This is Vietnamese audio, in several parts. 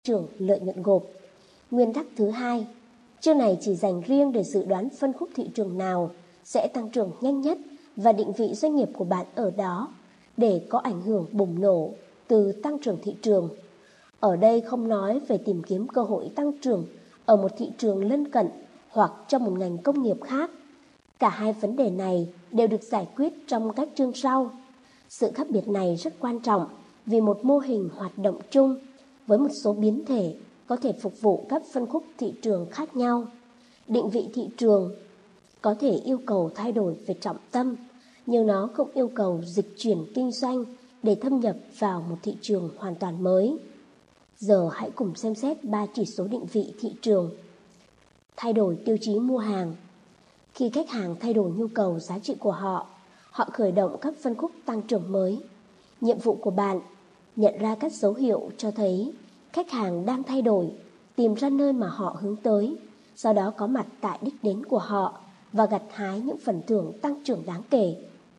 trưởng lợi nhuận gộp. Nguyên tắc thứ hai, chương này chỉ dành riêng để dự đoán phân khúc thị trường nào sẽ tăng trưởng nhanh nhất và định vị doanh nghiệp của bạn ở đó để có ảnh hưởng bùng nổ từ tăng trưởng thị trường. Ở đây không nói về tìm kiếm cơ hội tăng trưởng ở một thị trường lân cận hoặc trong một ngành công nghiệp khác. Cả hai vấn đề này đều được giải quyết trong các chương sau. Sự khác biệt này rất quan trọng vì một mô hình hoạt động chung với một số biến thể có thể phục vụ các phân khúc thị trường khác nhau. Định vị thị trường có thể yêu cầu thay đổi về trọng tâm, nhưng nó không yêu cầu dịch chuyển kinh doanh để thâm nhập vào một thị trường hoàn toàn mới. Giờ hãy cùng xem xét 3 chỉ số định vị thị trường. Thay đổi tiêu chí mua hàng. Khi khách hàng thay đổi nhu cầu giá trị của họ, họ khởi động các phân khúc tăng trưởng mới. Nhiệm vụ của bạn, nhận ra các dấu hiệu cho thấy khách hàng đang thay đổi, tìm ra nơi mà họ hướng tới, sau đó có mặt tại đích đến của họ và gặt hái những phần thưởng tăng trưởng đáng kể.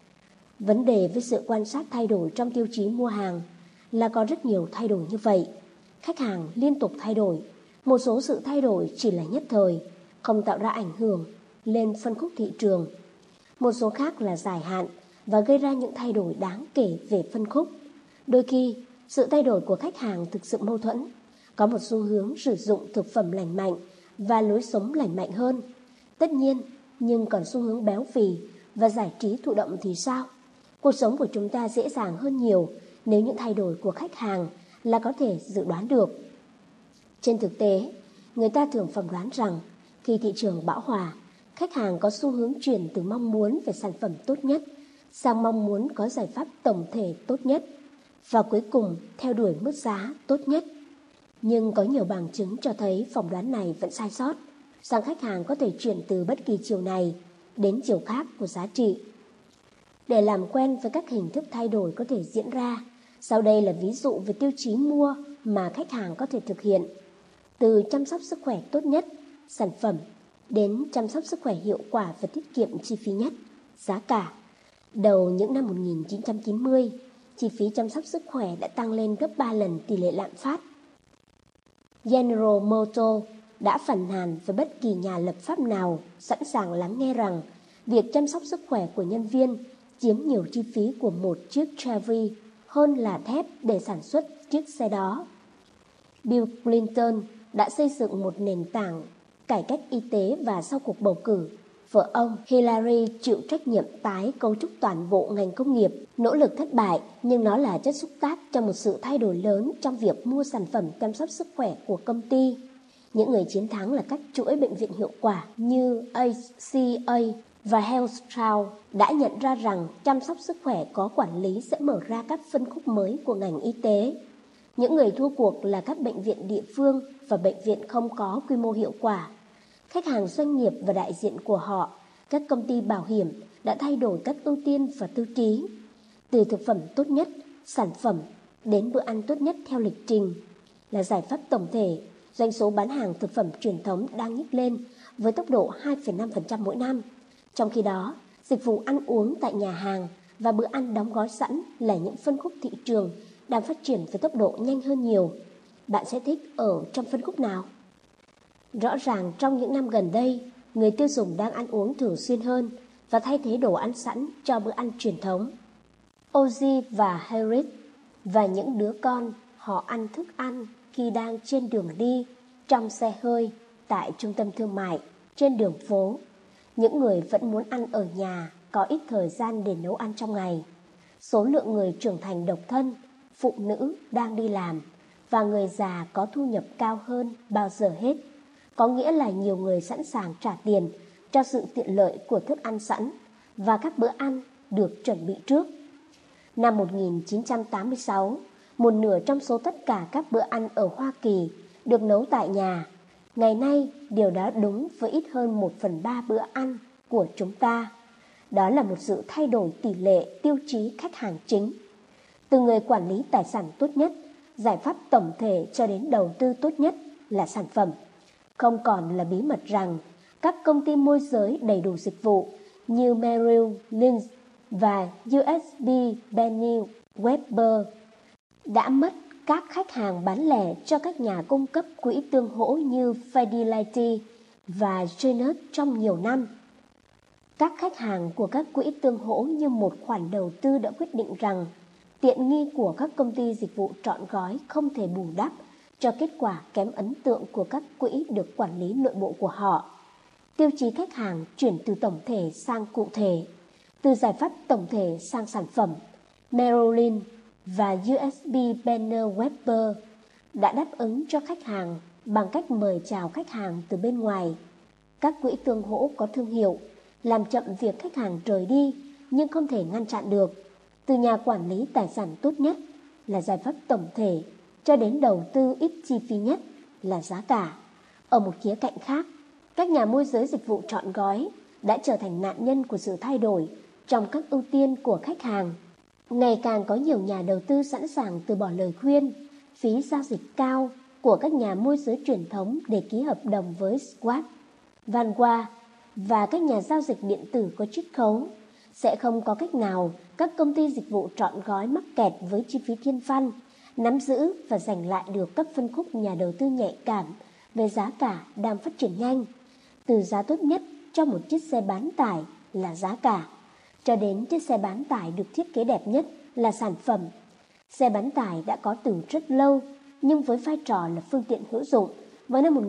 Vấn đề với sự quan sát thay đổi trong tiêu chí mua hàng là có rất nhiều thay đổi như vậy. Khách hàng liên tục thay đổi, một số sự thay đổi chỉ là nhất thời, không tạo ra ảnh hưởng lên phân khúc thị trường. Một số khác là dài hạn và gây ra những thay đổi đáng kể về phân khúc. Đôi khi, sự thay đổi của khách hàng thực sự mâu thuẫn, có một xu hướng sử dụng thực phẩm lành mạnh và lối sống lành mạnh hơn. Tất nhiên, nhưng còn xu hướng béo phì và giải trí thụ động thì sao? Cuộc sống của chúng ta dễ dàng hơn nhiều nếu những thay đổi của khách hàng là có thể dự đoán được. Trên thực tế, người ta thường phỏng đoán rằng khi thị trường bão hòa, khách hàng có xu hướng chuyển từ mong muốn về sản phẩm tốt nhất sang mong muốn có giải pháp tổng thể tốt nhất và cuối cùng theo đuổi mức giá tốt nhất. Nhưng có nhiều bằng chứng cho thấy phỏng đoán này vẫn sai sót, rằng khách hàng có thể chuyển từ bất kỳ chiều này đến chiều khác của giá trị. Để làm quen với các hình thức thay đổi có thể diễn ra, sau đây là ví dụ về tiêu chí mua mà khách hàng có thể thực hiện. Từ chăm sóc sức khỏe tốt nhất, sản phẩm, đến chăm sóc sức khỏe hiệu quả và tiết kiệm chi phí nhất, giá cả. Đầu những năm 1990, chi phí chăm sóc sức khỏe đã tăng lên gấp 3 lần tỷ lệ lạm phát. General Motors đã phàn nàn với bất kỳ nhà lập pháp nào sẵn sàng lắng nghe rằng việc chăm sóc sức khỏe của nhân viên chiếm nhiều chi phí của một chiếc Chevy hơn là thép để sản xuất chiếc xe đó. Bill Clinton đã xây dựng một nền tảng cải cách y tế và sau cuộc bầu cử, vợ ông Hillary chịu trách nhiệm tái cấu trúc toàn bộ ngành công nghiệp. Nỗ lực thất bại, nhưng nó là chất xúc tác cho một sự thay đổi lớn trong việc mua sản phẩm chăm sóc sức khỏe của công ty. Những người chiến thắng là các chuỗi bệnh viện hiệu quả như HCA và HealthTrust đã nhận ra rằng chăm sóc sức khỏe có quản lý sẽ mở ra các phân khúc mới của ngành y tế. Những người thua cuộc là các bệnh viện địa phương và bệnh viện không có quy mô hiệu quả. Khách hàng doanh nghiệp và đại diện của họ, các công ty bảo hiểm đã thay đổi các ưu tiên và tiêu chí. Từ thực phẩm tốt nhất, sản phẩm đến bữa ăn tốt nhất theo lịch trình là giải pháp tổng thể. Doanh số bán hàng thực phẩm truyền thống đang nhích lên với tốc độ 2,5% mỗi năm. Trong khi đó, dịch vụ ăn uống tại nhà hàng và bữa ăn đóng gói sẵn là những phân khúc thị trường đang phát triển với tốc độ nhanh hơn nhiều. Bạn sẽ thích ở trong phân khúc nào? Rõ ràng trong những năm gần đây, người tiêu dùng đang ăn uống thường xuyên hơn và thay thế đồ ăn sẵn cho bữa ăn truyền thống. Ozzy và Harriet và những đứa con họ ăn thức ăn khi đang trên đường đi, trong xe hơi, tại trung tâm thương mại, trên đường phố. Những người vẫn muốn ăn ở nhà, có ít thời gian để nấu ăn trong ngày. Số lượng người trưởng thành độc thân, phụ nữ đang đi làm và người già có thu nhập cao hơn bao giờ hết. Có nghĩa là nhiều người sẵn sàng trả tiền cho sự tiện lợi của thức ăn sẵn và các bữa ăn được chuẩn bị trước. Năm 1986, một nửa trong số tất cả các bữa ăn ở Hoa Kỳ được nấu tại nhà. Ngày nay, điều đó đúng với ít hơn 1/3 bữa ăn của chúng ta. Đó là một sự thay đổi tỷ lệ tiêu chí khách hàng chính. Từ người quản lý tài sản tốt nhất, giải pháp tổng thể cho đến đầu tư tốt nhất là sản phẩm. Không còn là bí mật rằng các công ty môi giới đầy đủ dịch vụ như Merrill Lynch và USB Benny Weber đã mất các khách hàng bán lẻ cho các nhà cung cấp quỹ tương hỗ như Fidelity và Janus trong nhiều năm. Các khách hàng của các quỹ tương hỗ như một khoản đầu tư đã quyết định rằng tiện nghi của các công ty dịch vụ trọn gói không thể bù đắp cho kết quả kém ấn tượng của các quỹ được quản lý nội bộ của họ. Tiêu chí khách hàng chuyển từ tổng thể sang cụ thể, từ giải pháp tổng thể sang sản phẩm. Merrill Lynch và USB Banner Weber đã đáp ứng cho khách hàng bằng cách mời chào khách hàng từ bên ngoài. Các quỹ tương hỗ có thương hiệu, làm chậm việc khách hàng rời đi nhưng không thể ngăn chặn được. Từ nhà quản lý tài sản tốt nhất là giải pháp tổng thể cho đến đầu tư ít chi phí nhất là giá cả. Ở một khía cạnh khác, các nhà môi giới dịch vụ trọn gói đã trở thành nạn nhân của sự thay đổi trong các ưu tiên của khách hàng. Ngày càng có nhiều nhà đầu tư sẵn sàng từ bỏ lời khuyên, phí giao dịch cao của các nhà môi giới truyền thống để ký hợp đồng với Schwab, Vanguard và các nhà giao dịch điện tử có chiết khấu. Sẽ không có cách nào các công ty dịch vụ trọn gói mắc kẹt với chi phí thiên văn, nắm giữ và giành lại được các phân khúc nhà đầu tư nhạy cảm về giá cả đang phát triển nhanh. Từ giá tốt nhất cho một chiếc xe bán tải là giá cả, cho đến chiếc xe bán tải được thiết kế đẹp nhất là sản phẩm. Xe bán tải đã có từ rất lâu, nhưng với vai trò là phương tiện hữu dụng, vào năm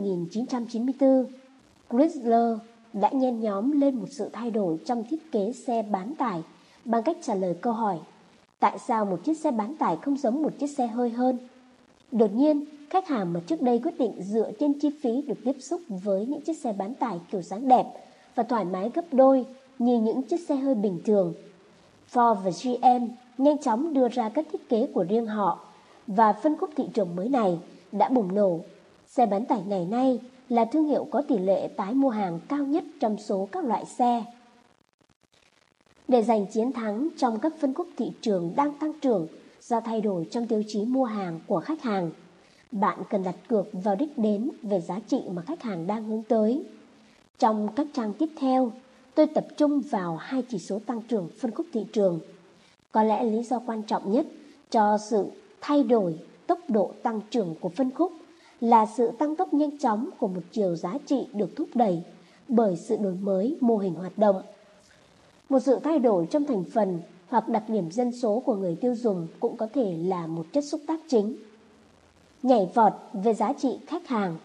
1994, Chrysler đã nhen nhóm lên một sự thay đổi trong thiết kế xe bán tải bằng cách trả lời câu hỏi: tại sao một chiếc xe bán tải không giống một chiếc xe hơi hơn? Đột nhiên, khách hàng mà trước đây quyết định dựa trên chi phí được tiếp xúc với những chiếc xe bán tải kiểu dáng đẹp và thoải mái gấp đôi như những chiếc xe hơi bình thường. Ford và GM nhanh chóng đưa ra các thiết kế của riêng họ và phân khúc thị trường mới này đã bùng nổ. Xe bán tải ngày nay là thương hiệu có tỷ lệ tái mua hàng cao nhất trong số các loại xe. Để giành chiến thắng trong các phân khúc thị trường đang tăng trưởng do thay đổi trong tiêu chí mua hàng của khách hàng, bạn cần đặt cược vào đích đến về giá trị mà khách hàng đang hướng tới. Trong các trang tiếp theo, tôi tập trung vào hai chỉ số tăng trưởng phân khúc thị trường. Có lẽ lý do quan trọng nhất cho sự thay đổi tốc độ tăng trưởng của phân khúc là sự tăng tốc nhanh chóng của một chiều giá trị được thúc đẩy bởi sự đổi mới mô hình hoạt động. Một sự thay đổi trong thành phần hoặc đặc điểm dân số của người tiêu dùng cũng có thể là một chất xúc tác chính. Nhảy vọt về giá trị khách hàng.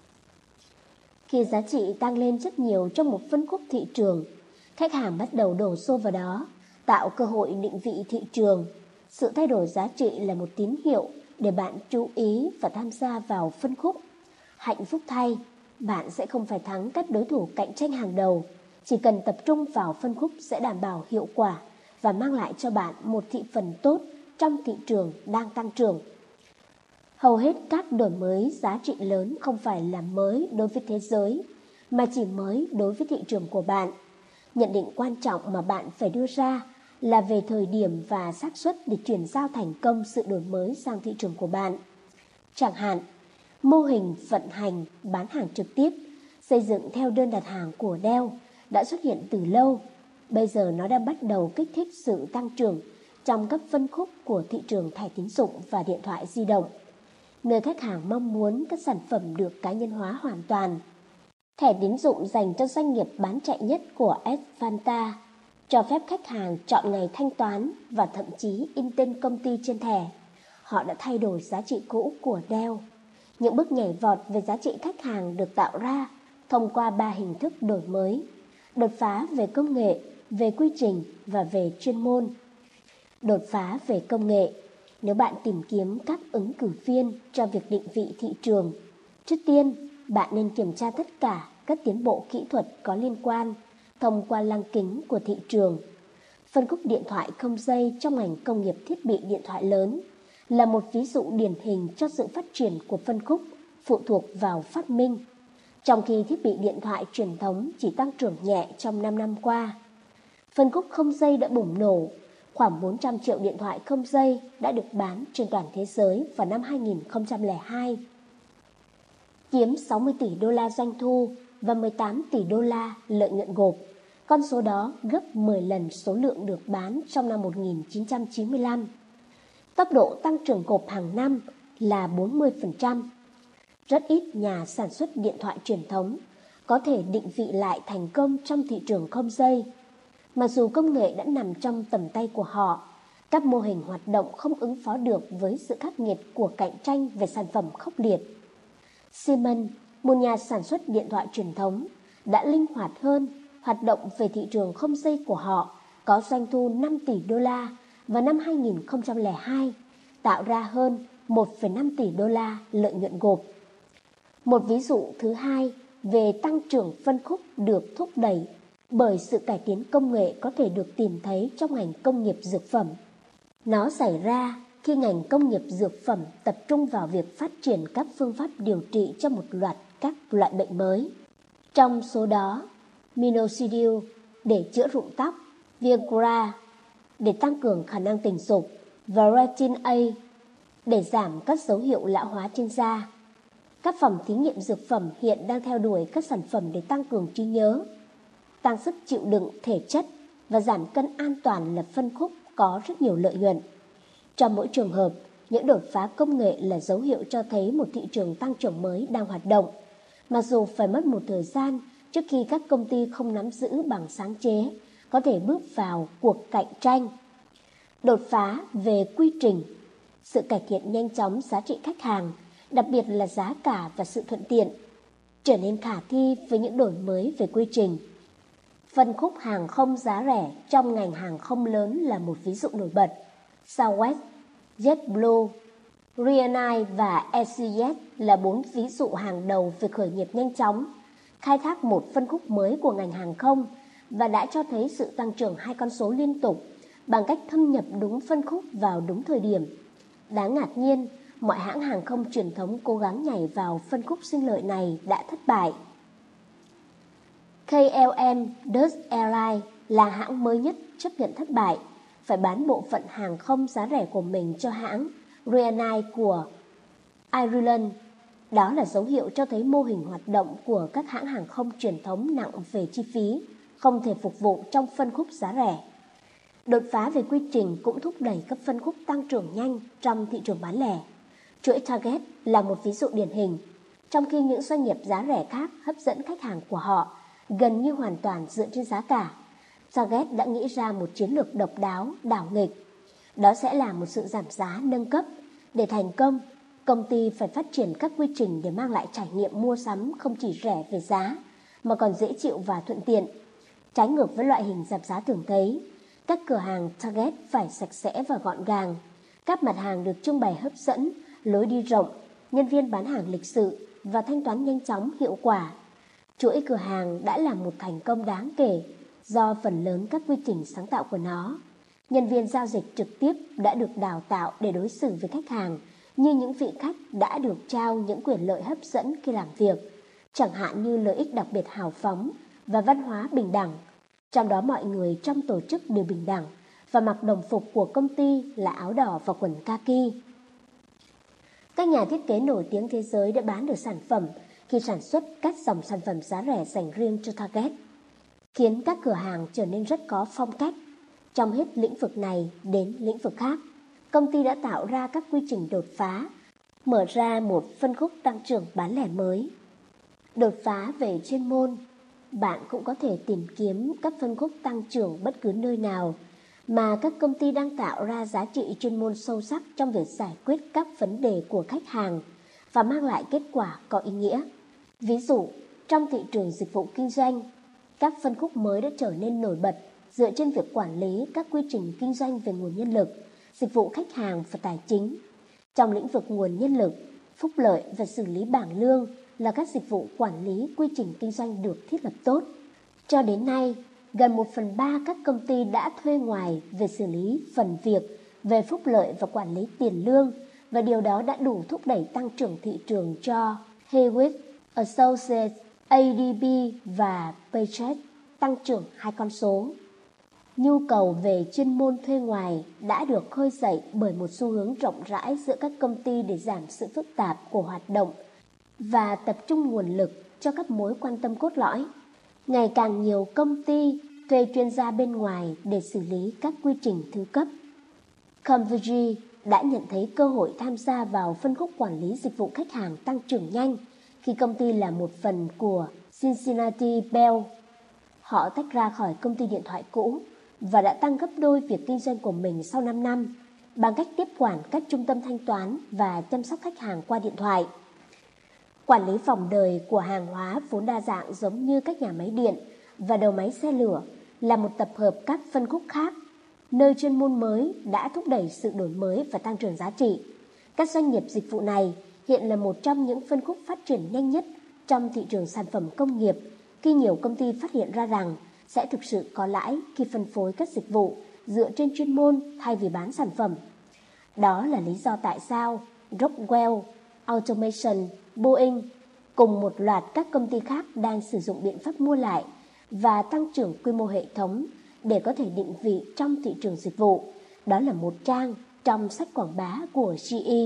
Khi giá trị tăng lên rất nhiều trong một phân khúc thị trường, khách hàng bắt đầu đổ xô vào đó, tạo cơ hội định vị thị trường. Sự thay đổi giá trị là một tín hiệu để bạn chú ý và tham gia vào phân khúc. Hạnh phúc thay, bạn sẽ không phải thắng các đối thủ cạnh tranh hàng đầu. Chỉ cần tập trung vào phân khúc sẽ đảm bảo hiệu quả và mang lại cho bạn một thị phần tốt trong thị trường đang tăng trưởng. Hầu hết các đổi mới giá trị lớn không phải là mới đối với thế giới, mà chỉ mới đối với thị trường của bạn. Nhận định quan trọng mà bạn phải đưa ra là về thời điểm và xác suất để chuyển giao thành công sự đổi mới sang thị trường của bạn. Chẳng hạn, mô hình vận hành bán hàng trực tiếp xây dựng theo đơn đặt hàng của Dell đã xuất hiện từ lâu. Bây giờ nó đã bắt đầu kích thích sự tăng trưởng trong các phân khúc của thị trường thẻ tín dụng và điện thoại di động, nơi khách hàng mong muốn các sản phẩm được cá nhân hóa hoàn toàn. Thẻ tín dụng dành cho doanh nghiệp bán chạy nhất của Advanta cho phép khách hàng chọn ngày thanh toán và thậm chí in tên công ty trên thẻ. Họ đã thay đổi giá trị cũ của Dell. Những bước nhảy vọt về giá trị khách hàng được tạo ra thông qua 3 hình thức đổi mới: đột phá về công nghệ, về quy trình và về chuyên môn. Đột phá về công nghệ. Nếu bạn tìm kiếm các ứng cử viên cho việc định vị thị trường, trước tiên bạn nên kiểm tra tất cả các tiến bộ kỹ thuật có liên quan thông qua lăng kính của thị trường. Phân khúc điện thoại không dây trong ngành công nghiệp thiết bị điện thoại lớn là một ví dụ điển hình cho sự phát triển của phân khúc phụ thuộc vào phát minh, trong khi thiết bị điện thoại truyền thống chỉ tăng trưởng nhẹ trong 5 năm qua. Phân khúc không dây đã bùng nổ. Khoảng 400 triệu điện thoại không dây đã được bán trên toàn thế giới vào năm 2002, chiếm 60 tỷ đô la doanh thu và 18 tỷ đô la lợi nhuận gộp. Con số đó gấp 10 lần số lượng được bán trong năm 1995. Tốc độ tăng trưởng gộp hàng năm là 40%. Rất ít nhà sản xuất điện thoại truyền thống có thể định vị lại thành công trong thị trường không dây. Mặc dù công nghệ đã nằm trong tầm tay của họ, các mô hình hoạt động không ứng phó được với sự khắc nghiệt của cạnh tranh về sản phẩm khốc liệt. Siemens, một nhà sản xuất điện thoại truyền thống, đã linh hoạt hơn, hoạt động về thị trường không dây của họ, có doanh thu 5 tỷ đô la vào năm 2002, tạo ra hơn 1,5 tỷ đô la lợi nhuận gộp. Một ví dụ thứ hai về tăng trưởng phân khúc được thúc đẩy bởi sự cải tiến công nghệ có thể được tìm thấy trong ngành công nghiệp dược phẩm. Nó xảy ra khi ngành công nghiệp dược phẩm tập trung vào việc phát triển các phương pháp điều trị cho một loạt các loại bệnh mới. Trong số đó, Minoxidil để chữa rụng tóc, Viagra để tăng cường khả năng tình dục và Retin A để giảm các dấu hiệu lão hóa trên da. Các phòng thí nghiệm dược phẩm hiện đang theo đuổi các sản phẩm để tăng cường trí nhớ, tăng sức chịu đựng thể chất và giảm cân an toàn là phân khúc có rất nhiều lợi nhuận. Trong mỗi trường hợp, những đột phá công nghệ là dấu hiệu cho thấy một thị trường tăng trưởng mới đang hoạt động, mặc dù phải mất một thời gian trước khi các công ty không nắm giữ bằng sáng chế có thể bước vào cuộc cạnh tranh. Đột phá về quy trình, sự cải thiện nhanh chóng giá trị khách hàng, đặc biệt là giá cả và sự thuận tiện, trở nên khả thi với những đổi mới về quy trình. Phân khúc hàng không giá rẻ trong ngành hàng không lớn là một ví dụ nổi bật. Southwest, JetBlue, Ryanair và EasyJet là 4 ví dụ hàng đầu về khởi nghiệp nhanh chóng, khai thác một phân khúc mới của ngành hàng không và đã cho thấy sự tăng trưởng 2 con số liên tục bằng cách thâm nhập đúng phân khúc vào đúng thời điểm. Đáng ngạc nhiên, mọi hãng hàng không truyền thống cố gắng nhảy vào phân khúc sinh lợi này đã thất bại. KLM Dutch Airlines là hãng mới nhất chấp nhận thất bại, phải bán bộ phận hàng không giá rẻ của mình cho hãng Ryanair của Ireland. Đó là dấu hiệu cho thấy mô hình hoạt động của các hãng hàng không truyền thống nặng về chi phí, không thể phục vụ trong phân khúc giá rẻ. Đột phá về quy trình cũng thúc đẩy các phân khúc tăng trưởng nhanh trong thị trường bán lẻ. Chuỗi Target là một ví dụ điển hình, trong khi những doanh nghiệp giá rẻ khác hấp dẫn khách hàng của họ gần như hoàn toàn dựa trên giá cả. Target đã nghĩ ra một chiến lược độc đáo, đảo nghịch. Đó sẽ là một sự giảm giá nâng cấp. Để thành công, công ty phải phát triển các quy trình để mang lại trải nghiệm mua sắm không chỉ rẻ về giá, mà còn dễ chịu và thuận tiện. Trái ngược với loại hình giảm giá thường thấy, các cửa hàng Target phải sạch sẽ và gọn gàng. Các mặt hàng được trưng bày hấp dẫn, lối đi rộng, nhân viên bán hàng lịch sự và thanh toán nhanh chóng, hiệu quả. Chuỗi cửa hàng đã là một thành công đáng kể do phần lớn các quy trình sáng tạo của nó. Nhân viên giao dịch trực tiếp đã được đào tạo để đối xử với khách hàng như những vị khách đã được trao những quyền lợi hấp dẫn khi làm việc, chẳng hạn như lợi ích đặc biệt hào phóng và văn hóa bình đẳng. Trong đó mọi người trong tổ chức đều bình đẳng và mặc đồng phục của công ty là áo đỏ và quần kaki. Các nhà thiết kế nổi tiếng thế giới đã bán được sản phẩm khi sản xuất các dòng sản phẩm giá rẻ dành riêng cho Target, khiến các cửa hàng trở nên rất có phong cách. Trong hết lĩnh vực này đến lĩnh vực khác, công ty đã tạo ra các quy trình đột phá, mở ra một phân khúc tăng trưởng bán lẻ mới. Đột phá về chuyên môn, bạn cũng có thể tìm kiếm các phân khúc tăng trưởng bất cứ nơi nào mà các công ty đang tạo ra giá trị chuyên môn sâu sắc trong việc giải quyết các vấn đề của khách hàng và mang lại kết quả có ý nghĩa. Ví dụ, trong thị trường dịch vụ kinh doanh, các phân khúc mới đã trở nên nổi bật dựa trên việc quản lý các quy trình kinh doanh về nguồn nhân lực, dịch vụ khách hàng và tài chính. Trong lĩnh vực nguồn nhân lực, phúc lợi và xử lý bảng lương là các dịch vụ quản lý quy trình kinh doanh được thiết lập tốt. Cho đến nay, gần 1/3 các công ty đã thuê ngoài về xử lý phần việc về phúc lợi và quản lý tiền lương, và điều đó đã đủ thúc đẩy tăng trưởng thị trường cho Hewitt Associates, ADP và Paychex tăng trưởng 2 con số. Nhu cầu về chuyên môn thuê ngoài đã được khơi dậy bởi một xu hướng rộng rãi giữa các công ty để giảm sự phức tạp của hoạt động và tập trung nguồn lực cho các mối quan tâm cốt lõi. Ngày càng nhiều công ty thuê chuyên gia bên ngoài để xử lý các quy trình thứ cấp. Convergy đã nhận thấy cơ hội tham gia vào phân khúc quản lý dịch vụ khách hàng tăng trưởng nhanh khi công ty là một phần của Cincinnati Bell. Họ tách ra khỏi công ty điện thoại cũ và đã tăng gấp đôi việc kinh doanh của mình sau 5 năm bằng cách tiếp quản các trung tâm thanh toán và chăm sóc khách hàng qua điện thoại. Quản lý vòng đời của hàng hóa vốn đa dạng giống như các nhà máy điện và đầu máy xe lửa là một tập hợp các phân khúc khác, nơi chuyên môn mới đã thúc đẩy sự đổi mới và tăng trưởng giá trị. Các doanh nghiệp dịch vụ này hiện là một trong những phân khúc phát triển nhanh nhất trong thị trường sản phẩm công nghiệp, khi nhiều công ty phát hiện ra rằng sẽ thực sự có lãi khi phân phối các dịch vụ dựa trên chuyên môn thay vì bán sản phẩm. Đó là lý do tại sao Rockwell Automation, Boeing cùng một loạt các công ty khác đang sử dụng biện pháp mua lại và tăng trưởng quy mô hệ thống để có thể định vị trong thị trường dịch vụ. Đó là một trang trong sách quảng bá của GE.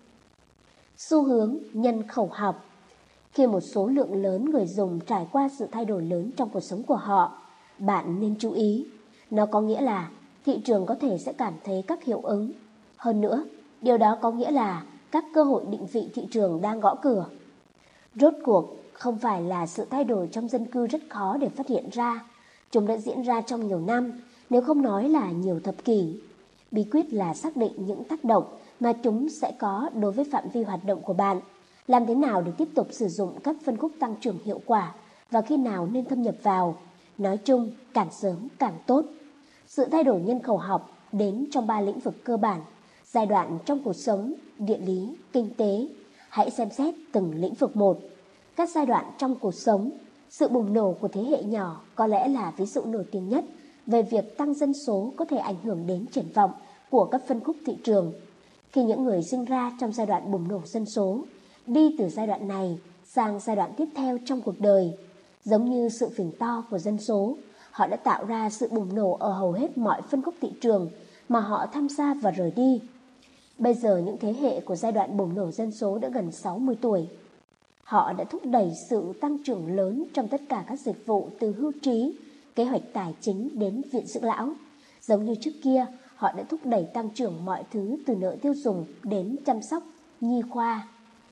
Xu hướng nhân khẩu học. Khi một số lượng lớn người dùng trải qua sự thay đổi lớn trong cuộc sống của họ, bạn nên chú ý. Nó có nghĩa là thị trường có thể sẽ cảm thấy các hiệu ứng. Hơn nữa, điều đó có nghĩa là các cơ hội định vị thị trường đang gõ cửa. Rốt cuộc, không phải là sự thay đổi trong dân cư rất khó để phát hiện ra. Chúng đã diễn ra trong nhiều năm, nếu không nói là nhiều thập kỷ. Bí quyết là xác định những tác động mà chúng sẽ có đối với phạm vi hoạt động của bạn. Làm thế nào để tiếp tục sử dụng các phân khúc tăng trưởng hiệu quả và khi nào nên thâm nhập vào. Nói chung, càng sớm càng tốt. Sự thay đổi nhân khẩu học đến trong 3 lĩnh vực cơ bản: giai đoạn trong cuộc sống, địa lý, kinh tế. Hãy xem xét từng lĩnh vực một. Các giai đoạn trong cuộc sống, sự bùng nổ của thế hệ nhỏ có lẽ là ví dụ nổi tiếng nhất về việc tăng dân số có thể ảnh hưởng đến triển vọng của các phân khúc thị trường. Khi những người sinh ra trong giai đoạn bùng nổ dân số đi từ giai đoạn này sang giai đoạn tiếp theo trong cuộc đời, giống như sự phình to của dân số, họ đã tạo ra sự bùng nổ ở hầu hết mọi phân khúc thị trường mà họ tham gia và rời đi. Bây giờ những thế hệ của giai đoạn bùng nổ dân số đã gần 60 tuổi. Họ đã thúc đẩy sự tăng trưởng lớn trong tất cả các dịch vụ từ hưu trí, kế hoạch tài chính đến viện dưỡng lão. Giống như trước kia, họ đã thúc đẩy tăng trưởng mọi thứ từ nợ tiêu dùng đến chăm sóc, nhi khoa.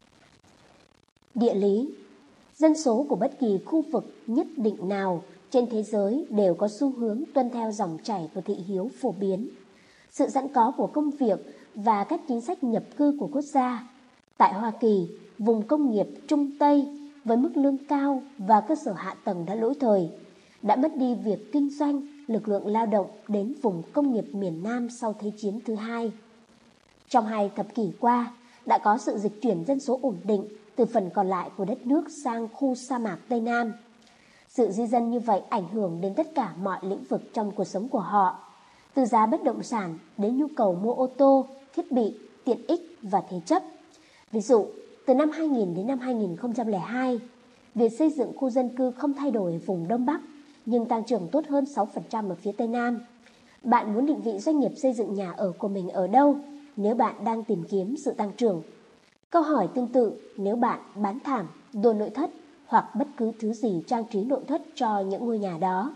Địa lý. Dân số của bất kỳ khu vực nhất định nào trên thế giới đều có xu hướng tuân theo dòng chảy của thị hiếu phổ biến. Sự sẵn có của công việc và các chính sách nhập cư của quốc gia. Tại Hoa Kỳ, vùng công nghiệp Trung Tây với mức lương cao và cơ sở hạ tầng đã lỗi thời, đã mất đi việc kinh doanh lực lượng lao động đến vùng công nghiệp miền Nam sau Thế chiến thứ hai. Trong 2 thập kỷ qua, đã có sự dịch chuyển dân số ổn định từ phần còn lại của đất nước sang khu sa mạc Tây Nam. Sự di dân như vậy ảnh hưởng đến tất cả mọi lĩnh vực trong cuộc sống của họ, từ giá bất động sản đến nhu cầu mua ô tô, thiết bị, tiện ích và thế chấp. Ví dụ, từ năm 2000 đến năm 2002, việc xây dựng khu dân cư không thay đổi ở vùng Đông Bắc, nhưng tăng trưởng tốt hơn 6% ở phía Tây Nam. Bạn muốn định vị doanh nghiệp xây dựng nhà ở của mình ở đâu nếu bạn đang tìm kiếm sự tăng trưởng? Câu hỏi tương tự nếu bạn bán thảm, đồ nội thất hoặc bất cứ thứ gì trang trí nội thất cho những ngôi nhà đó.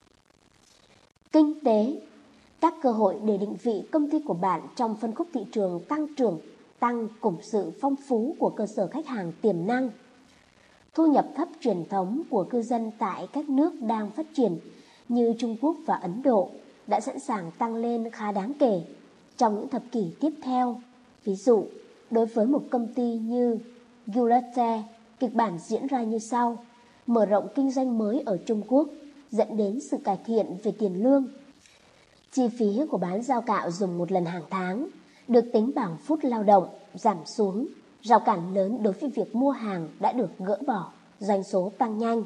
Kinh tế. Các cơ hội để định vị công ty của bạn trong phân khúc thị trường tăng trưởng tăng cùng sự phong phú của cơ sở khách hàng tiềm năng. Thu nhập thấp truyền thống của cư dân tại các nước đang phát triển như Trung Quốc và Ấn Độ đã sẵn sàng tăng lên khá đáng kể trong những thập kỷ tiếp theo. Ví dụ, đối với một công ty như Gillette, kịch bản diễn ra như sau: mở rộng kinh doanh mới ở Trung Quốc dẫn đến sự cải thiện về tiền lương. Chi phí của bán dao cạo dùng một lần hàng tháng được tính bằng phút lao động giảm xuống. Rào cản lớn đối với việc mua hàng đã được gỡ bỏ, doanh số tăng nhanh.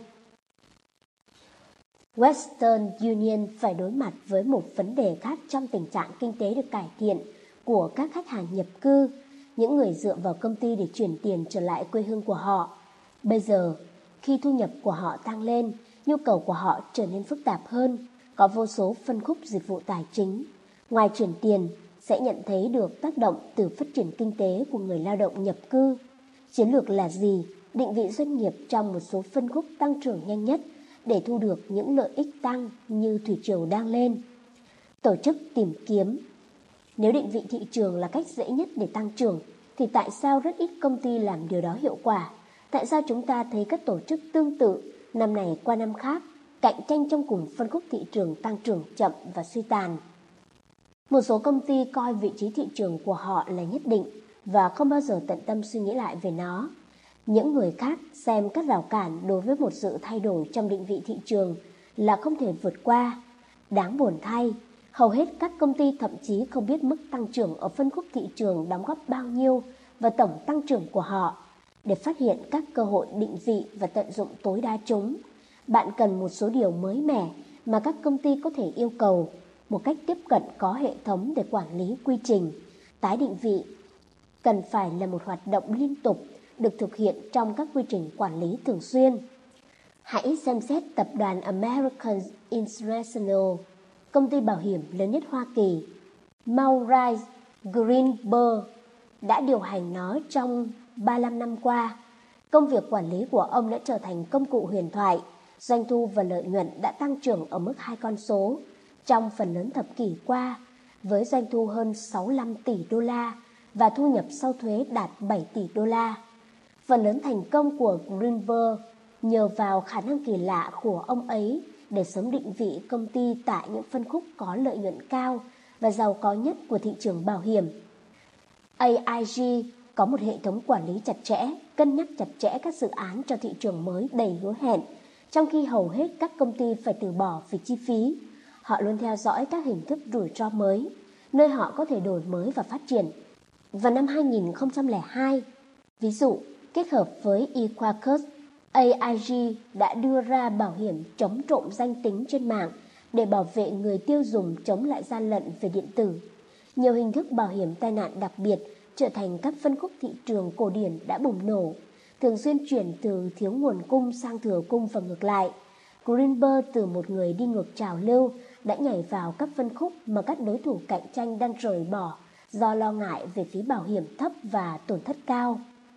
Western Union phải đối mặt với một vấn đề khác trong tình trạng kinh tế được cải thiện của các khách hàng nhập cư, những người dựa vào công ty để chuyển tiền trở lại quê hương của họ. Bây giờ, khi thu nhập của họ tăng lên, nhu cầu của họ trở nên phức tạp hơn, có vô số phân khúc dịch vụ tài chính. Ngoài chuyển tiền, sẽ nhận thấy được tác động từ phát triển kinh tế của người lao động nhập cư. Chiến lược là gì? Định vị doanh nghiệp trong một số phân khúc tăng trưởng nhanh nhất để thu được những lợi ích tăng như thủy triều đang lên. Tổ chức tìm kiếm. Nếu định vị thị trường là cách dễ nhất để tăng trưởng, thì tại sao rất ít công ty làm điều đó hiệu quả? Tại sao chúng ta thấy các tổ chức tương tự năm này qua năm khác cạnh tranh trong cùng phân khúc thị trường tăng trưởng chậm và suy tàn? Một số công ty coi vị trí thị trường của họ là nhất định và không bao giờ tận tâm suy nghĩ lại về nó. Những người khác xem các rào cản đối với một sự thay đổi trong định vị thị trường là không thể vượt qua. Đáng buồn thay, hầu hết các công ty thậm chí không biết mức tăng trưởng ở phân khúc thị trường đóng góp bao nhiêu vào tổng tăng trưởng của họ. Để phát hiện các cơ hội định vị và tận dụng tối đa chúng, bạn cần một số điều mới mẻ mà các công ty có thể yêu cầu, một cách tiếp cận có hệ thống để quản lý quy trình. Tái định vị cần phải là một hoạt động liên tục, được thực hiện trong các quy trình quản lý thường xuyên. Hãy xem xét tập đoàn American International, công ty bảo hiểm lớn nhất Hoa Kỳ. Maurice Greenberg đã điều hành nó trong 35 năm qua. Công việc quản lý của ông đã trở thành công cụ huyền thoại. Doanh thu và lợi nhuận đã tăng trưởng ở mức 2 con số trong phần lớn thập kỷ qua, với doanh thu hơn 65 tỷ đô la và thu nhập sau thuế đạt 7 tỷ đô la. Phần lớn thành công của Greenberg nhờ vào khả năng kỳ lạ của ông ấy để sớm định vị công ty tại những phân khúc có lợi nhuận cao và giàu có nhất của thị trường bảo hiểm. AIG có một hệ thống quản lý chặt chẽ, cân nhắc chặt chẽ các dự án cho thị trường mới đầy hứa hẹn, trong khi hầu hết các công ty phải từ bỏ vì chi phí. Họ luôn theo dõi các hình thức rủi ro mới, nơi họ có thể đổi mới và phát triển. Vào năm 2002, ví dụ, kết hợp với Equacus, AIG đã đưa ra bảo hiểm chống trộm danh tính trên mạng để bảo vệ người tiêu dùng chống lại gian lận về điện tử. Nhiều hình thức bảo hiểm tai nạn đặc biệt trở thành các phân khúc thị trường cổ điển đã bùng nổ, thường xuyên chuyển từ thiếu nguồn cung sang thừa cung và ngược lại. Greenberg, từ một người đi ngược trào lưu, đã nhảy vào các phân khúc mà các đối thủ cạnh tranh đang rời bỏ do lo ngại về phí bảo hiểm thấp và tổn thất cao.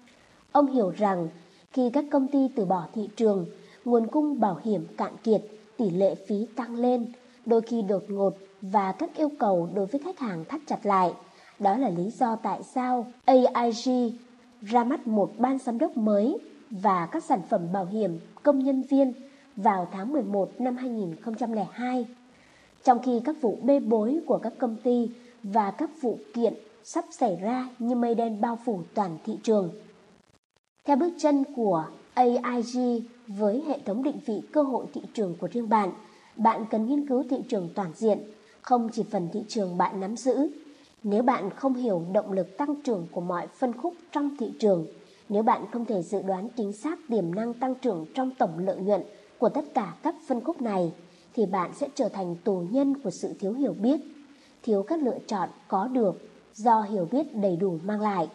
Ông hiểu rằng khi các công ty từ bỏ thị trường, nguồn cung bảo hiểm cạn kiệt, tỷ lệ phí tăng lên, đôi khi đột ngột, và các yêu cầu đối với khách hàng thắt chặt lại. Đó là lý do tại sao AIG ra mắt một ban giám đốc mới và các sản phẩm bảo hiểm công nhân viên vào tháng 11 năm 2002. Trong khi các vụ bê bối của các công ty và các vụ kiện sắp xảy ra như mây đen bao phủ toàn thị trường. Theo bước chân của AIG với hệ thống định vị cơ hội thị trường của riêng bạn, bạn cần nghiên cứu thị trường toàn diện, không chỉ phần thị trường bạn nắm giữ. Nếu bạn không hiểu động lực tăng trưởng của mọi phân khúc trong thị trường, nếu bạn không thể dự đoán chính xác tiềm năng tăng trưởng trong tổng lợi nhuận của tất cả các phân khúc này, thì bạn sẽ trở thành tù nhân của sự thiếu hiểu biết, thiếu các lựa chọn có được do hiểu biết đầy đủ mang lại.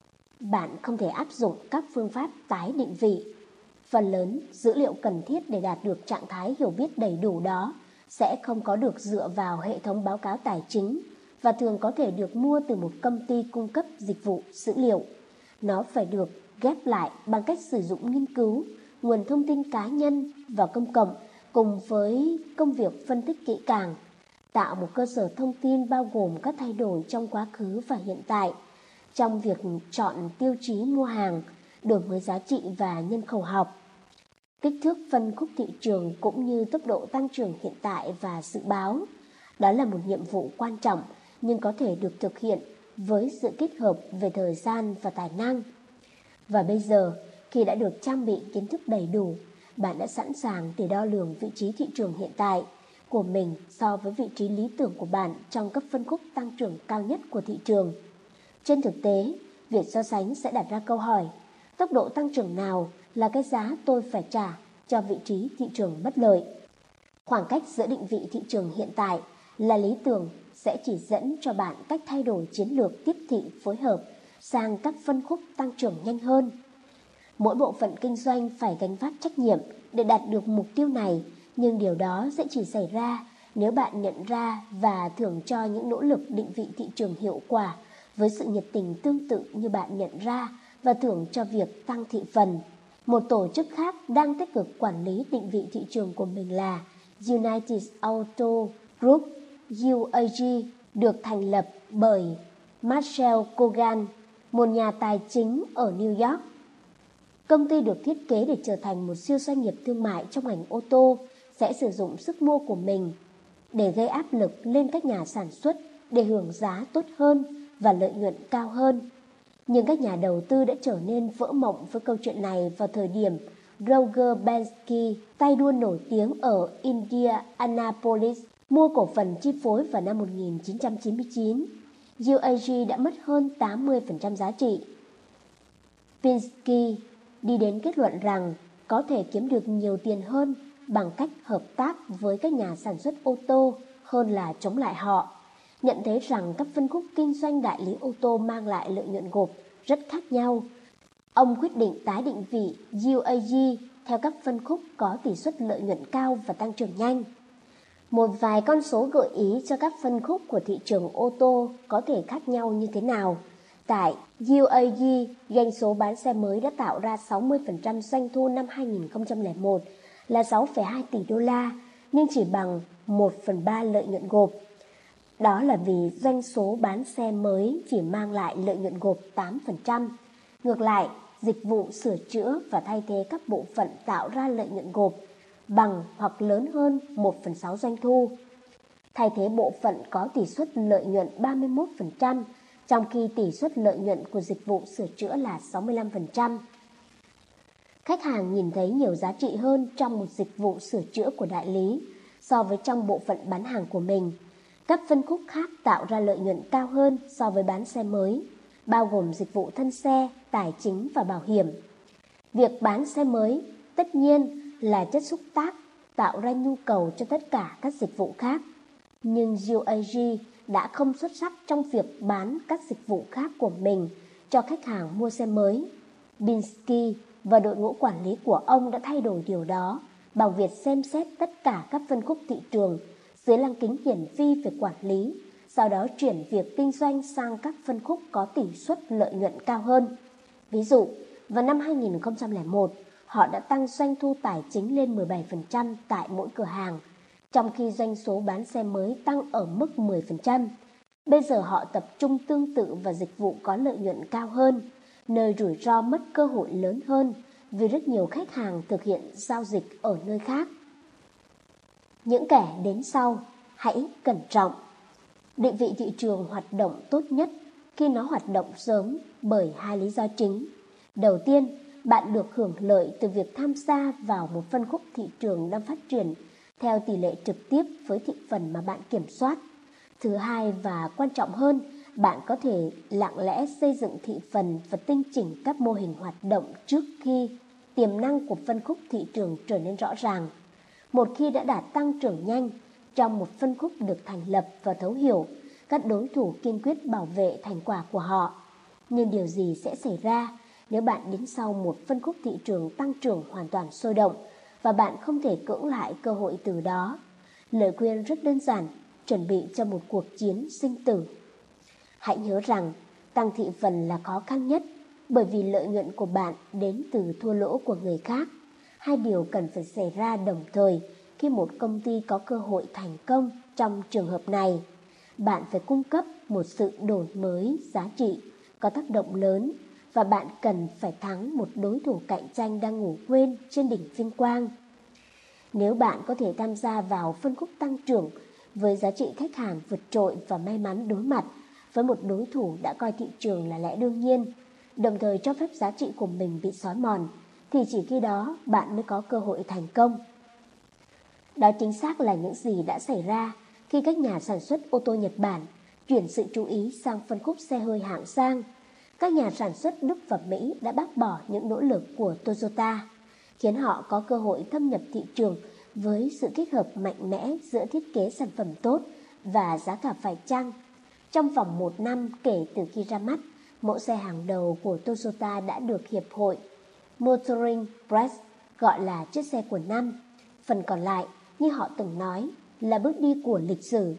Bạn không thể áp dụng các phương pháp tái định vị. Phần lớn dữ liệu cần thiết để đạt được trạng thái hiểu biết đầy đủ đó sẽ không có được dựa vào hệ thống báo cáo tài chính và thường có thể được mua từ một công ty cung cấp dịch vụ dữ liệu. Nó phải được ghép lại bằng cách sử dụng nghiên cứu, nguồn thông tin cá nhân và công cộng cùng với công việc phân tích kỹ càng, tạo một cơ sở thông tin bao gồm các thay đổi trong quá khứ và hiện tại, trong việc chọn tiêu chí mua hàng, đổi mới giá trị và nhân khẩu học. Kích thước phân khúc thị trường cũng như tốc độ tăng trưởng hiện tại và dự báo. Đó là một nhiệm vụ quan trọng nhưng có thể được thực hiện với sự kết hợp về thời gian và tài năng. Và bây giờ, khi đã được trang bị kiến thức đầy đủ, bạn đã sẵn sàng để đo lường vị trí thị trường hiện tại của mình so với vị trí lý tưởng của bạn trong các phân khúc tăng trưởng cao nhất của thị trường. Trên thực tế, việc so sánh sẽ đặt ra câu hỏi: tốc độ tăng trưởng nào là cái giá tôi phải trả cho vị trí thị trường bất lợi? Khoảng cách giữa định vị thị trường hiện tại là lý tưởng sẽ chỉ dẫn cho bạn cách thay đổi chiến lược tiếp thị phối hợp sang các phân khúc tăng trưởng nhanh hơn. Mỗi bộ phận kinh doanh phải gánh vác trách nhiệm để đạt được mục tiêu này, nhưng điều đó sẽ chỉ xảy ra nếu bạn nhận ra và thưởng cho những nỗ lực định vị thị trường hiệu quả với sự nhiệt tình tương tự như bạn nhận ra và thưởng cho việc tăng thị phần. Một tổ chức khác đang tích cực quản lý định vị thị trường của mình là United Auto Group, UAG, được thành lập bởi Marshall Kogan, một nhà tài chính ở New York. Công ty được thiết kế để trở thành một siêu doanh nghiệp thương mại trong ngành ô tô sẽ sử dụng sức mua của mình để gây áp lực lên các nhà sản xuất để hưởng giá tốt hơn và lợi nhuận cao hơn. Nhưng các nhà đầu tư đã trở nên vỡ mộng với câu chuyện này vào thời điểm Roger Penske, tay đua nổi tiếng ở Indianapolis, mua cổ phần chi phối vào năm 1999. UAG đã mất hơn 80% giá trị. Penske đi đến kết luận rằng có thể kiếm được nhiều tiền hơn bằng cách hợp tác với các nhà sản xuất ô tô hơn là chống lại họ. Nhận thấy rằng các phân khúc kinh doanh đại lý ô tô mang lại lợi nhuận gộp rất khác nhau, ông quyết định tái định vị UAG theo các phân khúc có tỷ suất lợi nhuận cao và tăng trưởng nhanh. Một vài con số gợi ý cho các phân khúc của thị trường ô tô có thể khác nhau như thế nào. Tại UAG, doanh số bán xe mới đã tạo ra 60% doanh thu năm 2001 là 6,2 tỷ đô la, nhưng chỉ bằng 1/3 lợi nhuận gộp. Đó là vì doanh số bán xe mới chỉ mang lại lợi nhuận gộp 8%. Ngược lại, dịch vụ sửa chữa và thay thế các bộ phận tạo ra lợi nhuận gộp bằng hoặc lớn hơn 1/6 doanh thu. Thay thế bộ phận có tỷ suất lợi nhuận 31%, trong khi tỷ suất lợi nhuận của dịch vụ sửa chữa là 65%. Khách hàng nhìn thấy nhiều giá trị hơn trong một dịch vụ sửa chữa của đại lý so với trong bộ phận bán hàng của mình. Các phân khúc khác tạo ra lợi nhuận cao hơn so với bán xe mới, bao gồm dịch vụ thân xe, tài chính và bảo hiểm. Việc bán xe mới tất nhiên là chất xúc tác tạo ra nhu cầu cho tất cả các dịch vụ khác. Nhưng UAG đã không xuất sắc trong việc bán các dịch vụ khác của mình cho khách hàng mua xe mới. Penske và đội ngũ quản lý của ông đã thay đổi điều đó bằng việc xem xét tất cả các phân khúc thị trường dưới lăng kính hiển vi về quản lý, sau đó chuyển việc kinh doanh sang các phân khúc có tỷ suất lợi nhuận cao hơn. Ví dụ, vào năm 2001, họ đã tăng doanh thu tài chính lên 17% tại mỗi cửa hàng, trong khi doanh số bán xe mới tăng ở mức 10%. Bây giờ họ tập trung tương tự vào dịch vụ có lợi nhuận cao hơn, nơi rủi ro mất cơ hội lớn hơn vì rất nhiều khách hàng thực hiện giao dịch ở nơi khác. Những kẻ đến sau, hãy cẩn trọng. Định vị thị trường hoạt động tốt nhất khi nó hoạt động sớm bởi hai lý do chính. Đầu tiên, bạn được hưởng lợi từ việc tham gia vào một phân khúc thị trường đang phát triển theo tỷ lệ trực tiếp với thị phần mà bạn kiểm soát. Thứ hai và quan trọng hơn, bạn có thể lặng lẽ xây dựng thị phần và tinh chỉnh các mô hình hoạt động trước khi tiềm năng của phân khúc thị trường trở nên rõ ràng. Một khi đã đạt tăng trưởng nhanh trong một phân khúc được thành lập và thấu hiểu, các đối thủ kiên quyết bảo vệ thành quả của họ. Nhưng điều gì sẽ xảy ra nếu bạn đứng sau một phân khúc thị trường tăng trưởng hoàn toàn sôi động và bạn không thể cưỡng lại cơ hội từ đó? Lời khuyên rất đơn giản, chuẩn bị cho một cuộc chiến sinh tử. Hãy nhớ rằng tăng thị phần là khó khăn nhất bởi vì lợi nhuận của bạn đến từ thua lỗ của người khác. Hai điều cần phải xảy ra đồng thời khi một công ty có cơ hội thành công trong trường hợp này. Bạn phải cung cấp một sự đổi mới giá trị có tác động lớn và bạn cần phải thắng một đối thủ cạnh tranh đang ngủ quên trên đỉnh vinh quang. Nếu bạn có thể tham gia vào phân khúc tăng trưởng với giá trị khách hàng vượt trội và may mắn đối mặt với một đối thủ đã coi thị trường là lẽ đương nhiên, đồng thời cho phép giá trị của mình bị xói mòn, thì chỉ khi đó bạn mới có cơ hội thành công. Đó chính xác là những gì đã xảy ra khi các nhà sản xuất ô tô Nhật Bản chuyển sự chú ý sang phân khúc xe hơi hạng sang. Các nhà sản xuất Đức và Mỹ đã bác bỏ những nỗ lực của Toyota, khiến họ có cơ hội thâm nhập thị trường với sự kết hợp mạnh mẽ giữa thiết kế sản phẩm tốt và giá cả phải chăng. Trong vòng 1 năm kể từ khi ra mắt, mẫu xe hàng đầu của Toyota đã được Hiệp hội Motoring Press gọi là chiếc xe của năm. Phần còn lại, như họ từng nói, là bước đi của lịch sử.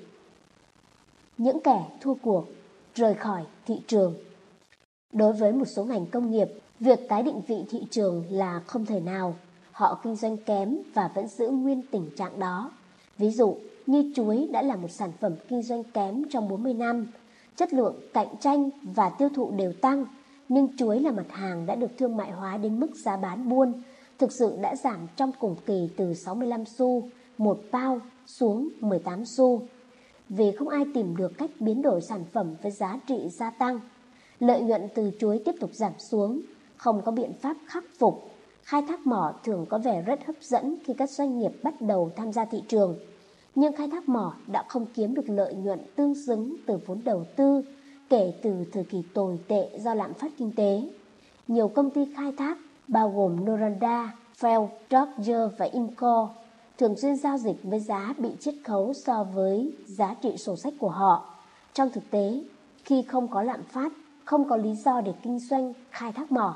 Những kẻ thua cuộc rời khỏi thị trường. Đối với một số ngành công nghiệp, việc tái định vị thị trường là không thể nào. Họ kinh doanh kém và vẫn giữ nguyên tình trạng đó. Ví dụ, như chuối đã là một sản phẩm kinh doanh kém trong 40 năm. Chất lượng, cạnh tranh và tiêu thụ đều tăng, nhưng chuối là mặt hàng đã được thương mại hóa đến mức giá bán buôn thực sự đã giảm trong cùng kỳ từ 65 xu một bao xuống 18 xu. Vì không ai tìm được cách biến đổi sản phẩm với giá trị gia tăng, lợi nhuận từ chuối tiếp tục giảm xuống, không có biện pháp khắc phục. Khai thác mỏ thường có vẻ rất hấp dẫn khi các doanh nghiệp bắt đầu tham gia thị trường, nhưng khai thác mỏ đã không kiếm được lợi nhuận tương xứng từ vốn đầu tư kể từ thời kỳ tồi tệ do lạm phát kinh tế. Nhiều công ty khai thác bao gồm Noranda, Shell, Dodge và Imco thường xuyên giao dịch với giá bị chiết khấu so với giá trị sổ sách của họ. Trong thực tế, khi không có lạm phát, không có lý do để kinh doanh khai thác mỏ.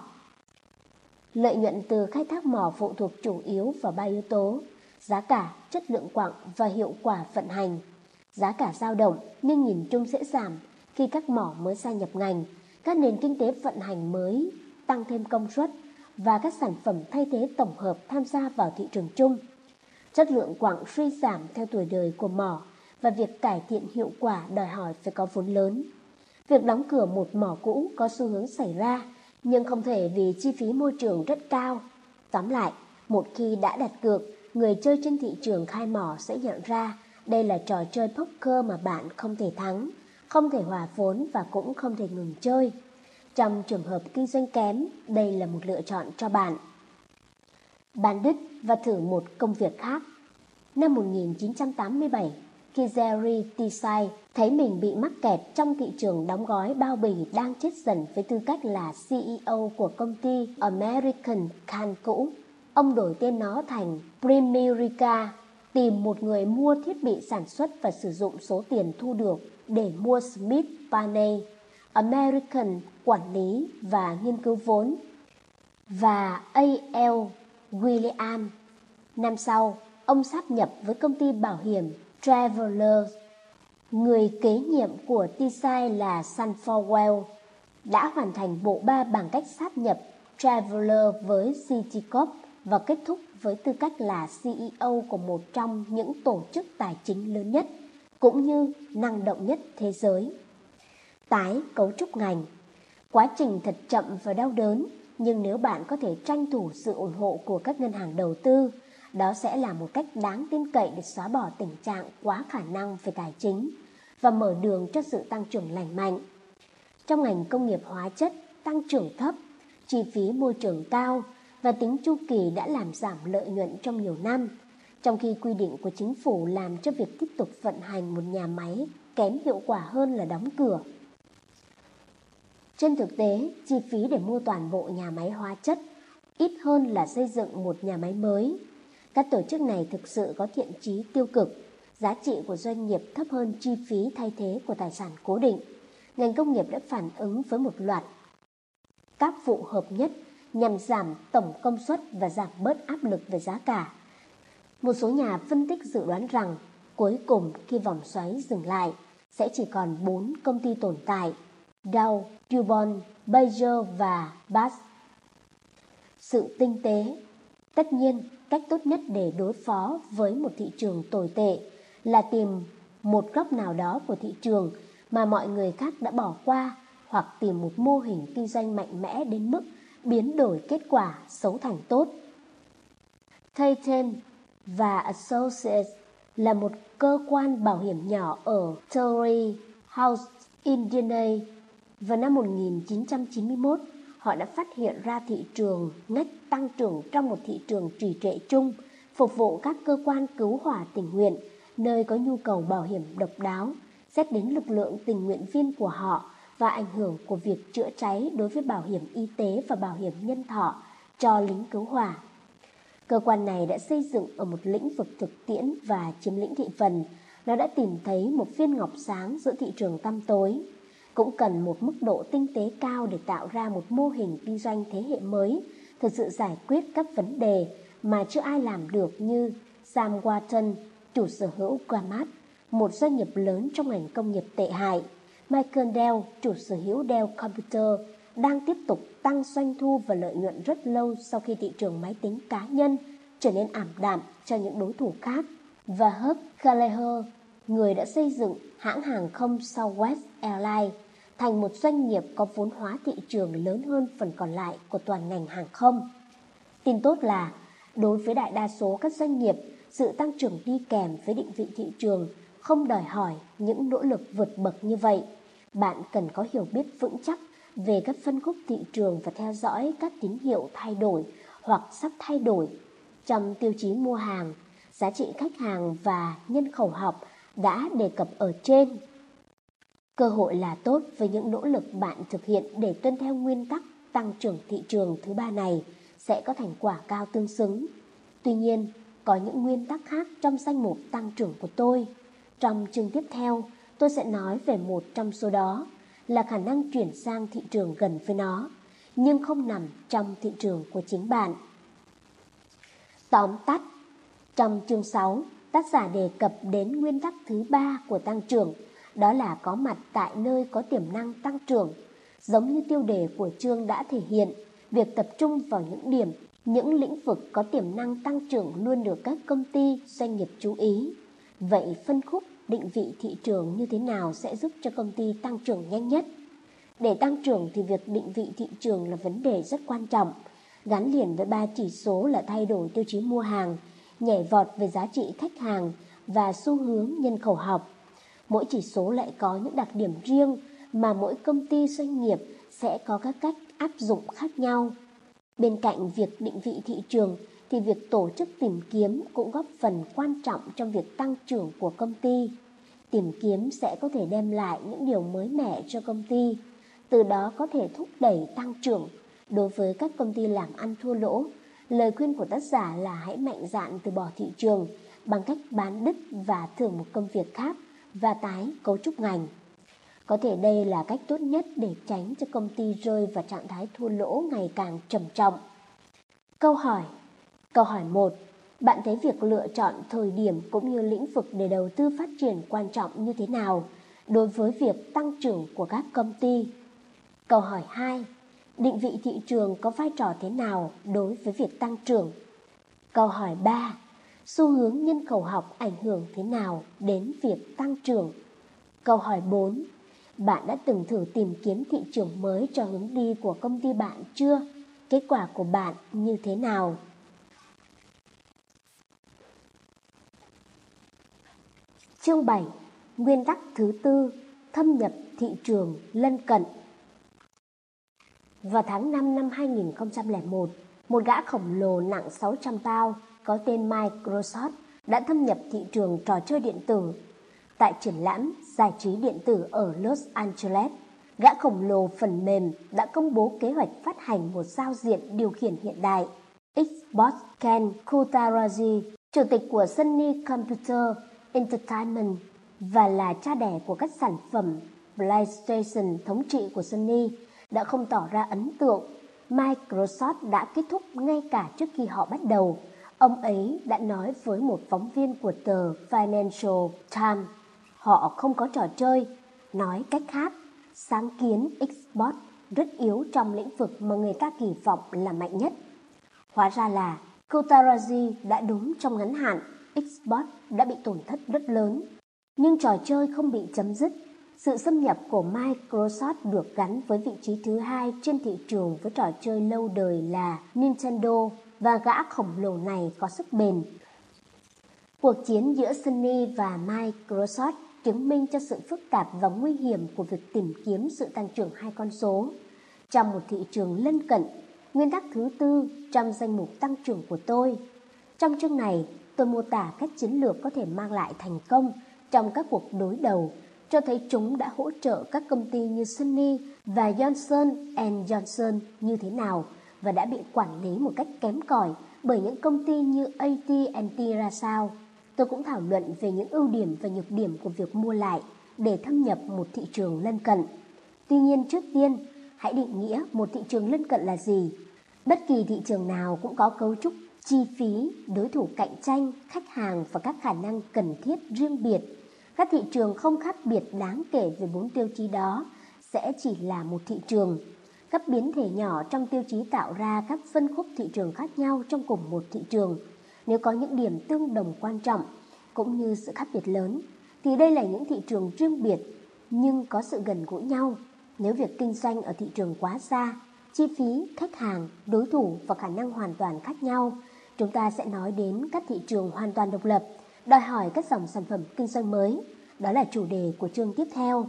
Lợi nhuận từ khai thác mỏ phụ thuộc chủ yếu vào 3 yếu tố: giá cả, chất lượng quặng và hiệu quả vận hành. Giá cả dao động nhưng nhìn chung sẽ giảm khi các mỏ mới gia nhập ngành, các nền kinh tế vận hành mới tăng thêm công suất và các sản phẩm thay thế tổng hợp tham gia vào thị trường chung. Chất lượng quặng suy giảm theo tuổi đời của mỏ và việc cải thiện hiệu quả đòi hỏi phải có vốn lớn. Việc đóng cửa một mỏ cũ có xu hướng xảy ra, nhưng không thể vì chi phí môi trường rất cao. Tóm lại, một khi đã đặt cược, người chơi trên thị trường khai mỏ sẽ nhận ra đây là trò chơi poker mà bạn không thể thắng, không thể hòa vốn và cũng không thể ngừng chơi. Trong trường hợp kinh doanh kém, đây là một lựa chọn cho bạn. Bán đứt và thử một công việc khác. Năm 1987, khi Jerry Tisai thấy mình bị mắc kẹt trong thị trường đóng gói bao bì đang chết dần với tư cách là CEO của công ty American Can cũ, ông đổi tên nó thành Primerica, tìm một người mua thiết bị sản xuất và sử dụng số tiền thu được để mua Smith Barney, American quản lý và nghiên cứu vốn, và A.L. William. Năm sau, ông sáp nhập với công ty bảo hiểm Travelers. Người kế nhiệm của Tisai là Sunfowell đã hoàn thành bộ ba bằng cách sáp nhập Travelers với Citicorp và kết thúc với tư cách là CEO của một trong những tổ chức tài chính lớn nhất cũng như năng động nhất thế giới. Tái cấu trúc ngành. Quá trình thật chậm và đau đớn, nhưng nếu bạn có thể tranh thủ sự ủng hộ của các ngân hàng đầu tư, đó sẽ là một cách đáng tin cậy để xóa bỏ tình trạng quá khả năng về tài chính và mở đường cho sự tăng trưởng lành mạnh. Trong ngành công nghiệp hóa chất, tăng trưởng thấp, chi phí môi trường cao và tính chu kỳ đã làm giảm lợi nhuận trong nhiều năm, trong khi quy định của chính phủ làm cho việc tiếp tục vận hành một nhà máy kém hiệu quả hơn là đóng cửa. Trên thực tế, chi phí để mua toàn bộ nhà máy hóa chất ít hơn là xây dựng một nhà máy mới. Các tổ chức này thực sự có thiện chí tiêu cực. Giá trị của doanh nghiệp thấp hơn chi phí thay thế của tài sản cố định. Ngành công nghiệp đã phản ứng với một loạt các vụ hợp nhất nhằm giảm tổng công suất và giảm bớt áp lực về giá cả. Một số nhà phân tích dự đoán rằng cuối cùng khi vòng xoáy dừng lại sẽ chỉ còn 4 công ty tồn tại: Dow, DuPont, Bayer và Bass. Sự tinh tế. Tất nhiên, cách tốt nhất để đối phó với một thị trường tồi tệ là tìm một góc nào đó của thị trường mà mọi người khác đã bỏ qua, hoặc tìm một mô hình kinh doanh mạnh mẽ đến mức biến đổi kết quả xấu thành tốt. Tatum và Associates là một cơ quan bảo hiểm nhỏ ở Torrey House, Indiana. Vào năm 1991, họ đã phát hiện ra thị trường ngách tăng trưởng trong một thị trường trì trệ chung, phục vụ các cơ quan cứu hỏa tình nguyện, nơi có nhu cầu bảo hiểm độc đáo, xét đến lực lượng tình nguyện viên của họ và ảnh hưởng của việc chữa cháy đối với bảo hiểm y tế và bảo hiểm nhân thọ cho lính cứu hỏa. Cơ quan này đã xây dựng ở một lĩnh vực thực tiễn và chiếm lĩnh thị phần. Nó đã tìm thấy một viên ngọc sáng giữa thị trường tăm tối. Cũng cần một mức độ tinh tế cao để tạo ra một mô hình kinh doanh thế hệ mới, thực sự giải quyết các vấn đề mà chưa ai làm được, như Sam Walton, chủ sở hữu Walmart, một doanh nghiệp lớn trong ngành công nghiệp tệ hại. Michael Dell, chủ sở hữu Dell Computer, đang tiếp tục tăng doanh thu và lợi nhuận rất lâu sau khi thị trường máy tính cá nhân trở nên ảm đạm cho những đối thủ khác. và Herb Gallagher, người đã xây dựng hãng hàng không Southwest Airlines thành một doanh nghiệp có vốn hóa thị trường lớn hơn phần còn lại của toàn ngành hàng không. Tin tốt là, đối với đại đa số các doanh nghiệp, sự tăng trưởng đi kèm với định vị thị trường không đòi hỏi những nỗ lực vượt bậc như vậy. Bạn cần có hiểu biết vững chắc về các phân khúc thị trường và theo dõi các tín hiệu thay đổi hoặc sắp thay đổi trong tiêu chí mua hàng, giá trị khách hàng và nhân khẩu học đã đề cập ở trên. Cơ hội là tốt với những nỗ lực bạn thực hiện để tuân theo nguyên tắc tăng trưởng thị trường thứ ba này sẽ có thành quả cao tương xứng. Tuy nhiên, có những nguyên tắc khác trong danh mục tăng trưởng của tôi. Trong chương tiếp theo, tôi sẽ nói về một trong số đó là khả năng chuyển sang thị trường gần với nó, nhưng không nằm trong thị trường của chính bạn. Tóm tắt, trong chương 6, tác giả đề cập đến nguyên tắc thứ ba của tăng trưởng, đó là có mặt tại nơi có tiềm năng tăng trưởng. Giống như tiêu đề của chương đã thể hiện, việc tập trung vào những điểm, những lĩnh vực có tiềm năng tăng trưởng luôn được các công ty, doanh nghiệp chú ý. Vậy phân khúc định vị thị trường như thế nào sẽ giúp cho công ty tăng trưởng nhanh nhất? Để tăng trưởng thì việc định vị thị trường là vấn đề rất quan trọng, gắn liền với 3 chỉ số là thay đổi tiêu chí mua hàng, nhảy vọt về giá trị khách hàng và xu hướng nhân khẩu học. Mỗi chỉ số lại có những đặc điểm riêng mà mỗi công ty doanh nghiệp sẽ có các cách áp dụng khác nhau. Bên cạnh việc định vị thị trường thì việc tổ chức tìm kiếm cũng góp phần quan trọng trong việc tăng trưởng của công ty. Tìm kiếm sẽ có thể đem lại những điều mới mẻ cho công ty, từ đó có thể thúc đẩy tăng trưởng. Đối với các công ty làm ăn thua lỗ, lời khuyên của tác giả là hãy mạnh dạn từ bỏ thị trường bằng cách bán đứt và thưởng một công việc khác và tái cấu trúc ngành. Có thể đây là cách tốt nhất để tránh cho công ty rơi vào trạng thái thua lỗ ngày càng trầm trọng. Câu hỏi 1. Bạn thấy việc lựa chọn thời điểm cũng như lĩnh vực để đầu tư phát triển quan trọng như thế nào đối với việc tăng trưởng của các công ty? Câu hỏi 2. Định vị thị trường có vai trò thế nào đối với việc tăng trưởng? Câu hỏi 3. Xu hướng nhân khẩu học ảnh hưởng thế nào đến việc tăng trưởng? Câu hỏi 4. Bạn đã từng thử tìm kiếm thị trường mới cho hướng đi của công ty bạn chưa? Kết quả của bạn như thế nào? Chương 7. Nguyên tắc thứ tư, thâm nhập thị trường lân cận. Vào tháng 5 năm 2001, một gã khổng lồ nặng 600 pound có tên Microsoft đã thâm nhập thị trường trò chơi điện tử. Tại triển lãm giải trí điện tử ở Los Angeles, gã khổng lồ phần mềm đã công bố kế hoạch phát hành một giao diện điều khiển hiện đại. Xbox Ken Kutaragi, chủ tịch của Sony Computer Entertainment và là cha đẻ của các sản phẩm PlayStation thống trị của Sony, đã không tỏ ra ấn tượng. Microsoft đã kết thúc ngay cả trước khi họ bắt đầu. Ông ấy đã nói với một phóng viên của tờ Financial Times, họ không có trò chơi. Nói cách khác, sáng kiến Xbox rất yếu trong lĩnh vực mà người ta kỳ vọng là mạnh nhất. Hóa ra là Kutaragi đã đúng trong ngắn hạn, Xbox đã bị tổn thất rất lớn. Nhưng trò chơi không bị chấm dứt. Sự xâm nhập của Microsoft được gắn với vị trí thứ hai trên thị trường với trò chơi lâu đời là Nintendo, và gã khổng lồ này có sức bền. Cuộc chiến giữa Sony và Microsoft chứng minh cho sự phức tạp và nguy hiểm của việc tìm kiếm sự tăng trưởng hai con số. Trong một thị trường lân cận, nguyên tắc thứ tư trong danh mục tăng trưởng của tôi. Trong chương này, tôi mô tả các chiến lược có thể mang lại thành công trong các cuộc đối đầu, cho thấy chúng đã hỗ trợ các công ty như Sony và Johnson Johnson như thế nào và đã bị quản lý một cách kém cỏi bởi những công ty như AT&T ra sao. Tôi cũng thảo luận về những ưu điểm và nhược điểm của việc mua lại để thâm nhập một thị trường lân cận. Tuy nhiên, trước tiên, hãy định nghĩa một thị trường lân cận là gì. Bất kỳ thị trường nào cũng có cấu trúc, chi phí, đối thủ cạnh tranh, khách hàng và các khả năng cần thiết riêng biệt. Các thị trường không khác biệt đáng kể về 4 tiêu chí đó sẽ chỉ là một thị trường. Các biến thể nhỏ trong tiêu chí tạo ra các phân khúc thị trường khác nhau trong cùng một thị trường. Nếu có những điểm tương đồng quan trọng, cũng như sự khác biệt lớn, thì đây là những thị trường riêng biệt nhưng có sự gần gũi nhau. Nếu việc kinh doanh ở thị trường quá xa, chi phí, khách hàng, đối thủ và khả năng hoàn toàn khác nhau, chúng ta sẽ nói đến các thị trường hoàn toàn độc lập, đòi hỏi các dòng sản phẩm kinh doanh mới. Đó là chủ đề của chương tiếp theo.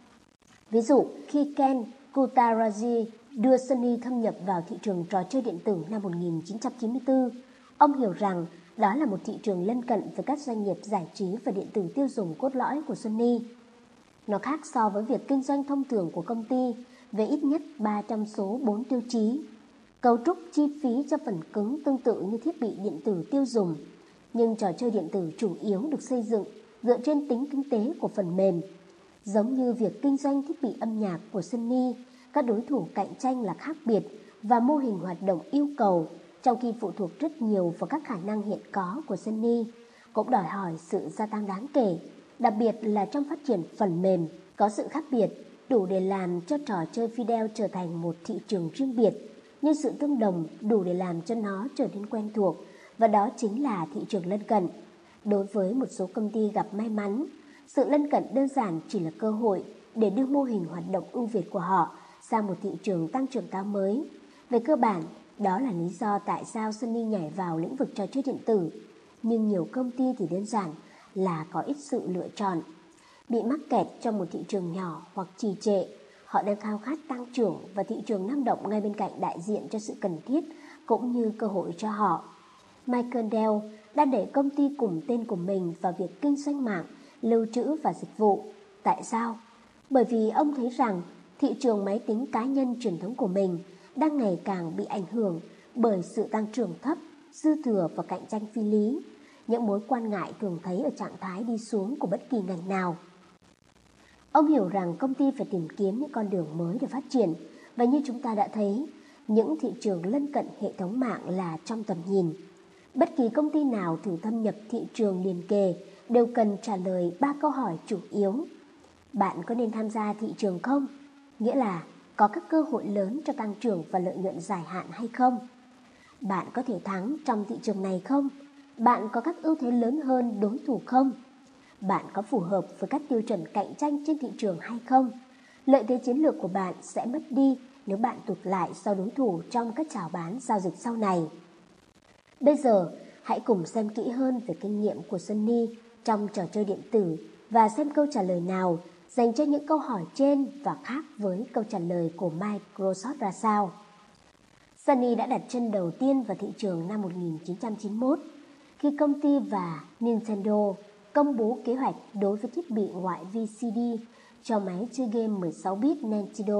Ví dụ, khi Ken Kutaragi đưa Sony thâm nhập vào thị trường trò chơi điện tử năm 1994, ông hiểu rằng đó là một thị trường lân cận với các doanh nghiệp giải trí và điện tử tiêu dùng cốt lõi của Sony. Nó khác so với việc kinh doanh thông thường của công ty về ít nhất 3 trong số 4 tiêu chí. Cấu trúc chi phí cho phần cứng tương tự như thiết bị điện tử tiêu dùng, nhưng trò chơi điện tử chủ yếu được xây dựng dựa trên tính kinh tế của phần mềm. Giống như việc kinh doanh thiết bị âm nhạc của Sony, các đối thủ cạnh tranh là khác biệt và mô hình hoạt động yêu cầu, trong khi phụ thuộc rất nhiều vào các khả năng hiện có của Sony, cũng đòi hỏi sự gia tăng đáng kể, đặc biệt là trong phát triển phần mềm. Có sự khác biệt đủ để làm cho trò chơi video trở thành một thị trường riêng biệt, nhưng sự tương đồng đủ để làm cho nó trở nên quen thuộc, và đó chính là thị trường lân cận. Đối với một số công ty gặp may mắn, sự lân cận đơn giản chỉ là cơ hội để đưa mô hình hoạt động ưu việt của họ sang một thị trường tăng trưởng cao mới. Về cơ bản, đó là lý do tại sao Sony nhảy vào lĩnh vực trò chơi điện tử, nhưng nhiều công ty thì đơn giản là có ít sự lựa chọn. Bị mắc kẹt trong một thị trường nhỏ hoặc trì trệ, họ đang khao khát tăng trưởng và thị trường năng động ngay bên cạnh đại diện cho sự cần thiết cũng như cơ hội cho họ. Michael Dell đã đẩy công ty cùng tên của mình vào việc kinh doanh mạng, lưu trữ và dịch vụ. Tại sao? Bởi vì ông thấy rằng thị trường máy tính cá nhân truyền thống của mình đang ngày càng bị ảnh hưởng bởi sự tăng trưởng thấp, dư thừa và cạnh tranh phi lý, những mối quan ngại thường thấy ở trạng thái đi xuống của bất kỳ ngành nào. Ông hiểu rằng công ty phải tìm kiếm những con đường mới để phát triển, và như chúng ta đã thấy, những thị trường lân cận hệ thống mạng là trong tầm nhìn. Bất kỳ công ty nào thử thâm nhập thị trường liền kề đều cần trả lời 3 câu hỏi chủ yếu. Bạn có nên tham gia thị trường không? Nghĩa là có các cơ hội lớn cho tăng trưởng và lợi nhuận dài hạn hay không? Bạn có thể thắng trong thị trường này không? Bạn có các ưu thế lớn hơn đối thủ không? Bạn có phù hợp với các tiêu chuẩn cạnh tranh trên thị trường hay không? Lợi thế chiến lược của bạn sẽ mất đi nếu bạn tụt lại sau đối thủ trong các chào bán giao dịch sau này. Bây giờ, hãy cùng xem kỹ hơn về kinh nghiệm của Sony trong trò chơi điện tử và xem câu trả lời nào dành cho những câu hỏi trên và khác với câu trả lời của Microsoft ra sao. Sony đã đặt chân đầu tiên vào thị trường năm 1991 khi công ty và Nintendo công bố kế hoạch đối với thiết bị ngoại vi CD cho máy chơi game 16 bit Nintendo.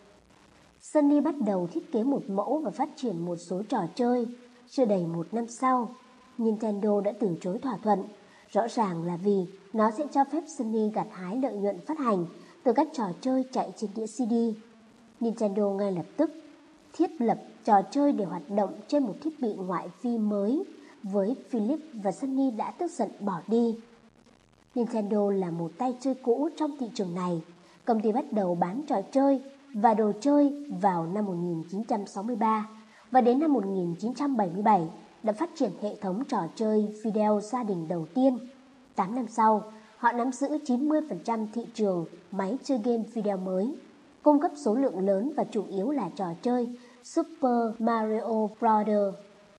Sony bắt đầu thiết kế một mẫu và phát triển một số trò chơi. Chưa đầy 1 năm sau, Nintendo đã từ chối thỏa thuận, rõ ràng là vì nó sẽ cho phép Sony gặt hái lợi nhuận phát hành từ các trò chơi chạy trên đĩa CD. Nintendo ngay lập tức thiết lập trò chơi để hoạt động trên một thiết bị ngoại vi mới với Philips, và Sony đã tức giận bỏ đi. Nintendo là một tay chơi cũ trong thị trường này. Công ty bắt đầu bán trò chơi và đồ chơi vào năm 1963 và đến năm 1977 đã phát triển hệ thống trò chơi video gia đình đầu tiên. 8 năm sau, họ nắm giữ 90% thị trường máy chơi game video mới, cung cấp số lượng lớn và chủ yếu là trò chơi Super Mario Bros.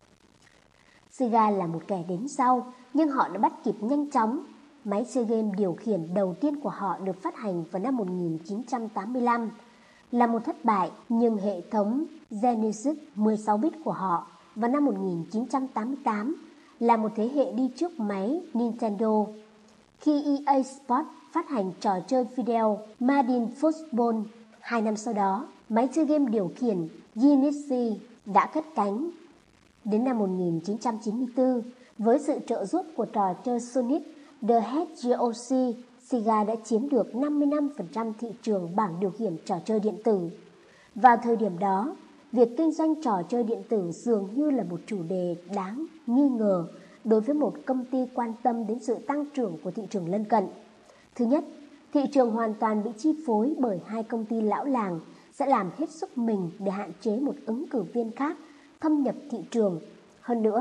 Sega là một kẻ đến sau, nhưng họ đã bắt kịp nhanh chóng. Máy chơi game điều khiển đầu tiên của họ được phát hành vào năm 1985. Là một thất bại, nhưng hệ thống Genesis 16 bit của họ vào năm 1988 là một thế hệ đi trước máy Nintendo. Khi EA Sports phát hành trò chơi video Madden Football, 2 năm sau đó, máy chơi game điều khiển Genesis đã cất cánh. Đến năm 1994, với sự trợ giúp của trò chơi Sonic the Hedgehog, Sega đã chiếm được 55% thị trường bảng điều khiển trò chơi điện tử. Vào thời điểm đó, việc kinh doanh trò chơi điện tử dường như là một chủ đề đáng nghi ngờ đối với một công ty quan tâm đến sự tăng trưởng của thị trường lân cận. Thứ nhất, thị trường hoàn toàn bị chi phối bởi 2 công ty lão làng sẽ làm hết sức mình để hạn chế một ứng cử viên khác thâm nhập thị trường. Hơn nữa,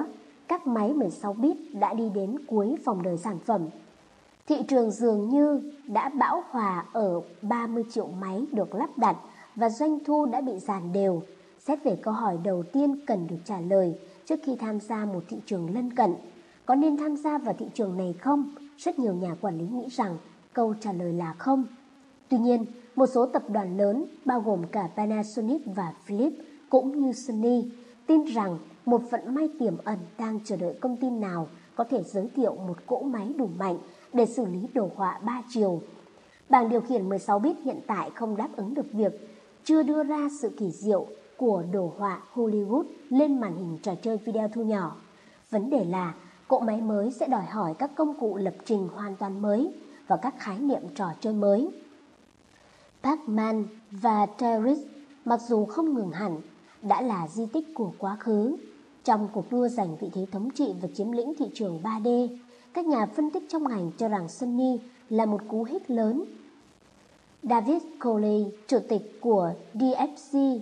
các máy 16 bit đã đi đến cuối vòng đời sản phẩm. Thị trường dường như đã bão hòa ở 30 triệu máy được lắp đặt và doanh thu đã bị dàn đều. Xét về câu hỏi đầu tiên cần được trả lời trước khi tham gia một thị trường lân cận, có nên tham gia vào thị trường này không? Rất nhiều nhà quản lý nghĩ rằng câu trả lời là không. Tuy nhiên, một số tập đoàn lớn bao gồm cả Panasonic và Philips cũng như Sony tin rằng một vận may tiềm ẩn đang chờ đợi công ty nào có thể giới thiệu một cỗ máy đủ mạnh để xử lý đồ họa 3 chiều. Bảng điều khiển 16 bit hiện tại không đáp ứng được việc chưa đưa ra sự kỳ diệu của đồ họa Hollywood lên màn hình trò chơi video thu nhỏ. Vấn đề là cỗ máy mới sẽ đòi hỏi các công cụ lập trình hoàn toàn mới và các khái niệm trò chơi mới. Pac-Man và Tetris mặc dù không ngừng hẳn, đã là di tích của quá khứ. Trong cuộc đua giành vị thế thống trị và chiếm lĩnh thị trường 3D, các nhà phân tích trong ngành cho rằng Sony là một cú hích lớn. David Coley, chủ tịch của DFC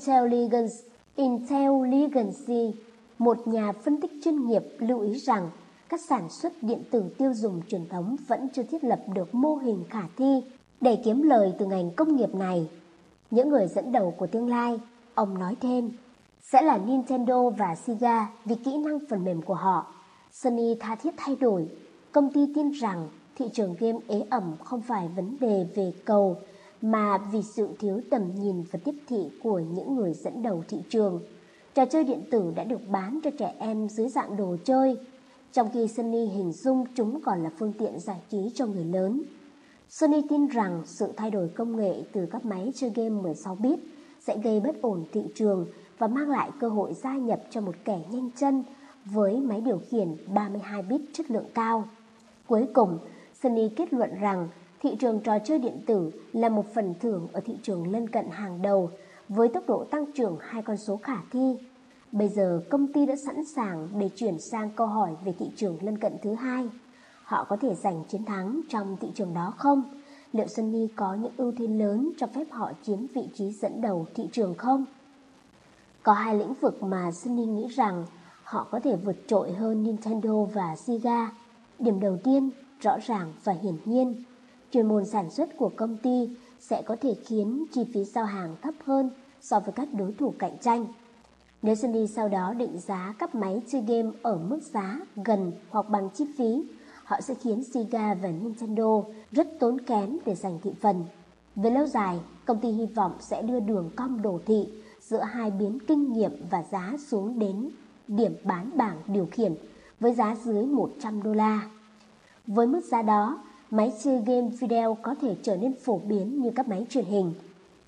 Intelligence, một nhà phân tích chuyên nghiệp, lưu ý rằng các sản xuất điện tử tiêu dùng truyền thống vẫn chưa thiết lập được mô hình khả thi để kiếm lời từ ngành công nghiệp này. Những người dẫn đầu của tương lai, ông nói thêm, sẽ là Nintendo và Sega vì kỹ năng phần mềm của họ. Sony tha thiết thay đổi. Công ty tin rằng thị trường game ế ẩm không phải vấn đề về cầu mà vì sự thiếu tầm nhìn và tiếp thị của những người dẫn đầu thị trường. Trò chơi điện tử đã được bán cho trẻ em dưới dạng đồ chơi, trong khi Sony hình dung chúng còn là phương tiện giải trí cho người lớn. Sony tin rằng sự thay đổi công nghệ từ các máy chơi game 16 bit sẽ gây bất ổn thị trường và mang lại cơ hội gia nhập cho một kẻ nhanh chân với máy điều khiển 32 bit chất lượng cao. Cuối cùng, Sony kết luận rằng thị trường trò chơi điện tử là một phần thưởng ở thị trường lân cận hàng đầu với tốc độ tăng trưởng 2 con số khả thi. Bây giờ công ty đã sẵn sàng để chuyển sang câu hỏi về thị trường lân cận thứ hai. Họ có thể giành chiến thắng trong thị trường đó không? Liệu Sony có những ưu thế lớn cho phép họ chiếm vị trí dẫn đầu thị trường không? Có hai lĩnh vực mà Sony nghĩ rằng họ có thể vượt trội hơn Nintendo và Sega. Điểm đầu tiên, rõ ràng và hiển nhiên, chuyên môn sản xuất của công ty sẽ có thể khiến chi phí giao hàng thấp hơn so với các đối thủ cạnh tranh. Nếu Sony sau đó định giá các máy chơi game ở mức giá gần hoặc bằng chi phí, họ sẽ khiến Sega và Nintendo rất tốn kém để giành thị phần. Về lâu dài, công ty hy vọng sẽ đưa đường cong đồ thị giữa hai biến kinh nghiệm và giá xuống đến điểm bán bảng điều khiển với giá dưới $100. Với mức giá đó, máy chơi game video có thể trở nên phổ biến như các máy truyền hình.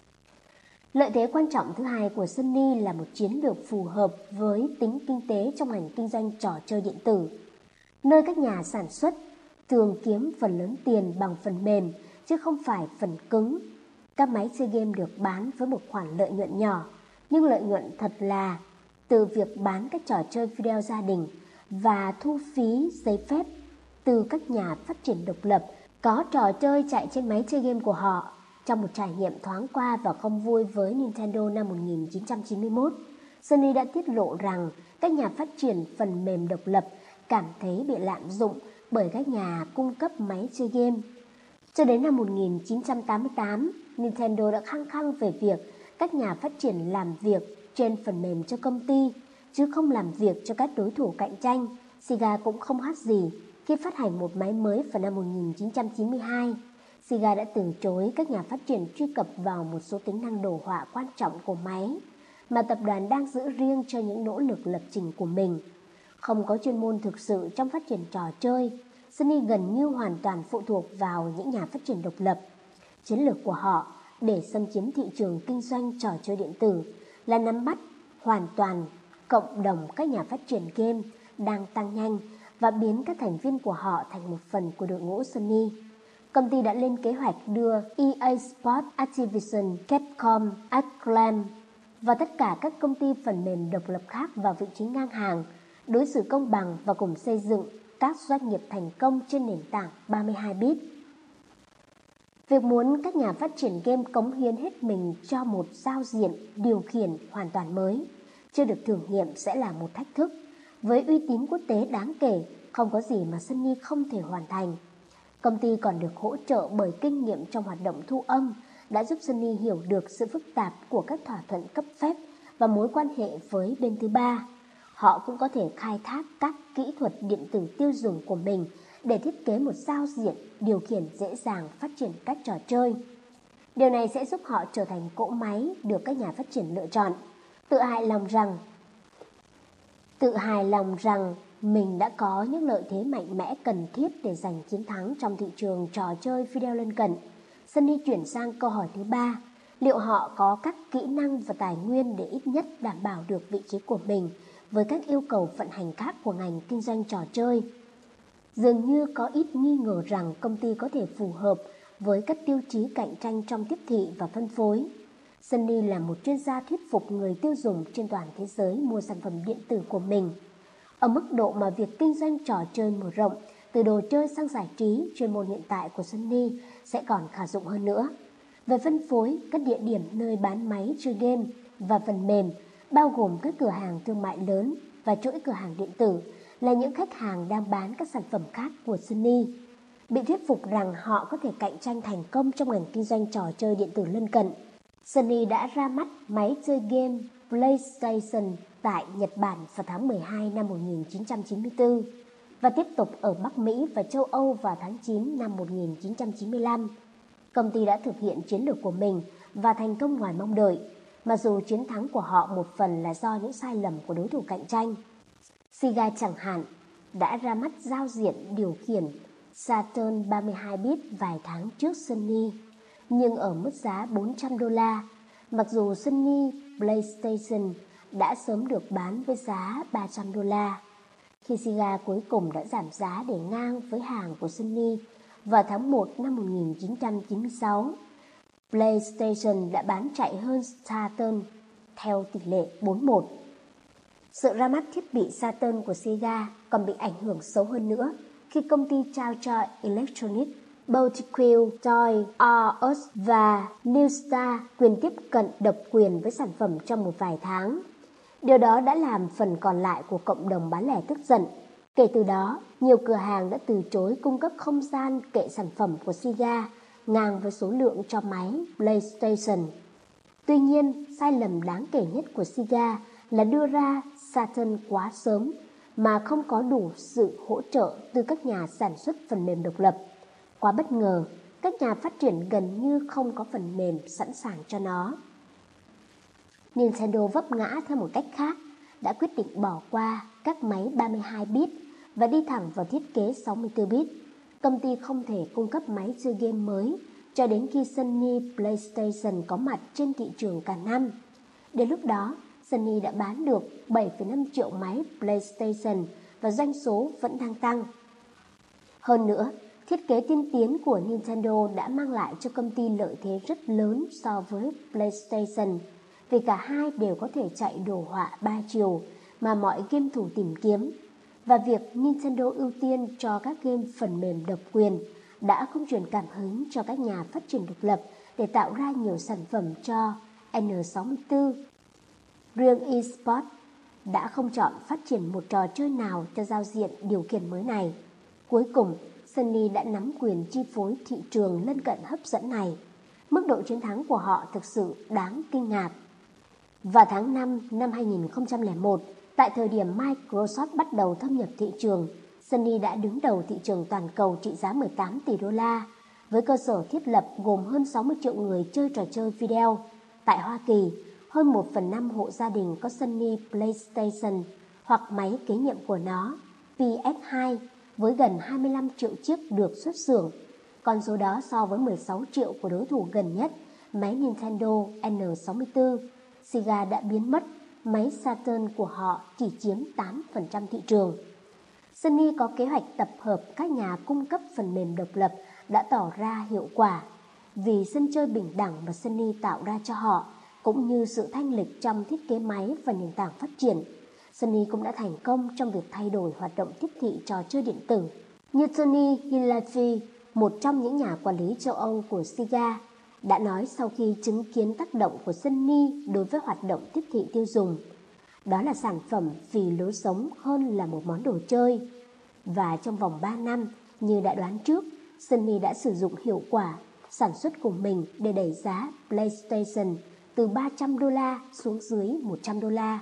Lợi thế quan trọng thứ hai của Sony là một chiến lược phù hợp với tính kinh tế trong ngành kinh doanh trò chơi điện tử, nơi các nhà sản xuất thường kiếm phần lớn tiền bằng phần mềm chứ không phải phần cứng. Các máy chơi game được bán với một khoản lợi nhuận nhỏ, nhưng lợi nhuận thật là từ việc bán các trò chơi video gia đình và thu phí giấy phép từ các nhà phát triển độc lập có trò chơi chạy trên máy chơi game của họ. Trong một trải nghiệm thoáng qua và không vui với Nintendo năm 1991, Sony đã tiết lộ rằng các nhà phát triển phần mềm độc lập cảm thấy bị lạm dụng bởi các nhà cung cấp máy chơi game. Cho đến năm 1988, Nintendo đã khăng khăng về việc các nhà phát triển làm việc trên phần mềm cho công ty, chứ không làm việc cho các đối thủ cạnh tranh. Sega cũng không hát gì khi phát hành một máy mới vào năm 1992. Sega đã từ chối các nhà phát triển truy cập vào một số tính năng đồ họa quan trọng của máy mà tập đoàn đang giữ riêng cho những nỗ lực lập trình của mình. Không có chuyên môn thực sự trong phát triển trò chơi, Sony gần như hoàn toàn phụ thuộc vào những nhà phát triển độc lập. Chiến lược của họ để xâm chiếm thị trường kinh doanh trò chơi điện tử là nắm bắt hoàn toàn cộng đồng các nhà phát triển game đang tăng nhanh và biến các thành viên của họ thành một phần của đội ngũ Sony. Công ty đã lên kế hoạch đưa EA Sports, Activision, Capcom, Acclaim và tất cả các công ty phần mềm độc lập khác vào vị trí ngang hàng, đối xử công bằng và cùng xây dựng các doanh nghiệp thành công trên nền tảng 32 bit. Việc muốn các nhà phát triển game cống hiến hết mình cho một giao diện điều khiển hoàn toàn mới, chưa được thử nghiệm sẽ là một thách thức, Với uy tín quốc tế đáng kể, không có gì mà Sony không thể hoàn thành. Công ty còn được hỗ trợ bởi kinh nghiệm trong hoạt động thu âm, đã giúp Sony hiểu được sự phức tạp của các thỏa thuận cấp phép và mối quan hệ với bên thứ ba. Họ cũng có thể khai thác các kỹ thuật điện tử tiêu dùng của mình để thiết kế một giao diện điều khiển dễ dàng phát triển các trò chơi. Điều này sẽ giúp họ trở thành cỗ máy được các nhà phát triển lựa chọn, tự hài lòng rằng mình đã có những lợi thế mạnh mẽ cần thiết để giành chiến thắng trong thị trường trò chơi video lân cận. Sony chuyển sang câu hỏi thứ ba: liệu họ có các kỹ năng và tài nguyên để ít nhất đảm bảo được vị trí của mình với các yêu cầu vận hành khác của ngành kinh doanh trò chơi? Dường như có ít nghi ngờ rằng công ty có thể phù hợp với các tiêu chí cạnh tranh trong tiếp thị và phân phối. Sony là một chuyên gia thuyết phục người tiêu dùng trên toàn thế giới mua sản phẩm điện tử của mình, ở mức độ mà việc kinh doanh trò chơi mở rộng từ đồ chơi sang giải trí. Chuyên môn hiện tại của Sony sẽ còn khả dụng hơn nữa. Về phân phối, các địa điểm nơi bán máy chơi game và phần mềm, bao gồm các cửa hàng thương mại lớn và chuỗi cửa hàng điện tử, là những khách hàng đang bán các sản phẩm khác của Sony. Bị thuyết phục rằng họ có thể cạnh tranh thành công trong ngành kinh doanh trò chơi điện tử lân cận, Sony đã ra mắt máy chơi game PlayStation tại Nhật Bản vào tháng 12 năm 1994 và tiếp tục ở Bắc Mỹ và châu Âu vào tháng 9 năm 1995. Công ty đã thực hiện chiến lược của mình và thành công ngoài mong đợi, mặc dù chiến thắng của họ một phần là do những sai lầm của đối thủ cạnh tranh. Sega chẳng hạn đã ra mắt giao diện điều khiển Saturn 32 bit vài tháng trước Sony, nhưng ở mức giá $400, mặc dù Sony PlayStation đã sớm được bán với giá $300. Khi Sega cuối cùng đã giảm giá để ngang với hàng của Sony vào tháng 1 năm 1996, PlayStation đã bán chạy hơn Saturn theo tỷ lệ 4:1. Sự ra mắt thiết bị Saturn của Sega còn bị ảnh hưởng xấu hơn nữa khi công ty trao cho Electronic, Boutiqueux, Toys R Us và New Star quyền tiếp cận độc quyền với sản phẩm trong một vài tháng. Điều đó đã làm phần còn lại của cộng đồng bán lẻ tức giận. Kể từ đó, nhiều cửa hàng đã từ chối cung cấp không gian kệ sản phẩm của Sega ngang với số lượng cho máy PlayStation. Tuy nhiên, sai lầm đáng kể nhất của Sega là đưa ra Saturn quá sớm mà không có đủ sự hỗ trợ từ các nhà sản xuất phần mềm độc lập. Quá bất ngờ, các nhà phát triển gần như không có phần mềm sẵn sàng cho nó. Nintendo vấp ngã theo một cách khác, đã quyết định bỏ qua các máy 32 bit và đi thẳng vào thiết kế 64 bit. Công ty không thể cung cấp máy chơi game mới cho đến khi Sony PlayStation có mặt trên thị trường cả năm. Đến lúc đó, Sony đã bán được 7,5 triệu máy PlayStation và doanh số vẫn đang tăng. Hơn nữa, thiết kế tiên tiến của Nintendo đã mang lại cho công ty lợi thế rất lớn so với PlayStation, vì cả hai đều có thể chạy đồ họa 3 chiều mà mọi game thủ tìm kiếm, và việc Nintendo ưu tiên cho các game phần mềm độc quyền đã không truyền cảm hứng cho các nhà phát triển độc lập để tạo ra nhiều sản phẩm cho N64. Riêng eSports đã không chọn phát triển một trò chơi nào cho giao diện điều khiển mới này. Cuối cùng, Sony đã nắm quyền chi phối thị trường lân cận hấp dẫn này. Mức độ chiến thắng của họ thực sự đáng kinh ngạc. Vào tháng 5 năm 2001, tại thời điểm Microsoft bắt đầu thâm nhập thị trường, Sony đã đứng đầu thị trường toàn cầu trị giá 18 tỷ đô la, với cơ sở thiết lập gồm hơn 60 triệu người chơi trò chơi video. Tại Hoa Kỳ, hơn 1/5 hộ gia đình có Sony PlayStation hoặc máy kế nhiệm của nó, PS2, với gần 25 triệu chiếc được xuất xưởng. Con số đó so với 16 triệu của đối thủ gần nhất, máy Nintendo N64. Sega đã biến mất, máy Saturn của họ chỉ chiếm 8% thị trường. Sony có kế hoạch tập hợp các nhà cung cấp phần mềm độc lập đã tỏ ra hiệu quả, vì sân chơi bình đẳng mà Sony tạo ra cho họ, cũng như sự thanh lịch trong thiết kế máy và nền tảng phát triển. Sony cũng đã thành công trong việc thay đổi hoạt động tiếp thị trò chơi điện tử. Như Tony Gillespie, một trong những nhà quản lý châu Âu của Sega, đã nói sau khi chứng kiến tác động của Sony đối với hoạt động tiếp thị tiêu dùng: Đó là sản phẩm vì lối sống hơn là một món đồ chơi. Và trong vòng 3 năm, như đã đoán trước, Sony đã sử dụng hiệu quả sản xuất của mình để đẩy giá PlayStation từ $300 xuống dưới $100.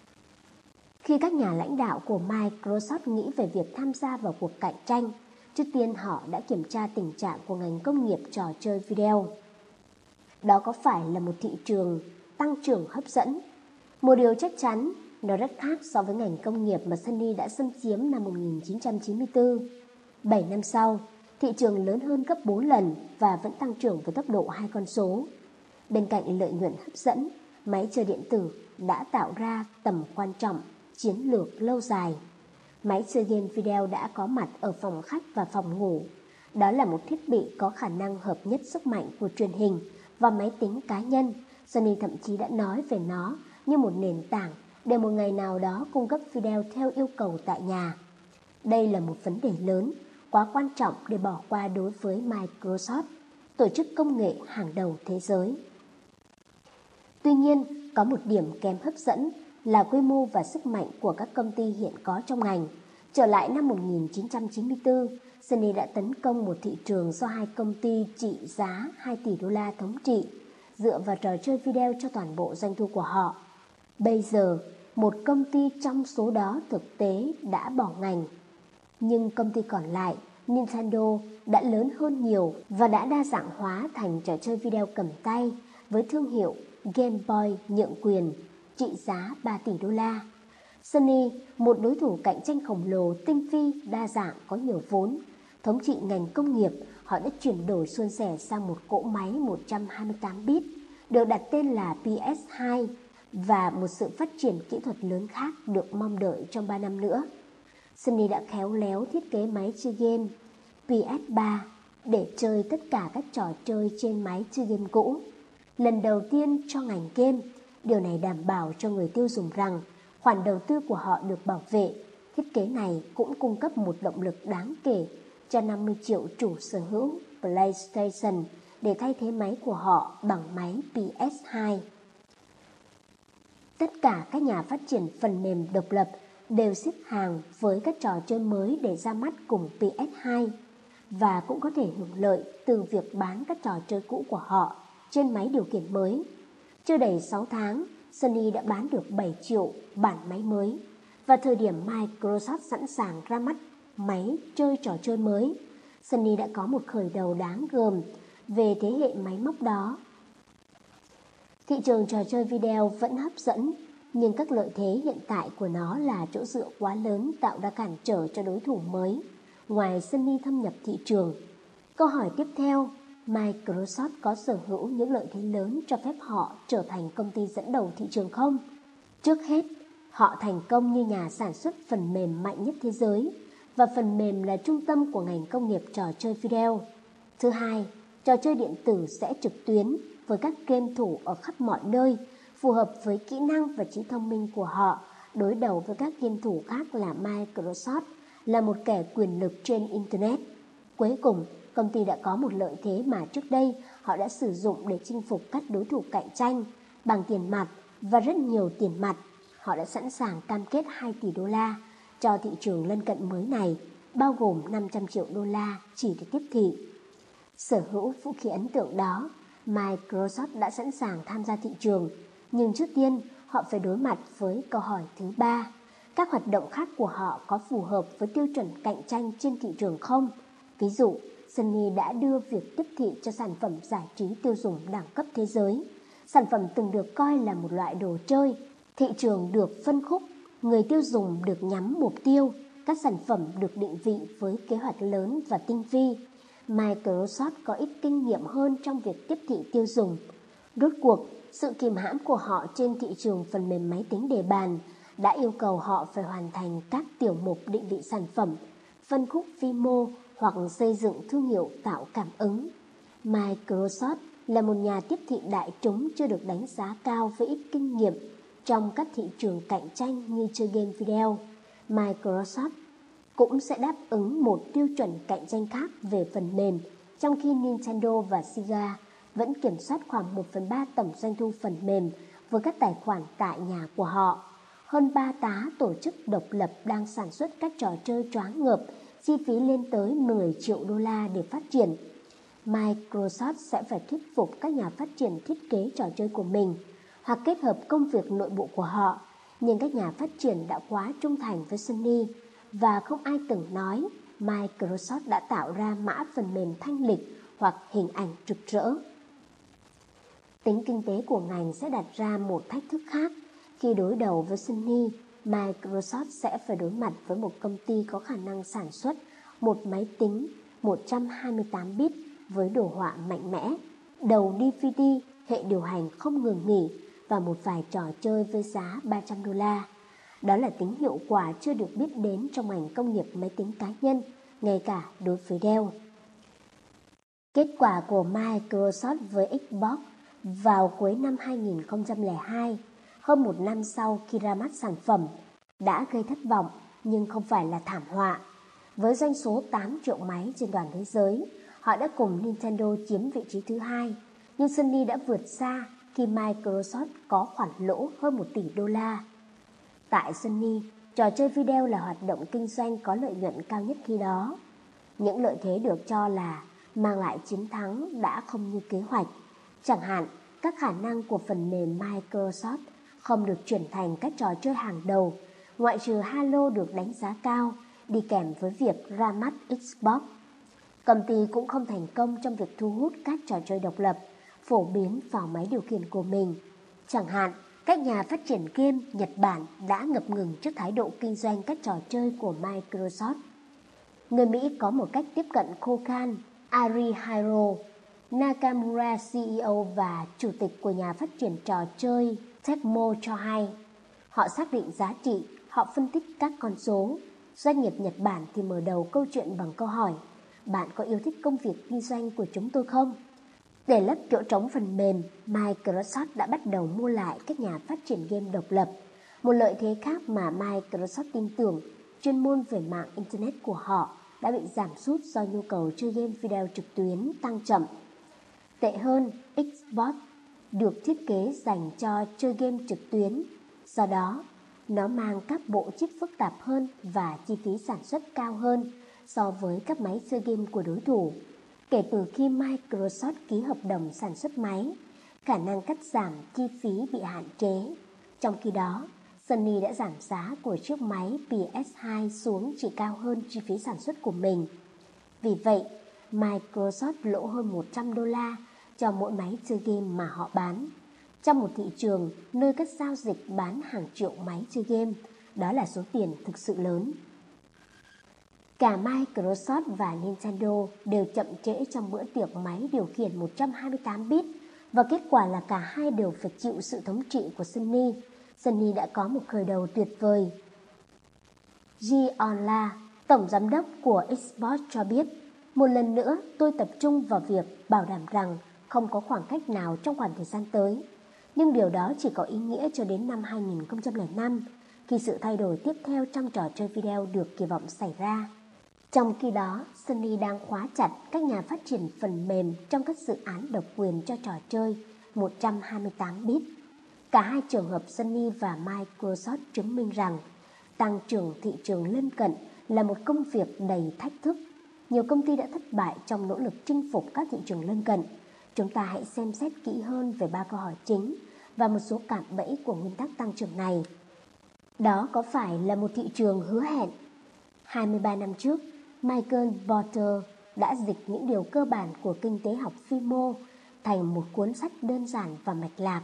Khi các nhà lãnh đạo của Microsoft nghĩ về việc tham gia vào cuộc cạnh tranh, trước tiên họ đã kiểm tra tình trạng của ngành công nghiệp trò chơi video. Đó có phải là một thị trường tăng trưởng hấp dẫn? Một điều chắc chắn, nó rất khác so với ngành công nghiệp mà Sony đã xâm chiếm năm 1994. 7 năm sau, thị trường lớn hơn gấp 4 lần và vẫn tăng trưởng với tốc độ 2 con số. Bên cạnh lợi nhuận hấp dẫn, máy chơi điện tử đã tạo ra tầm quan trọng, chiến lược lâu dài. Máy chơi game video đã có mặt ở phòng khách và phòng ngủ. Đó là một thiết bị có khả năng hợp nhất sức mạnh của truyền hình và máy tính cá nhân. Sony thậm chí đã nói về nó như một nền tảng để một ngày nào đó cung cấp video theo yêu cầu tại nhà. Đây là một vấn đề lớn, quá quan trọng để bỏ qua đối với Microsoft, tổ chức công nghệ hàng đầu thế giới. Tuy nhiên, có một điểm kém hấp dẫn là quy mô và sức mạnh của các công ty hiện có trong ngành. Trở lại năm 1994, Sony đã tấn công một thị trường do hai công ty trị giá $2 tỷ thống trị, dựa vào trò chơi video cho toàn bộ doanh thu của họ. Bây giờ, một công ty trong số đó thực tế đã bỏ ngành. Nhưng công ty còn lại, Nintendo, đã lớn hơn nhiều và đã đa dạng hóa thành trò chơi video cầm tay với thương hiệu Game Boy nhượng quyền, trị giá $3 tỷ. Sony, một đối thủ cạnh tranh khổng lồ, tinh vi, đa dạng, có nhiều vốn, thống trị ngành công nghiệp, họ đã chuyển đổi suôn sẻ sang một cỗ máy 128 bit, được đặt tên là PS2 và một sự phát triển kỹ thuật lớn khác được mong đợi trong 3 năm nữa. Sony đã khéo léo thiết kế máy chơi game PS3 để chơi tất cả các trò chơi trên máy chơi game cũ. Lần đầu tiên cho ngành game, điều này đảm bảo cho người tiêu dùng rằng khoản đầu tư của họ được bảo vệ. Thiết kế này cũng cung cấp một động lực đáng kể cho 50 triệu chủ sở hữu PlayStation để thay thế máy của họ bằng máy PS2. Tất cả các nhà phát triển phần mềm độc lập đều xếp hàng với các trò chơi mới để ra mắt cùng PS2 và cũng có thể hưởng lợi từ việc bán các trò chơi cũ của họ trên máy điều khiển mới. Chưa đầy 6 tháng, Sony đã bán được 7 triệu bản máy mới. Và thời điểm Microsoft sẵn sàng ra mắt máy chơi trò chơi mới, Sony đã có một khởi đầu đáng gờm về thế hệ máy móc đó. Thị trường trò chơi video vẫn hấp dẫn, nhưng các lợi thế hiện tại của nó là chỗ dựa quá lớn tạo ra cản trở cho đối thủ mới, ngoài Sony thâm nhập thị trường. Câu hỏi tiếp theo, Microsoft có sở hữu những lợi thế lớn cho phép họ trở thành công ty dẫn đầu thị trường không? Trước hết, họ thành công như nhà sản xuất phần mềm mạnh nhất thế giới, và phần mềm là trung tâm của ngành công nghiệp trò chơi video. Thứ hai, trò chơi điện tử sẽ trực tuyến với các game thủ ở khắp mọi nơi, phù hợp với kỹ năng và trí thông minh của họ, đối đầu với các game thủ khác là Microsoft, là một kẻ quyền lực trên Internet. Cuối cùng, công ty đã có một lợi thế mà trước đây họ đã sử dụng để chinh phục các đối thủ cạnh tranh bằng tiền mặt và rất nhiều tiền mặt. Họ đã sẵn sàng cam kết $2 tỷ cho thị trường lân cận mới này, bao gồm $500 triệu chỉ để tiếp thị. Sở hữu vũ khí ấn tượng đó, Microsoft đã sẵn sàng tham gia thị trường, nhưng trước tiên họ phải đối mặt với câu hỏi thứ ba. Các hoạt động khác của họ có phù hợp với tiêu chuẩn cạnh tranh trên thị trường không? Ví dụ, Sony đã đưa việc tiếp thị cho sản phẩm giải trí tiêu dùng đẳng cấp thế giới. Sản phẩm từng được coi là một loại đồ chơi, thị trường được phân khúc, người tiêu dùng được nhắm mục tiêu, các sản phẩm được định vị với kế hoạch lớn và tinh vi. Microsoft có ít kinh nghiệm hơn trong việc tiếp thị tiêu dùng. Rốt cuộc, sự kìm hãm của họ trên thị trường phần mềm máy tính đề bàn đã yêu cầu họ phải hoàn thành các tiểu mục định vị sản phẩm, phân khúc vi mô hoặc xây dựng thương hiệu tạo cảm ứng. Microsoft là một nhà tiếp thị đại chúng chưa được đánh giá cao với ít kinh nghiệm trong các thị trường cạnh tranh như chơi game video. Microsoft cũng sẽ đáp ứng một tiêu chuẩn cạnh tranh khác về phần mềm, trong khi Nintendo và Sega vẫn kiểm soát khoảng 1/3 tổng doanh thu phần mềm với các tài khoản tại nhà của họ. hơn 3 tá tổ chức độc lập đang sản xuất các trò chơi choáng ngợp, chi phí lên tới 10 triệu đô la để phát triển. Microsoft sẽ phải thuyết phục các nhà phát triển thiết kế trò chơi của mình hoặc kết hợp công việc nội bộ của họ, nhưng các nhà phát triển đã quá trung thành với Sony và không ai từng nói Microsoft đã tạo ra mã phần mềm thanh lịch hoặc hình ảnh rực rỡ. Tính kinh tế của ngành sẽ đặt ra một thách thức khác. Khi đối đầu với Sony, Microsoft sẽ phải đối mặt với một công ty có khả năng sản xuất một máy tính 128 bit với đồ họa mạnh mẽ, đầu DVD, hệ điều hành không ngừng nghỉ và một vài trò chơi với giá 300 đô la. Đó là tính hiệu quả chưa được biết đến trong ngành công nghiệp máy tính cá nhân, ngay cả đối với Dell. Kết quả của Microsoft với Xbox vào cuối năm 2002, hơn một năm sau khi ra mắt sản phẩm, đã gây thất vọng nhưng không phải là thảm họa. Với doanh số 8 triệu máy trên toàn thế giới, họ đã cùng Nintendo chiếm vị trí thứ hai, nhưng Sony đã vượt xa khi Microsoft có khoản lỗ hơn 1 tỷ đô la. Tại Sony, trò chơi video là hoạt động kinh doanh có lợi nhuận cao nhất khi đó. Những lợi thế được cho là mang lại chiến thắng đã không như kế hoạch. Chẳng hạn, các khả năng của phần mềm Microsoft không được chuyển thành các trò chơi hàng đầu, ngoại trừ Halo được đánh giá cao, đi kèm với việc ra mắt Xbox. Công ty cũng không thành công trong việc thu hút các trò chơi độc lập, phổ biến vào máy điều khiển của mình. Chẳng hạn, các nhà phát triển game Nhật Bản đã ngập ngừng trước thái độ kinh doanh các trò chơi của Microsoft. Người Mỹ có một cách tiếp cận khô khan. Arihiro Nakamura, CEO và chủ tịch của nhà phát triển trò chơi Tecmo cho hay, họ xác định giá trị, họ phân tích các con số. Doanh nghiệp Nhật Bản thì mở đầu câu chuyện bằng câu hỏi: bạn có yêu thích công việc kinh doanh của chúng tôi không? Để lấp chỗ trống phần mềm, Microsoft đã bắt đầu mua lại các nhà phát triển game độc lập. Một lợi thế khác mà Microsoft tin tưởng, chuyên môn về mạng Internet của họ đã bị giảm sút do nhu cầu chơi game video trực tuyến tăng chậm. Tệ hơn, Xbox được thiết kế dành cho chơi game trực tuyến, do đó nó mang các bộ chip phức tạp hơn và chi phí sản xuất cao hơn so với các máy chơi game của đối thủ. Kể từ khi Microsoft ký hợp đồng sản xuất máy, khả năng cắt giảm chi phí bị hạn chế. Trong khi đó, Sony đã giảm giá của chiếc máy PS2 xuống chỉ cao hơn chi phí sản xuất của mình. Vì vậy, Microsoft lỗ hơn 100 đô la cho mỗi máy chơi game mà họ bán. Trong một thị trường nơi các giao dịch bán hàng triệu máy chơi game, đó là số tiền thực sự lớn. Cả Microsoft và Nintendo đều chậm trễ trong bữa tiệc máy điều khiển 128 bit và kết quả là cả hai đều phải chịu sự thống trị của Sony. Sony đã có một khởi đầu tuyệt vời. Ji Onla, tổng giám đốc của Xbox cho biết, một lần nữa tôi tập trung vào việc bảo đảm rằng không có khoảng cách nào trong khoảng thời gian tới. Nhưng điều đó chỉ có ý nghĩa cho đến năm 2005, khi sự thay đổi tiếp theo trong trò chơi video được kỳ vọng xảy ra. Trong khi đó, Sony đang khóa chặt các nhà phát triển phần mềm trong các dự án độc quyền cho trò chơi 128 bit. Cả hai trường hợp Sony và Microsoft chứng minh rằng tăng trưởng thị trường lân cận là một công việc đầy thách thức. Nhiều công ty đã thất bại trong nỗ lực chinh phục các thị trường lân cận. Chúng ta hãy xem xét kỹ hơn về 3 câu hỏi chính và một số cạm bẫy của nguyên tắc tăng trưởng này. Đó có phải là một thị trường hứa hẹn? 23 năm trước, Michael Porter đã dịch những điều cơ bản của kinh tế học vi mô thành một cuốn sách đơn giản và mạch lạc.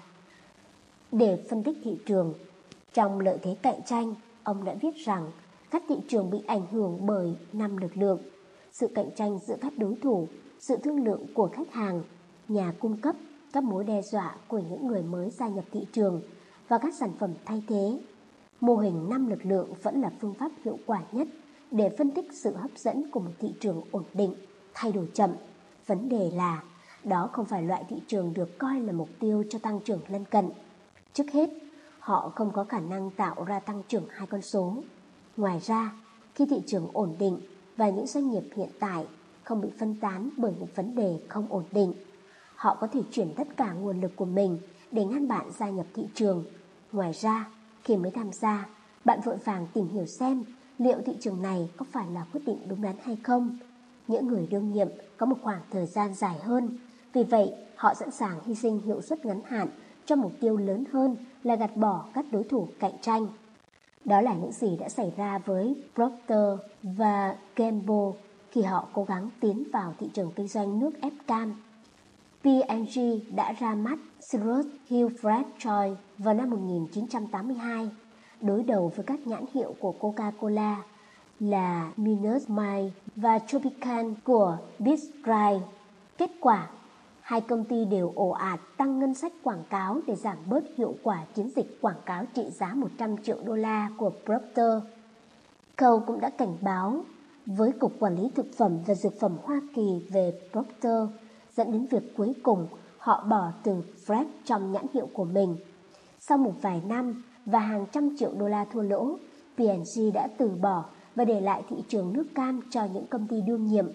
Để phân tích thị trường, trong lợi thế cạnh tranh, ông đã viết rằng các thị trường bị ảnh hưởng bởi 5 lực lượng: sự cạnh tranh giữa các đối thủ, sự thương lượng của khách hàng, nhà cung cấp, các mối đe dọa của những người mới gia nhập thị trường và các sản phẩm thay thế. Mô hình 5 lực lượng vẫn là phương pháp hiệu quả nhất để phân tích sự hấp dẫn của một thị trường ổn định, thay đổi chậm. Vấn đề là đó không phải loại thị trường được coi là mục tiêu cho tăng trưởng lân cận. Trước hết, họ không có khả năng tạo ra tăng trưởng hai con số. Ngoài ra, khi thị trường ổn định và những doanh nghiệp hiện tại không bị phân tán bởi những vấn đề không ổn định, họ có thể chuyển tất cả nguồn lực của mình để ngăn bạn gia nhập thị trường. Ngoài ra, Khi mới tham gia, bạn vội vàng tìm hiểu xem liệu thị trường này có phải là quyết định đúng đắn hay không. Những người đương nhiệm có một khoảng thời gian dài hơn, vì vậy họ sẵn sàng hy sinh hiệu suất ngắn hạn cho mục tiêu lớn hơn là gạt bỏ các đối thủ cạnh tranh. Đó là những gì đã xảy ra với Procter và Gamble khi họ cố gắng tiến vào thị trường kinh doanh nước ép cam. P&G đã ra mắt Cyrus Hill Fresh Choice vào năm 1982, đối đầu với các nhãn hiệu của Coca-Cola là Minute Maid và Tropicana của Biscray. Kết quả, hai công ty đều ồ ạt tăng ngân sách quảng cáo để giảm bớt hiệu quả chiến dịch quảng cáo trị giá 100 triệu đô la của Procter. Cole cũng đã cảnh báo với Cục Quản lý Thực phẩm và Dược phẩm Hoa Kỳ về Procter, dẫn đến việc cuối cùng họ bỏ từ Fresh trong nhãn hiệu của mình. Sau một vài năm và hàng trăm triệu đô la thua lỗ, P&G đã từ bỏ và để lại thị trường nước cam cho những công ty đương nhiệm.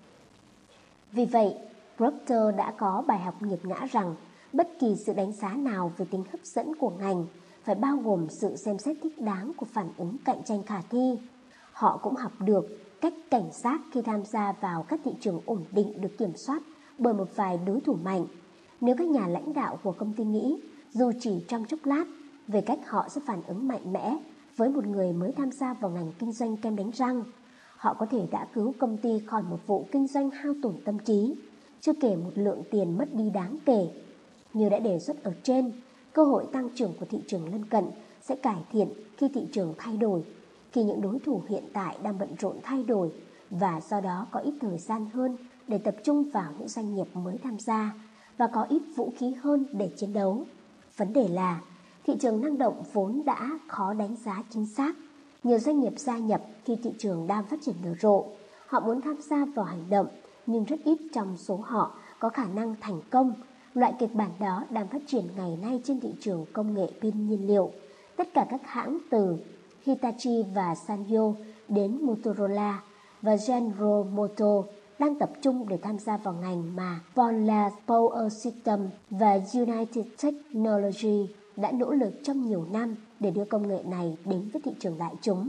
Vì vậy, Procter đã có bài học nghiệt ngã rằng bất kỳ sự đánh giá nào về tính hấp dẫn của ngành phải bao gồm sự xem xét thích đáng của phản ứng cạnh tranh khả thi. Họ cũng học được cách cảnh giác khi tham gia vào các thị trường ổn định được kiểm soát bởi một vài đối thủ mạnh. Nếu các nhà lãnh đạo của công ty nghĩ, dù chỉ trong chốc lát, về cách họ sẽ phản ứng mạnh mẽ với một người mới tham gia vào ngành kinh doanh kem đánh răng, họ có thể đã cứu công ty khỏi một vụ kinh doanh hao tổn tâm trí, chưa kể một lượng tiền mất đi đáng kể. Như đã đề xuất ở trên, cơ hội tăng trưởng của thị trường lân cận sẽ cải thiện khi thị trường thay đổi, khi những đối thủ hiện tại đang bận rộn thay đổi và do đó có ít thời gian hơn để tập trung vào những doanh nghiệp mới tham gia và có ít vũ khí hơn để chiến đấu. Vấn đề là thị trường năng động vốn đã khó đánh giá chính xác. Nhiều doanh nghiệp gia nhập khi thị trường đang phát triển nở rộ. Họ muốn tham gia vào hành động, nhưng rất ít trong số họ có khả năng thành công. Loại kịch bản đó đang phát triển ngày nay trên thị trường công nghệ pin nhiên liệu. Tất cả các hãng từ Hitachi và Sanyo đến Motorola và General Motors đang tập trung để tham gia vào ngành mà Polaris Power Systems và United Technologies đã nỗ lực trong nhiều năm để đưa công nghệ này đến với thị trường đại chúng.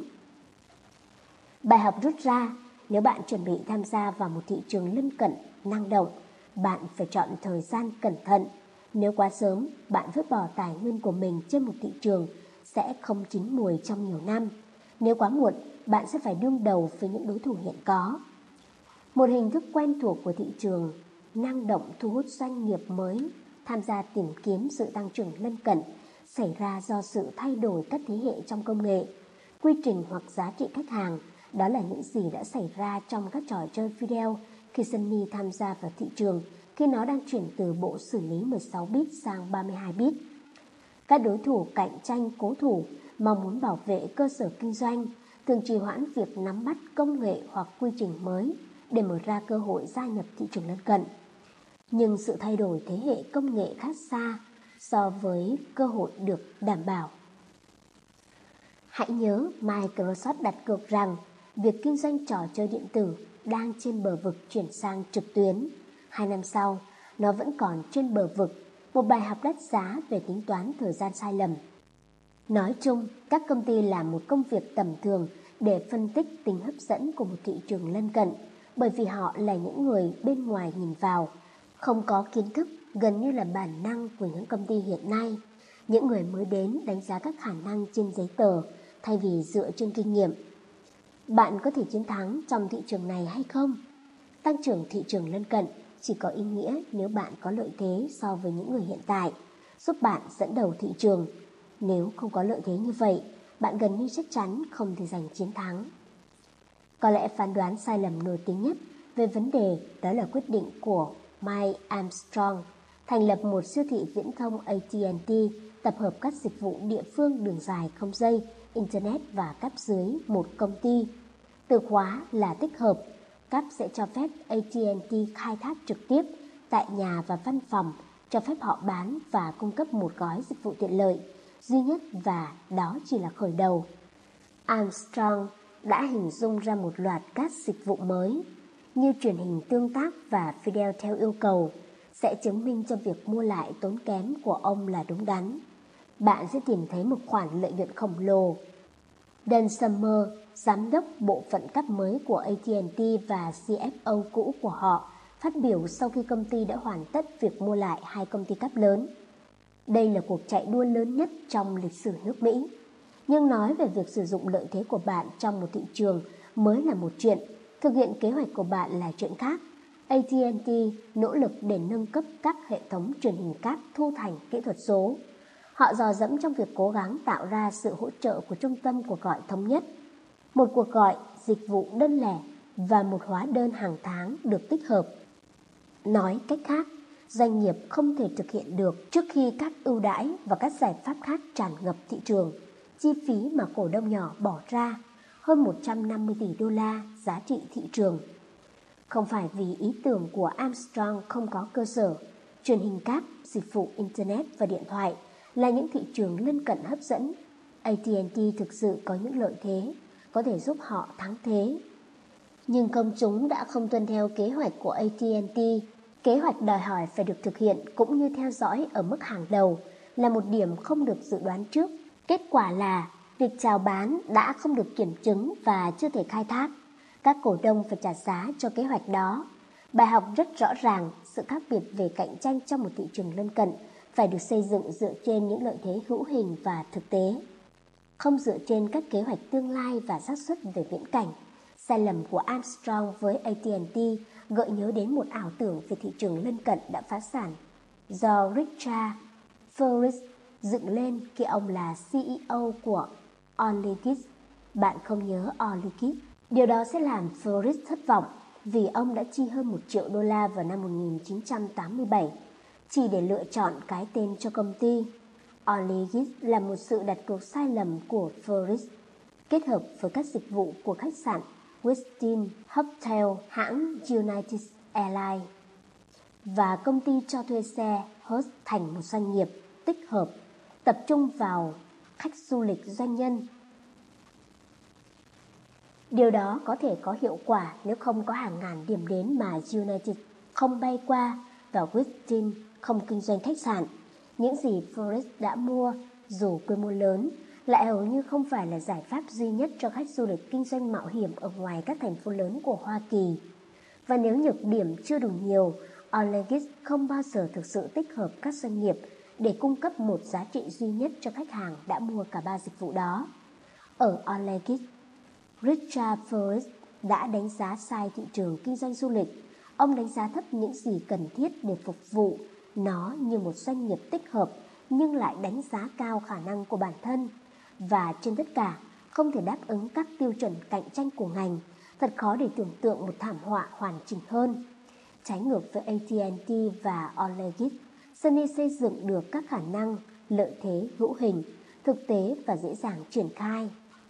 Bài học rút ra, nếu bạn chuẩn bị tham gia vào một thị trường lân cận, năng động, bạn phải chọn thời gian cẩn thận. Nếu quá sớm, bạn vứt bỏ tài nguyên của mình trên một thị trường sẽ không chín mùi trong nhiều năm. Nếu quá muộn, bạn sẽ phải đương đầu với những đối thủ hiện có. Một hình thức quen thuộc của thị trường năng động thu hút doanh nghiệp mới tham gia tìm kiếm sự tăng trưởng lân cận xảy ra do sự thay đổi các thế hệ trong công nghệ, quy trình hoặc giá trị khách hàng. Đó là những gì đã xảy ra trong các trò chơi video khi Sony tham gia vào thị trường khi nó đang chuyển từ bộ xử lý 16 bit sang 32 bit. Các đối thủ cạnh tranh cố thủ mong muốn bảo vệ cơ sở kinh doanh thường trì hoãn việc nắm bắt công nghệ hoặc quy trình mới để mở ra cơ hội gia nhập thị trường lân cận. Nhưng sự thay đổi thế hệ công nghệ khác xa so với cơ hội được đảm bảo. Hãy nhớ Microsoft đặt cược rằng việc kinh doanh trò chơi điện tử đang trên bờ vực chuyển sang trực tuyến. 2 năm sau, nó vẫn còn trên bờ vực, một bài học đắt giá về tính toán thời gian sai lầm. Nói chung, các công ty làm một công việc tầm thường để phân tích tính hấp dẫn của một thị trường lân cận, bởi vì họ là những người bên ngoài nhìn vào, không có kiến thức, gần như là bản năng của những công ty hiện nay. Những người mới đến đánh giá các khả năng trên giấy tờ thay vì dựa trên kinh nghiệm. Bạn có thể chiến thắng trong thị trường này hay không? Tăng trưởng thị trường lân cận chỉ có ý nghĩa nếu bạn có lợi thế so với những người hiện tại, giúp bạn dẫn đầu thị trường. Nếu không có lợi thế như vậy, bạn gần như chắc chắn không thể giành chiến thắng. Có lẽ phán đoán sai lầm nổi tiếng nhất về vấn đề đó là quyết định của Mike Armstrong thành lập một siêu thị viễn thông AT&T tập hợp các dịch vụ địa phương đường dài không dây, Internet và cáp dưới một công ty. Từ khóa là tích hợp. Cáp sẽ cho phép AT&T khai thác trực tiếp tại nhà và văn phòng, cho phép họ bán và cung cấp một gói dịch vụ tiện lợi duy nhất, và đó chỉ là khởi đầu. Armstrong đã hình dung ra một loạt các dịch vụ mới như truyền hình tương tác và video theo yêu cầu sẽ chứng minh cho việc mua lại tốn kém của ông là đúng đắn. bạn sẽ tìm thấy một khoản lợi nhuận khổng lồ. Dan Summer, giám đốc bộ phận cáp mới của AT&T và CFO cũ của họ, phát biểu sau khi công ty đã hoàn tất việc mua lại 2 công ty cáp lớn. Đây là cuộc chạy đua lớn nhất trong lịch sử nước Mỹ. Nhưng nói về việc sử dụng lợi thế của bạn trong một thị trường mới là một chuyện, thực hiện kế hoạch của bạn là chuyện khác. AT&T nỗ lực để nâng cấp các hệ thống truyền hình cáp thu thành kỹ thuật số. Họ dò dẫm trong việc cố gắng tạo ra sự hỗ trợ của trung tâm cuộc gọi thống nhất. Một cuộc gọi, dịch vụ đơn lẻ và một hóa đơn hàng tháng được tích hợp. Nói cách khác, doanh nghiệp không thể thực hiện được trước khi các ưu đãi và các giải pháp khác tràn ngập thị trường. Chi phí mà cổ đông nhỏ bỏ ra, hơn 150 tỷ đô la giá trị thị trường. Không phải vì ý tưởng của Armstrong không có cơ sở, truyền hình cáp, dịch vụ Internet và điện thoại là những thị trường lân cận hấp dẫn. AT&T thực sự có những lợi thế, có thể giúp họ thắng thế. Nhưng công chúng đã không tuân theo kế hoạch của AT&T. Kế hoạch đòi hỏi phải được thực hiện cũng như theo dõi ở mức hàng đầu là một điểm không được dự đoán trước. Kết quả là việc chào bán đã không được kiểm chứng và chưa thể khai thác. Các cổ đông phải trả giá cho kế hoạch đó. Bài học rất rõ ràng, sự khác biệt về cạnh tranh trong một thị trường lân cận phải được xây dựng dựa trên những lợi thế hữu hình và thực tế, không dựa trên các kế hoạch tương lai và xác suất về viễn cảnh. Sai lầm của Armstrong với AT&T gợi nhớ đến một ảo tưởng về thị trường lân cận đã phá sản do Richard Forrest dựng lên khi ông là CEO của Allekits. Bạn không nhớ Allekits? Điều đó sẽ làm Forrest thất vọng vì ông đã chi hơn 1 triệu đô la vào năm 1987 chỉ để lựa chọn cái tên cho công ty. Allekits là một sự đặt cược sai lầm của Forrest, kết hợp với các dịch vụ của khách sạn Westin Hotel, hãng United Airlines và công ty cho thuê xe Hertz thành một doanh nghiệp tích hợp, tập trung vào khách du lịch doanh nhân. Điều đó có thể có hiệu quả nếu không có hàng ngàn điểm đến mà United không bay qua và Westin không kinh doanh khách sạn. Những gì Forrest đã mua, dù quy mô lớn, lại hầu như không phải là giải pháp duy nhất cho khách du lịch kinh doanh mạo hiểm ở ngoài các thành phố lớn của Hoa Kỳ. Và nếu nhược điểm chưa đủ nhiều, Allekits không bao giờ thực sự tích hợp các doanh nghiệp để cung cấp một giá trị duy nhất cho khách hàng đã mua cả 3 dịch vụ đó. Ở Allekits, Richard Forrest đã đánh giá sai thị trường kinh doanh du lịch. Ông đánh giá thấp những gì cần thiết để phục vụ nó như một doanh nghiệp tích hợp, nhưng lại đánh giá cao khả năng của bản thân. Và trên tất cả, không thể đáp ứng các tiêu chuẩn cạnh tranh của ngành. Thật khó để tưởng tượng một thảm họa hoàn chỉnh hơn. Trái ngược với AT&T và Allekits, Sony xây dựng được các khả năng, lợi thế hữu hình, thực tế và dễ dàng triển khai.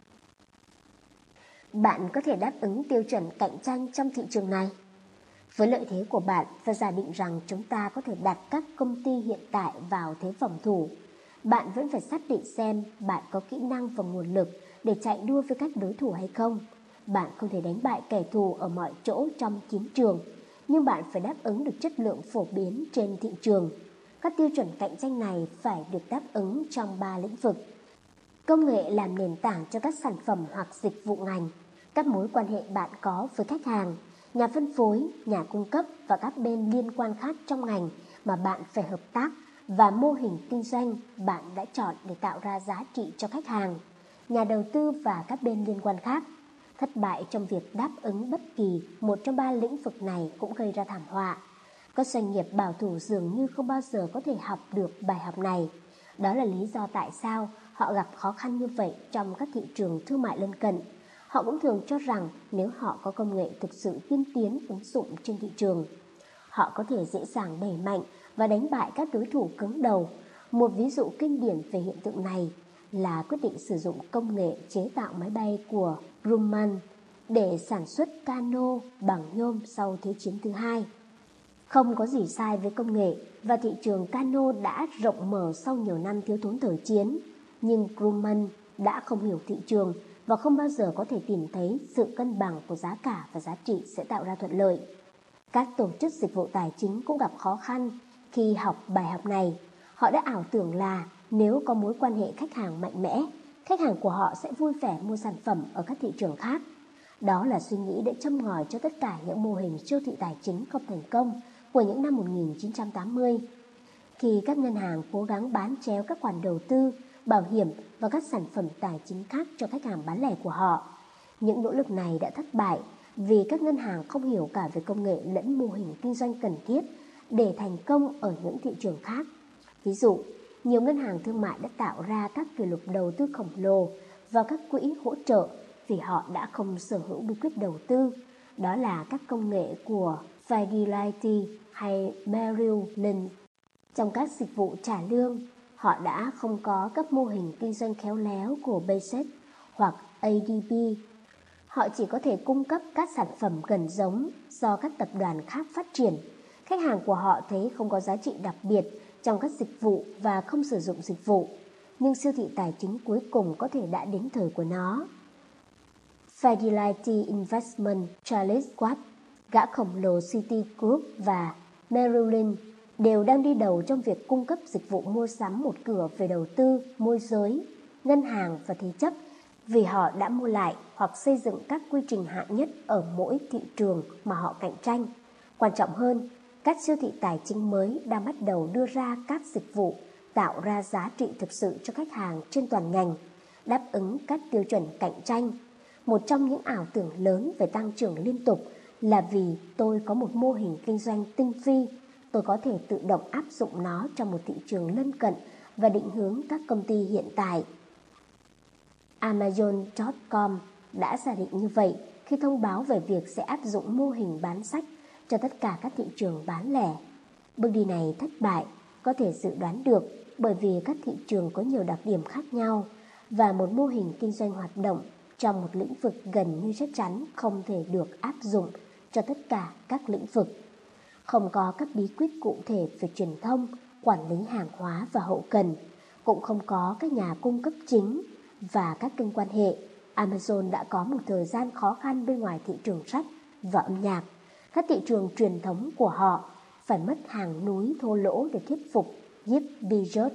Bạn có thể đáp ứng tiêu chuẩn cạnh tranh trong thị trường này. Với lợi thế của bạn và giả định rằng chúng ta có thể đặt các công ty hiện tại vào thế phòng thủ, bạn vẫn phải xác định xem bạn có kỹ năng và nguồn lực để chạy đua với các đối thủ hay không. Bạn không thể đánh bại kẻ thù ở mọi chỗ trong chiến trường, nhưng bạn phải đáp ứng được chất lượng phổ biến trên thị trường. Các tiêu chuẩn cạnh tranh này phải được đáp ứng trong 3 lĩnh vực: công nghệ làm nền tảng cho các sản phẩm hoặc dịch vụ ngành, các mối quan hệ bạn có với khách hàng, nhà phân phối, nhà cung cấp và các bên liên quan khác trong ngành mà bạn phải hợp tác, và mô hình kinh doanh bạn đã chọn để tạo ra giá trị cho khách hàng, nhà đầu tư và các bên liên quan khác. Thất bại trong việc đáp ứng bất kỳ một trong 3 lĩnh vực này cũng gây ra thảm họa. Các doanh nghiệp bảo thủ dường như không bao giờ có thể học được bài học này. Đó là lý do tại sao họ gặp khó khăn như vậy trong các thị trường thương mại lân cận. Họ cũng thường cho rằng nếu họ có công nghệ thực sự tiên tiến ứng dụng trên thị trường, họ có thể dễ dàng đẩy mạnh và đánh bại các đối thủ cứng đầu. Một ví dụ kinh điển về hiện tượng này là quyết định sử dụng công nghệ chế tạo máy bay của Grumman để sản xuất cano bằng nhôm sau Thế chiến thứ hai. Không có gì sai với công nghệ và thị trường cano đã rộng mở sau nhiều năm thiếu thốn thời chiến, nhưng Grumman đã không hiểu thị trường và không bao giờ có thể tìm thấy sự cân bằng của giá cả và giá trị sẽ tạo ra thuận lợi. Các tổ chức dịch vụ tài chính cũng gặp khó khăn khi học bài học này. Họ đã ảo tưởng là Nếu có mối quan hệ khách hàng mạnh mẽ, khách hàng của họ sẽ vui vẻ mua sản phẩm ở các thị trường khác. Đó là suy nghĩ để châm ngòi cho tất cả những mô hình siêu thị tài chính không thành công của những năm 1980. Khi các ngân hàng cố gắng bán chéo các khoản đầu tư, bảo hiểm và các sản phẩm tài chính khác cho khách hàng bán lẻ của họ, những nỗ lực này đã thất bại vì các ngân hàng không hiểu cả về công nghệ lẫn mô hình kinh doanh cần thiết để thành công ở những thị trường khác. Ví dụ, nhiều ngân hàng thương mại đã tạo ra các kỷ lục đầu tư khổng lồ vào các quỹ hỗ trợ vì họ đã không sở hữu bí quyết đầu tư. Đó là các công nghệ của Fidelity hay Merrill Lynch. Trong các dịch vụ trả lương, họ đã không có các mô hình kinh doanh khéo léo của Basic hoặc ADP. Họ chỉ có thể cung cấp các sản phẩm gần giống do các tập đoàn khác phát triển. Khách hàng của họ thấy không có giá trị đặc biệt trong các dịch vụ và không sử dụng dịch vụ. Nhưng siêu thị tài chính cuối cùng có thể đã đến thời của nó. Fidelity Investment, Charles Schwab, gã khổng lồ Citigroup và Merrill Lynch đều đang đi đầu trong việc cung cấp dịch vụ mua sắm một cửa về đầu tư, môi giới, ngân hàng và thế chấp, vì họ đã mua lại hoặc xây dựng các quy trình hạng nhất ở mỗi thị trường mà họ cạnh tranh. Quan trọng hơn, các siêu thị tài chính mới đang bắt đầu đưa ra các dịch vụ tạo ra giá trị thực sự cho khách hàng trên toàn ngành, đáp ứng các tiêu chuẩn cạnh tranh. Một trong những ảo tưởng lớn về tăng trưởng liên tục là vì tôi có một mô hình kinh doanh tinh vi, tôi có thể tự động áp dụng nó trong một thị trường lân cận và định hướng các công ty hiện tại. Amazon.com đã giả định như vậy khi thông báo về việc sẽ áp dụng mô hình bán sách cho tất cả các thị trường bán lẻ. Bước đi này thất bại có thể dự đoán được bởi vì các thị trường có nhiều đặc điểm khác nhau và một mô hình kinh doanh hoạt động trong một lĩnh vực gần như chắc chắn không thể được áp dụng cho tất cả các lĩnh vực. Không có các bí quyết cụ thể về truyền thông, quản lý hàng hóa và hậu cần, cũng không có các nhà cung cấp chính và các kênh quan hệ. Amazon đã có một thời gian khó khăn bên ngoài thị trường sách và âm nhạc. Các thị trường truyền thống của họ phải mất hàng núi thô lỗ để thuyết phục Jeff Bezos,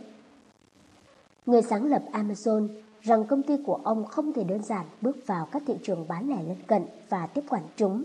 người sáng lập Amazon, rằng công ty của ông không thể đơn giản bước vào các thị trường bán lẻ lân cận và tiếp quản chúng.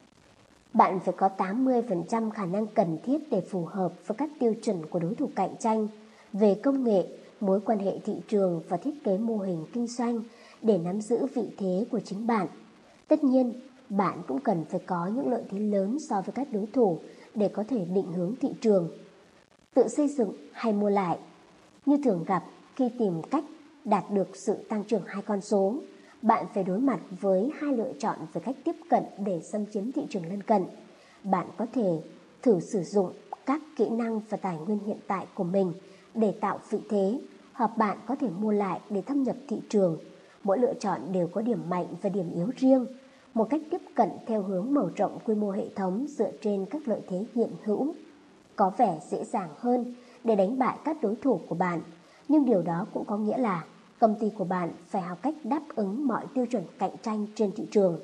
Bạn phải có 80% khả năng cần thiết để phù hợp với các tiêu chuẩn của đối thủ cạnh tranh về công nghệ, mối quan hệ thị trường và thiết kế mô hình kinh doanh để nắm giữ vị thế của chính bạn. Tất nhiên, bạn cũng cần phải có những lợi thế lớn so với các đối thủ để có thể định hướng thị trường. Tự xây dựng hay mua lại, như thường gặp khi tìm cách đạt được sự tăng trưởng hai con số, bạn phải đối mặt với hai lựa chọn về cách tiếp cận để xâm chiếm thị trường lân cận. Bạn có thể thử sử dụng các kỹ năng và tài nguyên hiện tại của mình để tạo vị thế, hoặc bạn có thể mua lại để thâm nhập thị trường. Mỗi lựa chọn đều có điểm mạnh và điểm yếu riêng. Một cách tiếp cận theo hướng mở rộng quy mô hệ thống dựa trên các lợi thế hiện hữu có vẻ dễ dàng hơn để đánh bại các đối thủ của bạn, nhưng điều đó cũng có nghĩa là công ty của bạn phải học cách đáp ứng mọi tiêu chuẩn cạnh tranh trên thị trường.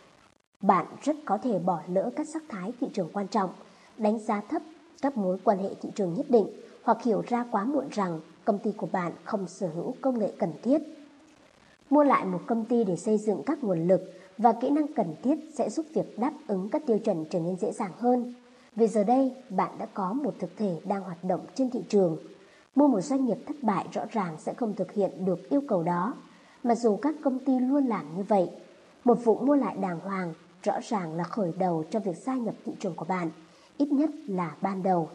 Bạn rất có thể bỏ lỡ các sắc thái thị trường quan trọng, đánh giá thấp các mối quan hệ thị trường nhất định, hoặc hiểu ra quá muộn rằng công ty của bạn không sở hữu công nghệ cần thiết. Mua lại một công ty để xây dựng các nguồn lực và kỹ năng cần thiết sẽ giúp việc đáp ứng các tiêu chuẩn trở nên dễ dàng hơn. Vì giờ đây, bạn đã có một thực thể đang hoạt động trên thị trường. Mua một doanh nghiệp thất bại rõ ràng sẽ không thực hiện được yêu cầu đó, mặc dù các công ty luôn làm như vậy. Một vụ mua lại đàng hoàng rõ ràng là khởi đầu cho việc gia nhập thị trường của bạn, ít nhất là ban đầu.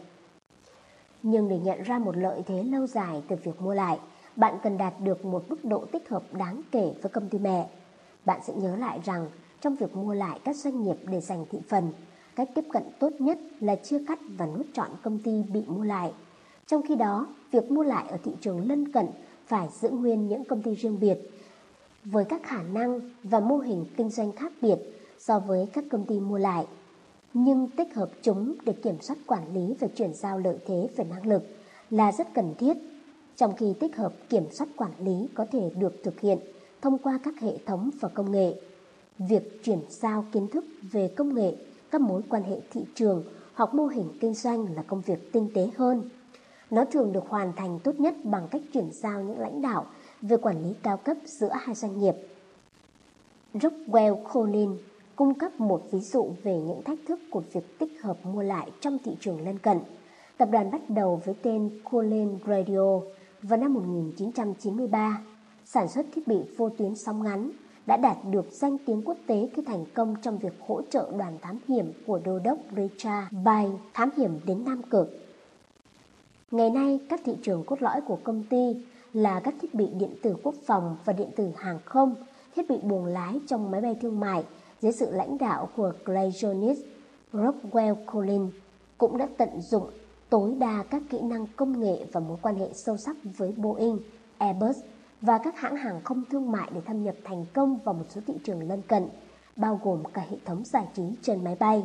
Nhưng để nhận ra một lợi thế lâu dài từ việc mua lại, bạn cần đạt được một mức độ tích hợp đáng kể với công ty mẹ. Bạn sẽ nhớ lại rằng trong việc mua lại các doanh nghiệp để giành thị phần, cách tiếp cận tốt nhất là chia cắt và nuốt trọn công ty bị mua lại. Trong khi đó, việc mua lại ở thị trường lân cận phải giữ nguyên những công ty riêng biệt, với các khả năng và mô hình kinh doanh khác biệt so với các công ty mua lại, nhưng tích hợp chúng để kiểm soát quản lý và chuyển giao lợi thế về năng lực là rất cần thiết. Trong khi tích hợp kiểm soát quản lý có thể được thực hiện thông qua các hệ thống và công nghệ, việc chuyển giao kiến thức về công nghệ, các mối quan hệ thị trường hoặc mô hình kinh doanh là công việc tinh tế hơn. Nó thường được hoàn thành tốt nhất bằng cách chuyển giao những lãnh đạo về quản lý cao cấp giữa hai doanh nghiệp. Rockwell Collins cung cấp một ví dụ về những thách thức của việc tích hợp mua lại trong thị trường lân cận. Tập đoàn bắt đầu với tên Collins Radio vào năm 1993, sản xuất thiết bị vô tuyến sóng ngắn, đã đạt được danh tiếng quốc tế khi thành công trong việc hỗ trợ đoàn thám hiểm của đô đốc Richard Bay thám hiểm đến Nam Cực. Ngày nay, các thị trường cốt lõi của công ty là các thiết bị điện tử quốc phòng và điện tử hàng không, thiết bị buồng lái trong máy bay thương mại dưới sự lãnh đạo của Clay Jones. Rockwell Collins cũng đã tận dụng tối đa các kỹ năng công nghệ và mối quan hệ sâu sắc với Boeing, Airbus và các hãng hàng không thương mại để thâm nhập thành công vào một số thị trường lân cận, bao gồm cả hệ thống giải trí trên máy bay.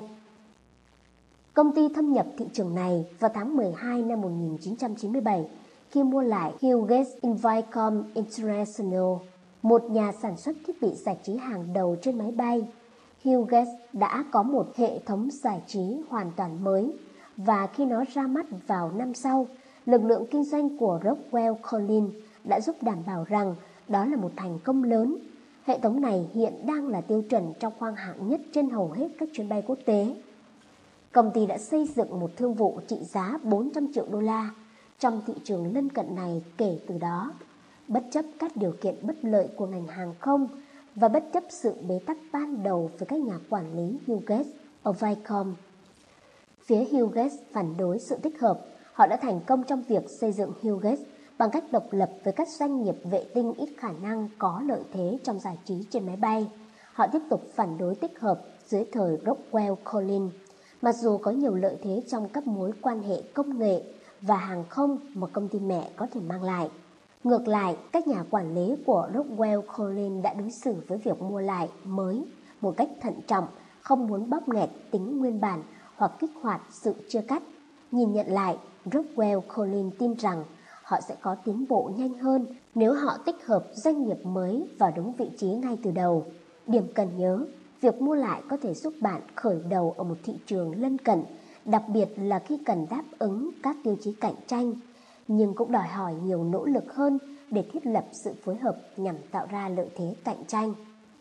Công ty thâm nhập thị trường này vào tháng 12 năm 1997 khi mua lại Hughes Invicom International, một nhà sản xuất thiết bị giải trí hàng đầu trên máy bay. Hughes đã có một hệ thống giải trí hoàn toàn mới, và khi nó ra mắt vào năm sau, lực lượng kinh doanh của Rockwell Collins đã giúp đảm bảo rằng đó là một thành công lớn. Hệ thống này hiện đang là tiêu chuẩn trong khoang hạng nhất trên hầu hết các chuyến bay quốc tế. Công ty đã xây dựng một thương vụ trị giá 400 triệu đô la trong thị trường lân cận này kể từ đó, bất chấp các điều kiện bất lợi của ngành hàng không và bất chấp sự bế tắc ban đầu với các nhà quản lý Hughes ở Viacom. Phía Hughes phản đối sự tích hợp. Họ đã thành công trong việc xây dựng Hughes bằng cách độc lập với các doanh nghiệp vệ tinh ít khả năng có lợi thế trong giải trí trên máy bay. Họ tiếp tục phản đối tích hợp dưới thời Rockwell Collins, mặc dù có nhiều lợi thế trong các mối quan hệ công nghệ và hàng không mà công ty mẹ có thể mang lại. Ngược lại, các nhà quản lý của Rockwell Collins đã đối xử với việc mua lại mới một cách thận trọng, không muốn bóp nghẹt tính nguyên bản hoặc kích hoạt sự chia cắt. Nhìn nhận lại, Rockwell Collins tin rằng họ sẽ có tiến bộ nhanh hơn nếu họ tích hợp doanh nghiệp mới vào đúng vị trí ngay từ đầu. Điểm cần nhớ, việc mua lại có thể giúp bạn khởi đầu ở một thị trường lân cận, đặc biệt là khi cần đáp ứng các tiêu chí cạnh tranh, nhưng cũng đòi hỏi nhiều nỗ lực hơn để thiết lập sự phối hợp nhằm tạo ra lợi thế cạnh tranh.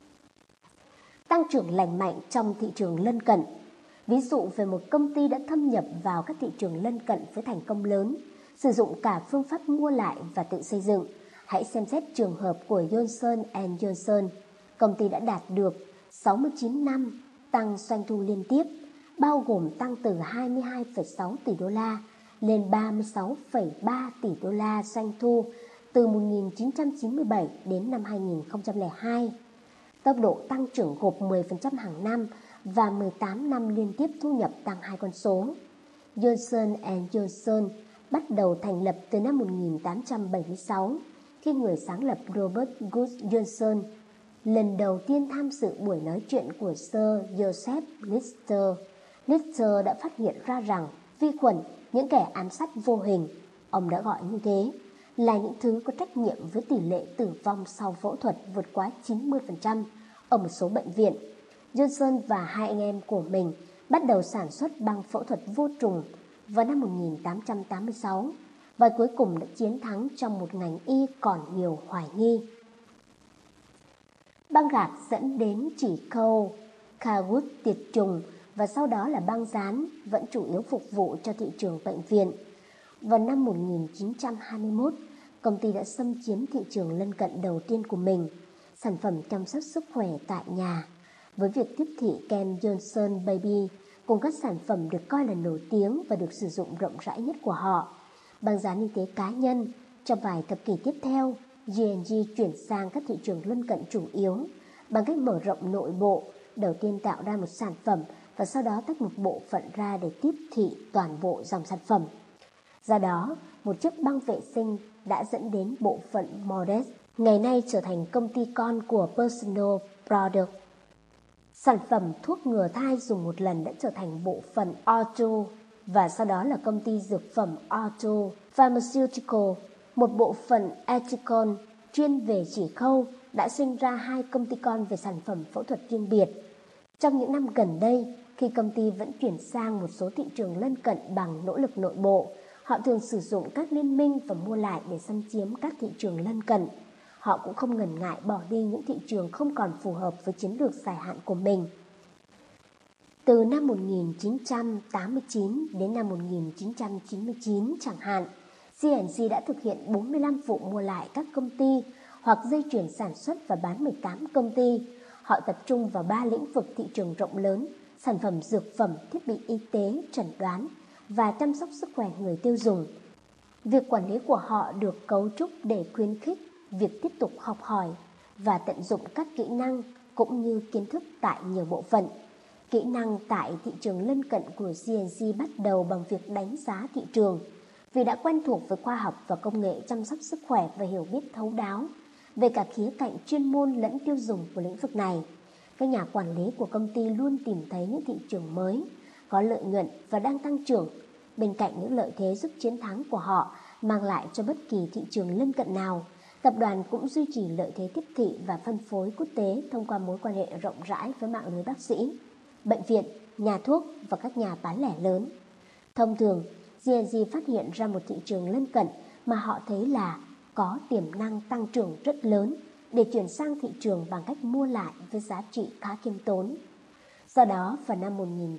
Tăng trưởng lành mạnh trong thị trường lân cận. Ví dụ về một công ty đã thâm nhập vào các thị trường lân cận với thành công lớn, sử dụng cả phương pháp mua lại và tự xây dựng. Hãy xem xét trường hợp của Johnson & Johnson. Công ty đã đạt được 69 năm tăng doanh thu liên tiếp, bao gồm tăng từ 22,6 tỷ đô la lên 36,3 tỷ đô la doanh thu từ 1997 đến năm 2002. Tốc độ tăng trưởng gộp 10% hàng năm và 18 năm liên tiếp thu nhập tăng hai con số. Johnson & Johnson bắt đầu thành lập từ năm 1876 khi người sáng lập Robert Wood Johnson lần đầu tiên tham dự buổi nói chuyện của Sir Joseph Lister. Lister đã phát hiện ra rằng vi khuẩn, những kẻ ám sát vô hình, ông đã gọi như thế, là những thứ có trách nhiệm với tỷ lệ tử vong sau phẫu thuật vượt quá 90% ở một số bệnh viện. Johnson và hai anh em của mình bắt đầu sản xuất băng phẫu thuật vô trùng vào năm 1886 và cuối cùng đã chiến thắng trong một ngành y còn nhiều hoài nghi. Băng gạc dẫn đến chỉ khâu Cawood tiệt trùng và sau đó là băng dán vẫn chủ yếu phục vụ cho thị trường bệnh viện. Vào năm 1921, công ty đã xâm chiếm thị trường lân cận đầu tiên của mình, sản phẩm chăm sóc sức khỏe tại nhà, với việc tiếp thị kem Johnson Baby cùng các sản phẩm được coi là nổi tiếng và được sử dụng rộng rãi nhất của họ. Băng dán y tế cá nhân. Trong vài thập kỷ tiếp theo, G&G chuyển sang các thị trường lân cận chủ yếu bằng cách mở rộng nội bộ, đầu tiên tạo ra một sản phẩm và sau đó tách một bộ phận ra để tiếp thị toàn bộ dòng sản phẩm. Do đó, một chiếc băng vệ sinh đã dẫn đến bộ phận Modest, ngày nay trở thành công ty con của Personal Product. Sản phẩm thuốc ngừa thai dùng một lần đã trở thành bộ phận Auto và sau đó là công ty dược phẩm Auto Pharmaceutical. Một bộ phận Ethicon chuyên về chỉ khâu đã sinh ra hai công ty con về sản phẩm phẫu thuật riêng biệt. Trong những năm gần đây, khi công ty vẫn chuyển sang một số thị trường lân cận bằng nỗ lực nội bộ, Họ thường sử dụng các liên minh và mua lại để xâm chiếm các thị trường lân cận. Họ cũng không ngần ngại bỏ đi những thị trường không còn phù hợp với chiến lược dài hạn của mình. Từ năm 1989 đến năm 1999 chẳng hạn, CNC đã thực hiện 45 vụ mua lại các công ty hoặc dây chuyền sản xuất và bán 18 công ty. Họ tập trung vào 3 lĩnh vực thị trường rộng lớn: sản phẩm dược phẩm, thiết bị y tế, chẩn đoán và chăm sóc sức khỏe người tiêu dùng. Việc quản lý của họ được cấu trúc để khuyến khích việc tiếp tục học hỏi và tận dụng các kỹ năng cũng như kiến thức tại nhiều bộ phận. Kỹ năng tại thị trường lân cận của CNC bắt đầu bằng việc đánh giá thị trường. Vì đã quen thuộc với khoa học và công nghệ chăm sóc sức khỏe và hiểu biết thấu đáo về cả khía cạnh chuyên môn lẫn tiêu dùng của lĩnh vực này, các nhà quản lý của công ty luôn tìm thấy những thị trường mới, có lợi nhuận và đang tăng trưởng. Bên cạnh những lợi thế giúp chiến thắng của họ mang lại cho bất kỳ thị trường lân cận nào, tập đoàn cũng duy trì lợi thế tiếp thị và phân phối quốc tế thông qua mối quan hệ rộng rãi với mạng lưới bác sĩ, bệnh viện, nhà thuốc và các nhà bán lẻ lớn. Thông thường, GNG phát hiện ra một thị trường lân cận mà họ thấy là có tiềm năng tăng trưởng rất lớn để chuyển sang thị trường bằng cách mua lại với giá trị khá khiêm tốn. Do đó, vào năm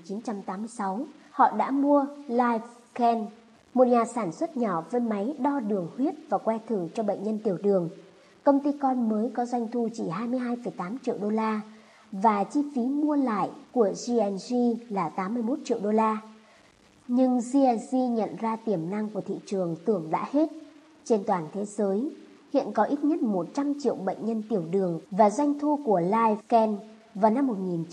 1986, họ đã mua LifeScan, một nhà sản xuất nhỏ với máy đo đường huyết và que thử cho bệnh nhân tiểu đường. Công ty con mới có doanh thu chỉ 22,8 triệu đô la và chi phí mua lại của GNG là 81 triệu đô la. Nhưng GNG nhận ra tiềm năng của thị trường tưởng đã hết. Trên toàn thế giới, hiện có ít nhất 100 triệu bệnh nhân tiểu đường và doanh thu của LifeScan vào năm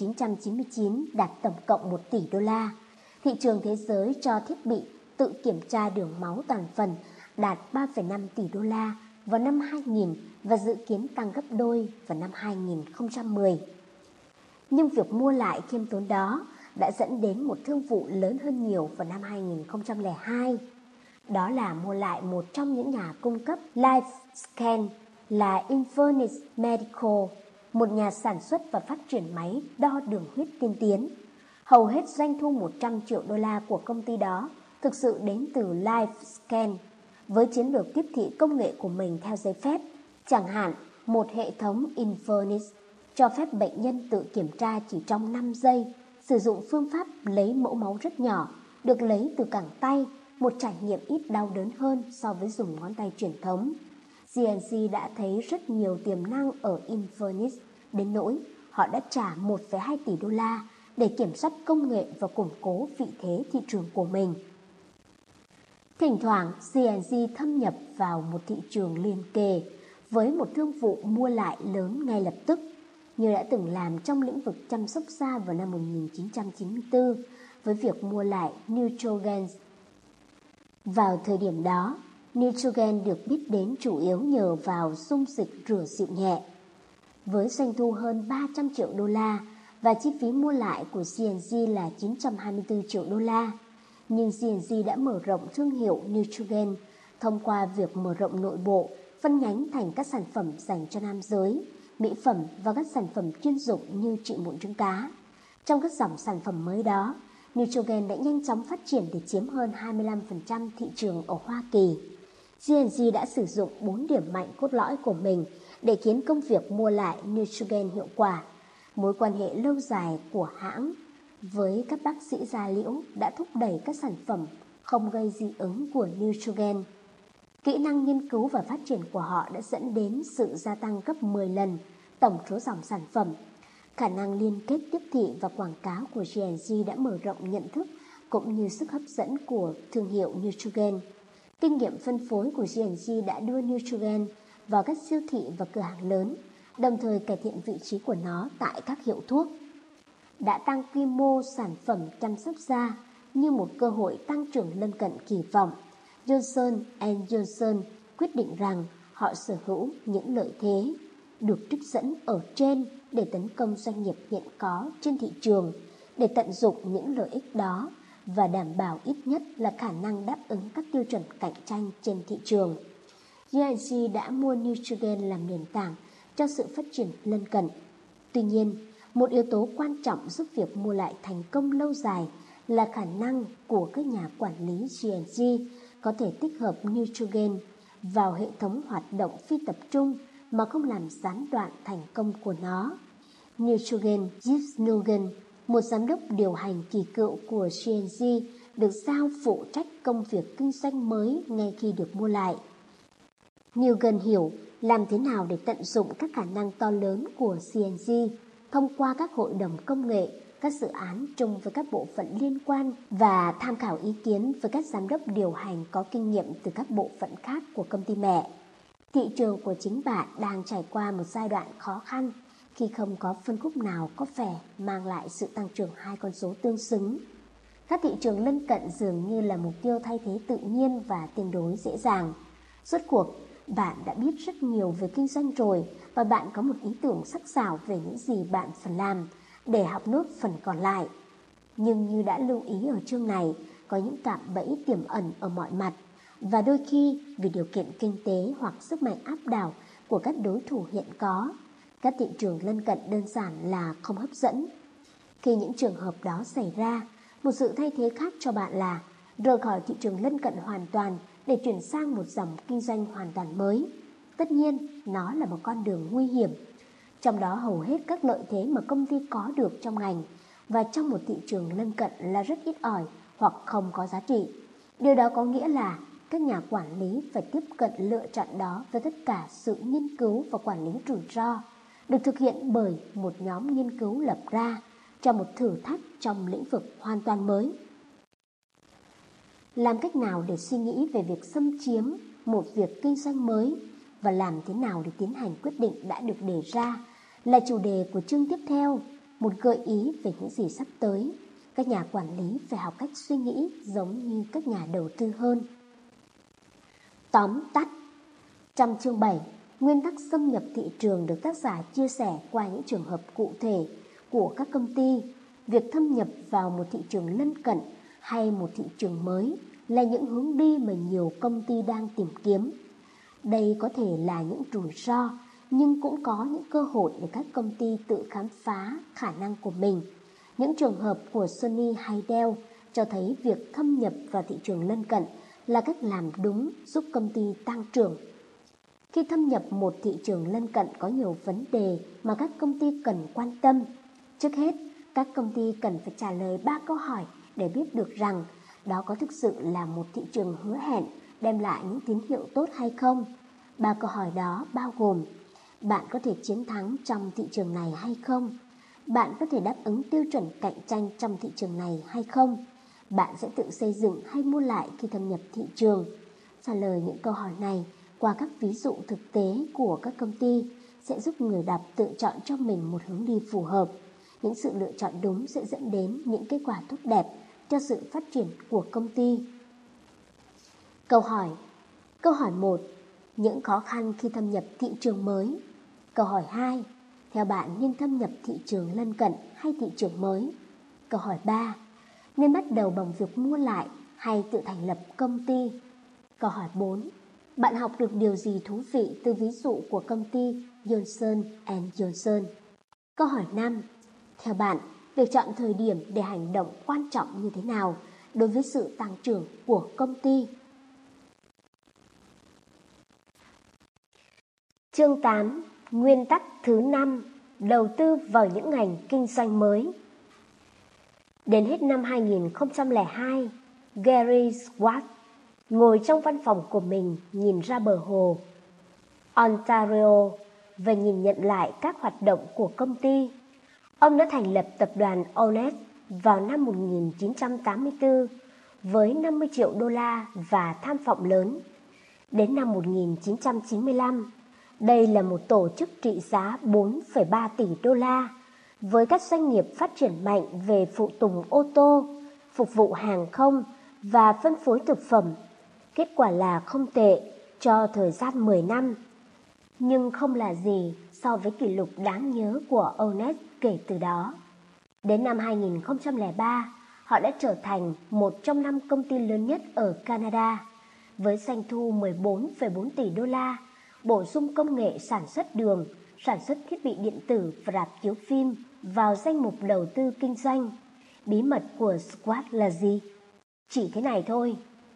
1999 đạt tổng cộng 1 tỷ đô la. Thị trường thế giới cho thiết bị tự kiểm tra đường máu toàn phần đạt 3,5 tỷ đô la vào năm 2000 và dự kiến tăng gấp đôi vào năm 2010. Nhưng việc mua lại khiêm tốn đó đã dẫn đến một thương vụ lớn hơn nhiều vào năm 2002. Đó là mua lại một trong những nhà cung cấp LifeScan là Inverness Medical, một nhà sản xuất và phát triển máy đo đường huyết tiên tiến. Hầu hết doanh thu 100 triệu đô la của công ty đó thực sự đến từ LifeScan, với chiến lược tiếp thị công nghệ của mình theo giấy phép. Chẳng hạn, một hệ thống Inverness cho phép bệnh nhân tự kiểm tra chỉ trong 5 giây, sử dụng phương pháp lấy mẫu máu rất nhỏ, được lấy từ cẳng tay, một trải nghiệm ít đau đớn hơn so với dùng ngón tay truyền thống. GNC đã thấy rất nhiều tiềm năng ở Inverness, đến nỗi họ đã trả 1,2 tỷ đô la để kiểm soát công nghệ và củng cố vị thế thị trường của mình. Thỉnh thoảng, GNC thâm nhập vào một thị trường liền kề với một thương vụ mua lại lớn ngay lập tức, như đã từng làm trong lĩnh vực chăm sóc da vào năm 1994 với việc mua lại Neutrogen. Vào thời điểm đó, Neutrogen được biết đến chủ yếu nhờ vào dung dịch rửa dịu nhẹ. Với doanh thu hơn 300 triệu đô la và chi phí mua lại của CNC là 924 triệu đô la, nhưng CNC đã mở rộng thương hiệu Neutrogen thông qua việc mở rộng nội bộ, phân nhánh thành các sản phẩm dành cho nam giới, mỹ phẩm và các sản phẩm chuyên dụng như trị mụn trứng cá. Trong các dòng sản phẩm mới đó, Neutrogen đã nhanh chóng phát triển để chiếm hơn 25% thị trường ở Hoa Kỳ. GNC đã sử dụng 4 điểm mạnh cốt lõi của mình để khiến công việc mua lại Neutrogen hiệu quả. Mối quan hệ lâu dài của hãng với các bác sĩ da liễu đã thúc đẩy các sản phẩm không gây dị ứng của Neutrogen. Kỹ năng nghiên cứu và phát triển của họ đã dẫn đến sự gia tăng gấp 10 lần tổng số dòng sản phẩm. Khả năng liên kết tiếp thị và quảng cáo của GNC đã mở rộng nhận thức cũng như sức hấp dẫn của thương hiệu Neutrogen. Kinh nghiệm phân phối của GNC đã đưa Neutrogen vào các siêu thị và cửa hàng lớn, đồng thời cải thiện vị trí của nó tại các hiệu thuốc. Đã tăng quy mô sản phẩm chăm sóc da như một cơ hội tăng trưởng lân cận kỳ vọng. Johnson & Johnson quyết định rằng họ sở hữu những lợi thế được trích dẫn ở trên để tấn công doanh nghiệp hiện có trên thị trường, để tận dụng những lợi ích đó và đảm bảo ít nhất là khả năng đáp ứng các tiêu chuẩn cạnh tranh trên thị trường. GNC đã mua Neutrogen làm nền tảng cho sự phát triển lân cận. Tuy nhiên, một yếu tố quan trọng giúp việc mua lại thành công lâu dài là khả năng của các nhà quản lý GNC có thể tích hợp nitrogen vào hệ thống hoạt động phi tập trung mà không làm gián đoạn thành công của nó. Nitrogen Yves, một giám đốc điều hành kỳ cựu của CNG, được giao phụ trách công việc kinh doanh mới ngay khi được mua lại. Nugent hiểu làm thế nào để tận dụng các khả năng to lớn của CNG thông qua các hội đồng công nghệ, các dự án chung với các bộ phận liên quan và tham khảo ý kiến với các giám đốc điều hành có kinh nghiệm từ các bộ phận khác của công ty mẹ. Thị trường của chính bạn đang trải qua một giai đoạn khó khăn khi không có phân khúc nào có vẻ mang lại sự tăng trưởng hai con số tương xứng. Các thị trường lân cận dường như là mục tiêu thay thế tự nhiên và tương đối dễ dàng. Rốt cuộc, bạn đã biết rất nhiều về kinh doanh rồi và bạn có một ý tưởng sắc sảo về những gì bạn phải làm để học nốt phần còn lại. Nhưng như đã lưu ý ở chương này, có những cạm bẫy tiềm ẩn ở mọi mặt và đôi khi vì điều kiện kinh tế hoặc sức mạnh áp đảo của các đối thủ hiện có, các thị trường lân cận đơn giản là không hấp dẫn. Khi những trường hợp đó xảy ra, một sự thay thế khác cho bạn là rời khỏi thị trường lân cận hoàn toàn để chuyển sang một dòng kinh doanh hoàn toàn mới. Tất nhiên, nó là một con đường nguy hiểm. Trong đó hầu hết các lợi thế mà công ty có được trong ngành và trong một thị trường lân cận là rất ít ỏi hoặc không có giá trị. Điều đó có nghĩa là các nhà quản lý phải tiếp cận lựa chọn đó với tất cả sự nghiên cứu và quản lý rủi ro, được thực hiện bởi một nhóm nghiên cứu lập ra cho một thử thách trong lĩnh vực hoàn toàn mới. Làm cách nào để suy nghĩ về việc xâm chiếm một việc kinh doanh mới và làm thế nào để tiến hành quyết định đã được đề ra là chủ đề của chương tiếp theo, một gợi ý về những gì sắp tới. Các nhà quản lý phải học cách suy nghĩ giống như các nhà đầu tư hơn. Tóm tắt, trong chương 7, nguyên tắc xâm nhập thị trường được tác giả chia sẻ qua những trường hợp cụ thể của các công ty. Việc thâm nhập vào một thị trường lân cận hay một thị trường mới là những hướng đi mà nhiều công ty đang tìm kiếm. Đây có thể là những rủi ro, nhưng cũng có những cơ hội để các công ty tự khám phá khả năng của mình. Những trường hợp của Sony hay Dell cho thấy việc thâm nhập vào thị trường lân cận là cách làm đúng giúp công ty tăng trưởng. Khi thâm nhập một thị trường lân cận có nhiều vấn đề mà các công ty cần quan tâm. Trước hết, các công ty cần phải trả lời 3 câu hỏi để biết được rằng đó có thực sự là một thị trường hứa hẹn đem lại những tín hiệu tốt hay không. 3 câu hỏi đó bao gồm: bạn có thể chiến thắng trong thị trường này hay không? Bạn có thể đáp ứng tiêu chuẩn cạnh tranh trong thị trường này hay không? Bạn sẽ tự xây dựng hay mua lại khi thâm nhập thị trường? Trả lời những câu hỏi này qua các ví dụ thực tế của các công ty sẽ giúp người đọc tự chọn cho mình một hướng đi phù hợp. Những sự lựa chọn đúng sẽ dẫn đến những kết quả tốt đẹp cho sự phát triển của công ty. Câu hỏi 1. Những khó khăn khi thâm nhập thị trường mới. Câu hỏi 2. Theo bạn nên thâm nhập thị trường lân cận hay thị trường mới? Câu hỏi 3. Nên bắt đầu bằng việc mua lại hay tự thành lập công ty? Câu hỏi 4. Bạn học được điều gì thú vị từ ví dụ của công ty Johnson & Johnson? Câu hỏi 5. Theo bạn, việc chọn thời điểm để hành động quan trọng như thế nào đối với sự tăng trưởng của công ty? Chương 8. Nguyên tắc thứ 5. Đầu tư vào những ngành kinh doanh mới. Đến hết năm 2002, Gary Schwartz ngồi trong văn phòng của mình nhìn ra bờ hồ Ontario và nhìn nhận lại các hoạt động của công ty. Ông đã thành lập tập đoàn Onet vào năm 1984 với 50 triệu đô la và tham vọng lớn. Đến năm 1995, đây là một tổ chức trị giá 4,3 tỷ đô la với các doanh nghiệp phát triển mạnh về phụ tùng ô tô, phục vụ hàng không và phân phối thực phẩm. Kết quả là không tệ cho thời gian 10 năm, nhưng không là gì so với kỷ lục đáng nhớ của Onet kể từ đó. Đến năm 2003, họ đã trở thành một trong 5 công ty lớn nhất ở Canada, với doanh thu 14,4 tỷ đô la, bổ sung công nghệ sản xuất đường, sản xuất thiết bị điện tử và rạp chiếu phim vào danh mục đầu tư kinh doanh. Bí mật của Schwartz là gì? Chỉ thế này thôi.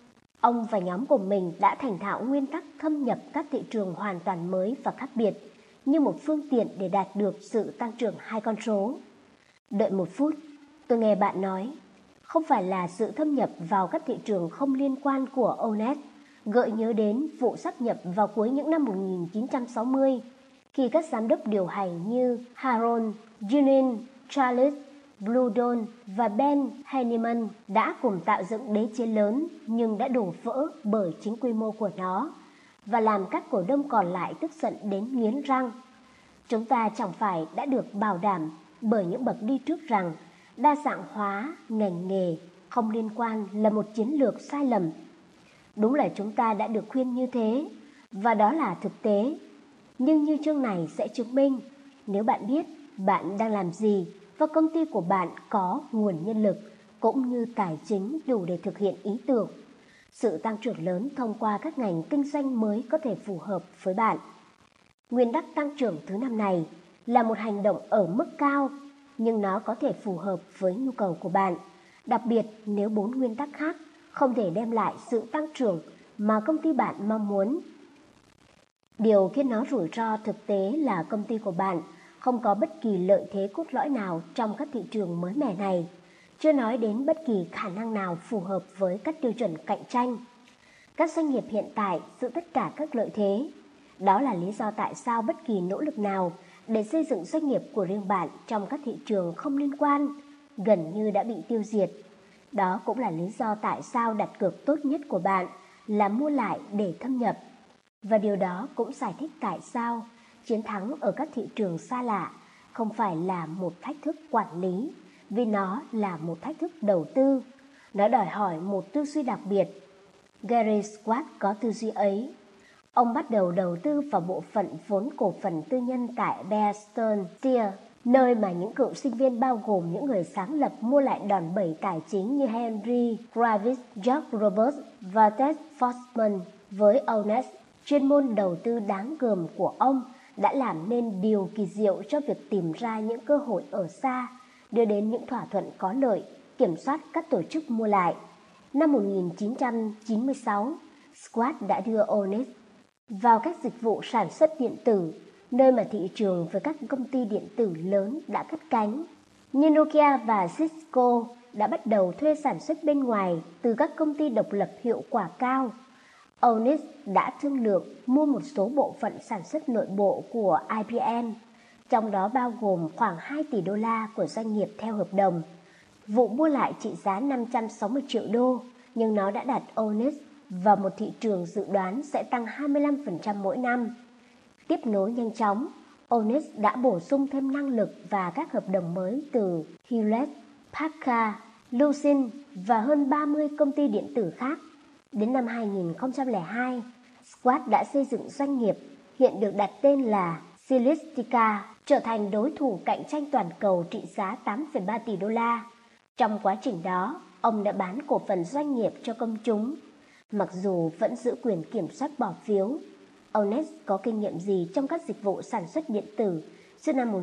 Ông và nhóm của mình đã thành thạo nguyên tắc thâm nhập các thị trường hoàn toàn mới và khác biệt như một phương tiện để đạt được sự tăng trưởng hai con số. Đợi một phút, tôi nghe bạn nói, không phải là sự thâm nhập vào các thị trường không liên quan của Onet, gợi nhớ đến vụ sáp nhập vào cuối những năm 1960, khi các giám đốc điều hành như Harold Junin, Charles Bluedon và Ben Heinemann đã cùng tạo dựng đế chế lớn nhưng đã đổ vỡ bởi chính quy mô của nó và làm các cổ đông còn lại tức giận đến nghiến răng. Chúng ta chẳng phải đã được bảo đảm bởi những bậc đi trước rằng đa dạng hóa ngành nghề không liên quan là một chiến lược sai lầm. Đúng là chúng ta đã được khuyên như thế, và đó là thực tế. Nhưng như chương này sẽ chứng minh, nếu bạn biết bạn đang làm gì và công ty của bạn có nguồn nhân lực cũng như tài chính đủ để thực hiện ý tưởng, sự tăng trưởng lớn thông qua các ngành kinh doanh mới có thể phù hợp với bạn. Nguyên tắc tăng trưởng thứ 5 này là một hành động ở mức cao, nhưng nó có thể phù hợp với nhu cầu của bạn, đặc biệt nếu 4 nguyên tắc khác không thể đem lại sự tăng trưởng mà công ty bạn mong muốn. Điều khiến nó rủi ro thực tế là công ty của bạn không có bất kỳ lợi thế cốt lõi nào trong các thị trường mới mẻ này, chưa nói đến bất kỳ khả năng nào phù hợp với các tiêu chuẩn cạnh tranh. Các doanh nghiệp hiện tại giữ tất cả các lợi thế. Đó là lý do tại sao bất kỳ nỗ lực nào để xây dựng doanh nghiệp của riêng bạn trong các thị trường không liên quan gần như đã bị tiêu diệt. Đó cũng là lý do tại sao đặt cược tốt nhất của bạn là mua lại để thâm nhập. Và điều đó cũng giải thích tại sao chiến thắng ở các thị trường xa lạ không phải là một thách thức quản lý, vì nó là một thách thức đầu tư. Nó đòi hỏi một tư duy đặc biệt. Gary Schwartz có tư duy ấy. Ông bắt đầu đầu tư vào bộ phận vốn cổ phần tư nhân tại Bear Stearns, nơi mà những cựu sinh viên bao gồm những người sáng lập mua lại đòn bẩy tài chính như Henry Kravis, George Roberts và Ted Forsman. Với Onet, chuyên môn đầu tư đáng gờm của ông đã làm nên điều kỳ diệu cho việc tìm ra những cơ hội ở xa, đưa đến những thỏa thuận có lợi, kiểm soát các tổ chức mua lại. Năm 1996, Schwartz đã đưa Onet vào các dịch vụ sản xuất điện tử, nơi mà thị trường với các công ty điện tử lớn đã cất cánh. Như Nokia và Cisco đã bắt đầu thuê sản xuất bên ngoài từ các công ty độc lập hiệu quả cao. Onet đã thương lượng mua một số bộ phận sản xuất nội bộ của IBM, trong đó bao gồm khoảng 2 tỷ đô la của doanh nghiệp theo hợp đồng. Vụ mua lại trị giá 560 triệu đô, nhưng nó đã đặt Onet vào một thị trường dự đoán sẽ tăng 25% mỗi năm. Tiếp nối nhanh chóng, Onet đã bổ sung thêm năng lực và các hợp đồng mới từ Hewlett Packard, Lucent và hơn 30 công ty điện tử khác. Đến năm 2002, Schwartz đã xây dựng doanh nghiệp hiện được đặt tên là Celestica, trở thành đối thủ cạnh tranh toàn cầu trị giá 8,3 tỷ đô la. Trong quá trình đó, ông đã bán cổ phần doanh nghiệp cho công chúng. Mặc dù vẫn giữ quyền kiểm soát bỏ phiếu, Onet có kinh nghiệm gì trong các dịch vụ sản xuất điện tử trước năm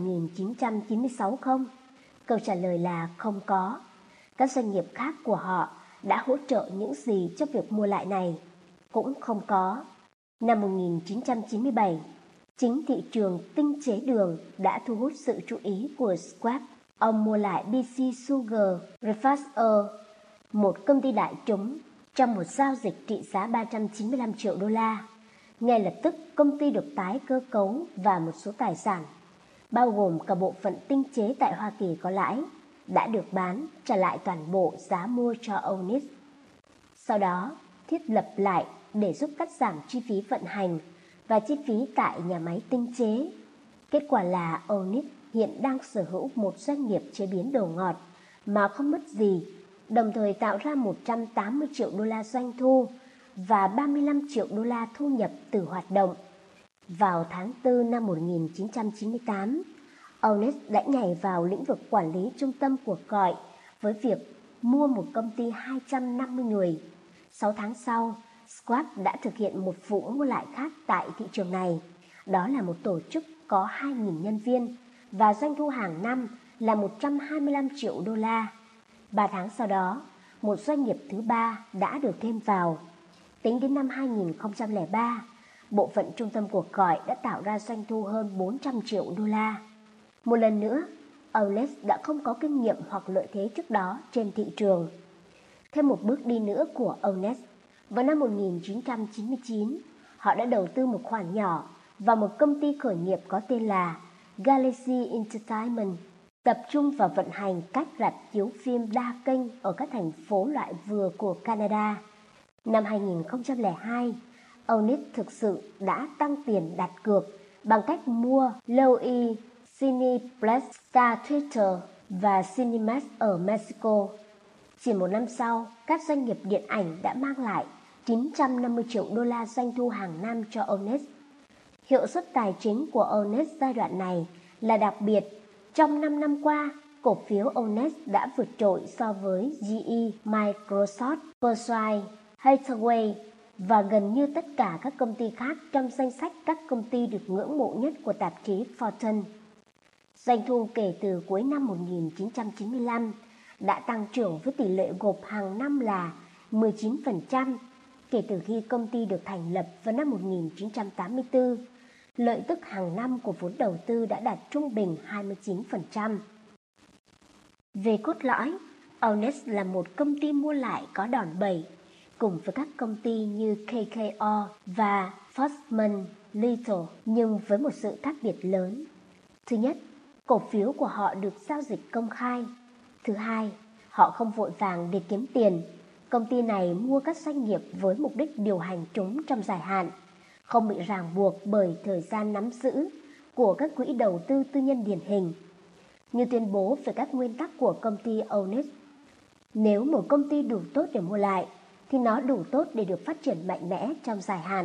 1996 không? Câu trả lời là không có. Các doanh nghiệp khác của họ đã hỗ trợ những gì cho việc mua lại này? Cũng không có. Năm 1997, chính thị trường tinh chế đường đã thu hút sự chú ý của Schwartz. Ông mua lại BC Sugar Refinery, một công ty đại chúng, trong một giao dịch trị giá 395 triệu đô la. Ngay lập tức, công ty được tái cơ cấu và một số tài sản, bao gồm cả bộ phận tinh chế tại Hoa Kỳ có lãi, đã được bán trả lại toàn bộ giá mua cho Onet. Sau đó, thiết lập lại để giúp cắt giảm chi phí vận hành và chi phí tại nhà máy tinh chế. Kết quả là Onet hiện đang sở hữu một doanh nghiệp chế biến đồ ngọt mà không mất gì, đồng thời tạo ra 180 triệu đô la doanh thu và 35 triệu đô la thu nhập từ hoạt động. Vào tháng 4 năm 1998, Onet đã nhảy vào lĩnh vực quản lý trung tâm cuộc gọi với việc mua một công ty 250 người. 6 tháng sau, Schwartz đã thực hiện một vụ mua lại khác tại thị trường này. Đó là một tổ chức có 2.000 nhân viên và doanh thu hàng năm là 125 triệu đô la. 3 tháng sau đó, một doanh nghiệp thứ ba đã được thêm vào. Tính đến năm 2003, bộ phận trung tâm cuộc gọi đã tạo ra doanh thu hơn 400 triệu đô la. Một lần nữa, Ownest đã không có kinh nghiệm hoặc lợi thế trước đó trên thị trường. Thêm một bước đi nữa của Ownest, vào năm 1999, họ đã đầu tư một khoản nhỏ vào một công ty khởi nghiệp có tên là Galaxy Entertainment, tập trung vào vận hành các rạp chiếu phim đa kênh ở các thành phố loại vừa của Canada. Năm 2002, Ownest thực sự đã tăng tiền đặt cược bằng cách mua Loewe, Cineplex, Star Theater và Cinemas ở Mexico. Chỉ một năm sau, các doanh nghiệp điện ảnh đã mang lại 950 triệu đô la doanh thu hàng năm cho Ownest. Hiệu suất tài chính của Ownest giai đoạn này là đặc biệt. Trong 5 năm qua, cổ phiếu Ownest đã vượt trội so với GE, Microsoft, Berkshire Hathaway và gần như tất cả các công ty khác trong danh sách các công ty được ngưỡng mộ nhất của tạp chí Fortune. Doanh thu kể từ cuối năm 1995 đã tăng trưởng với tỷ lệ gộp hàng năm là 19% kể từ khi công ty được thành lập vào năm 1984. Lợi tức hàng năm của vốn đầu tư đã đạt trung bình 29%. Về cốt lõi, Ownest là một công ty mua lại có đòn bẩy, cùng với các công ty như KKR và Forsman Little, nhưng với một sự khác biệt lớn. Thứ nhất, cổ phiếu của họ được giao dịch công khai. Thứ hai, họ không vội vàng để kiếm tiền. Công ty này mua các doanh nghiệp với mục đích điều hành chúng trong dài hạn, không bị ràng buộc bởi thời gian nắm giữ của các quỹ đầu tư tư nhân điển hình. Như tuyên bố về các nguyên tắc của công ty Ownest, nếu một công ty đủ tốt để mua lại, thì nó đủ tốt để được phát triển mạnh mẽ trong dài hạn.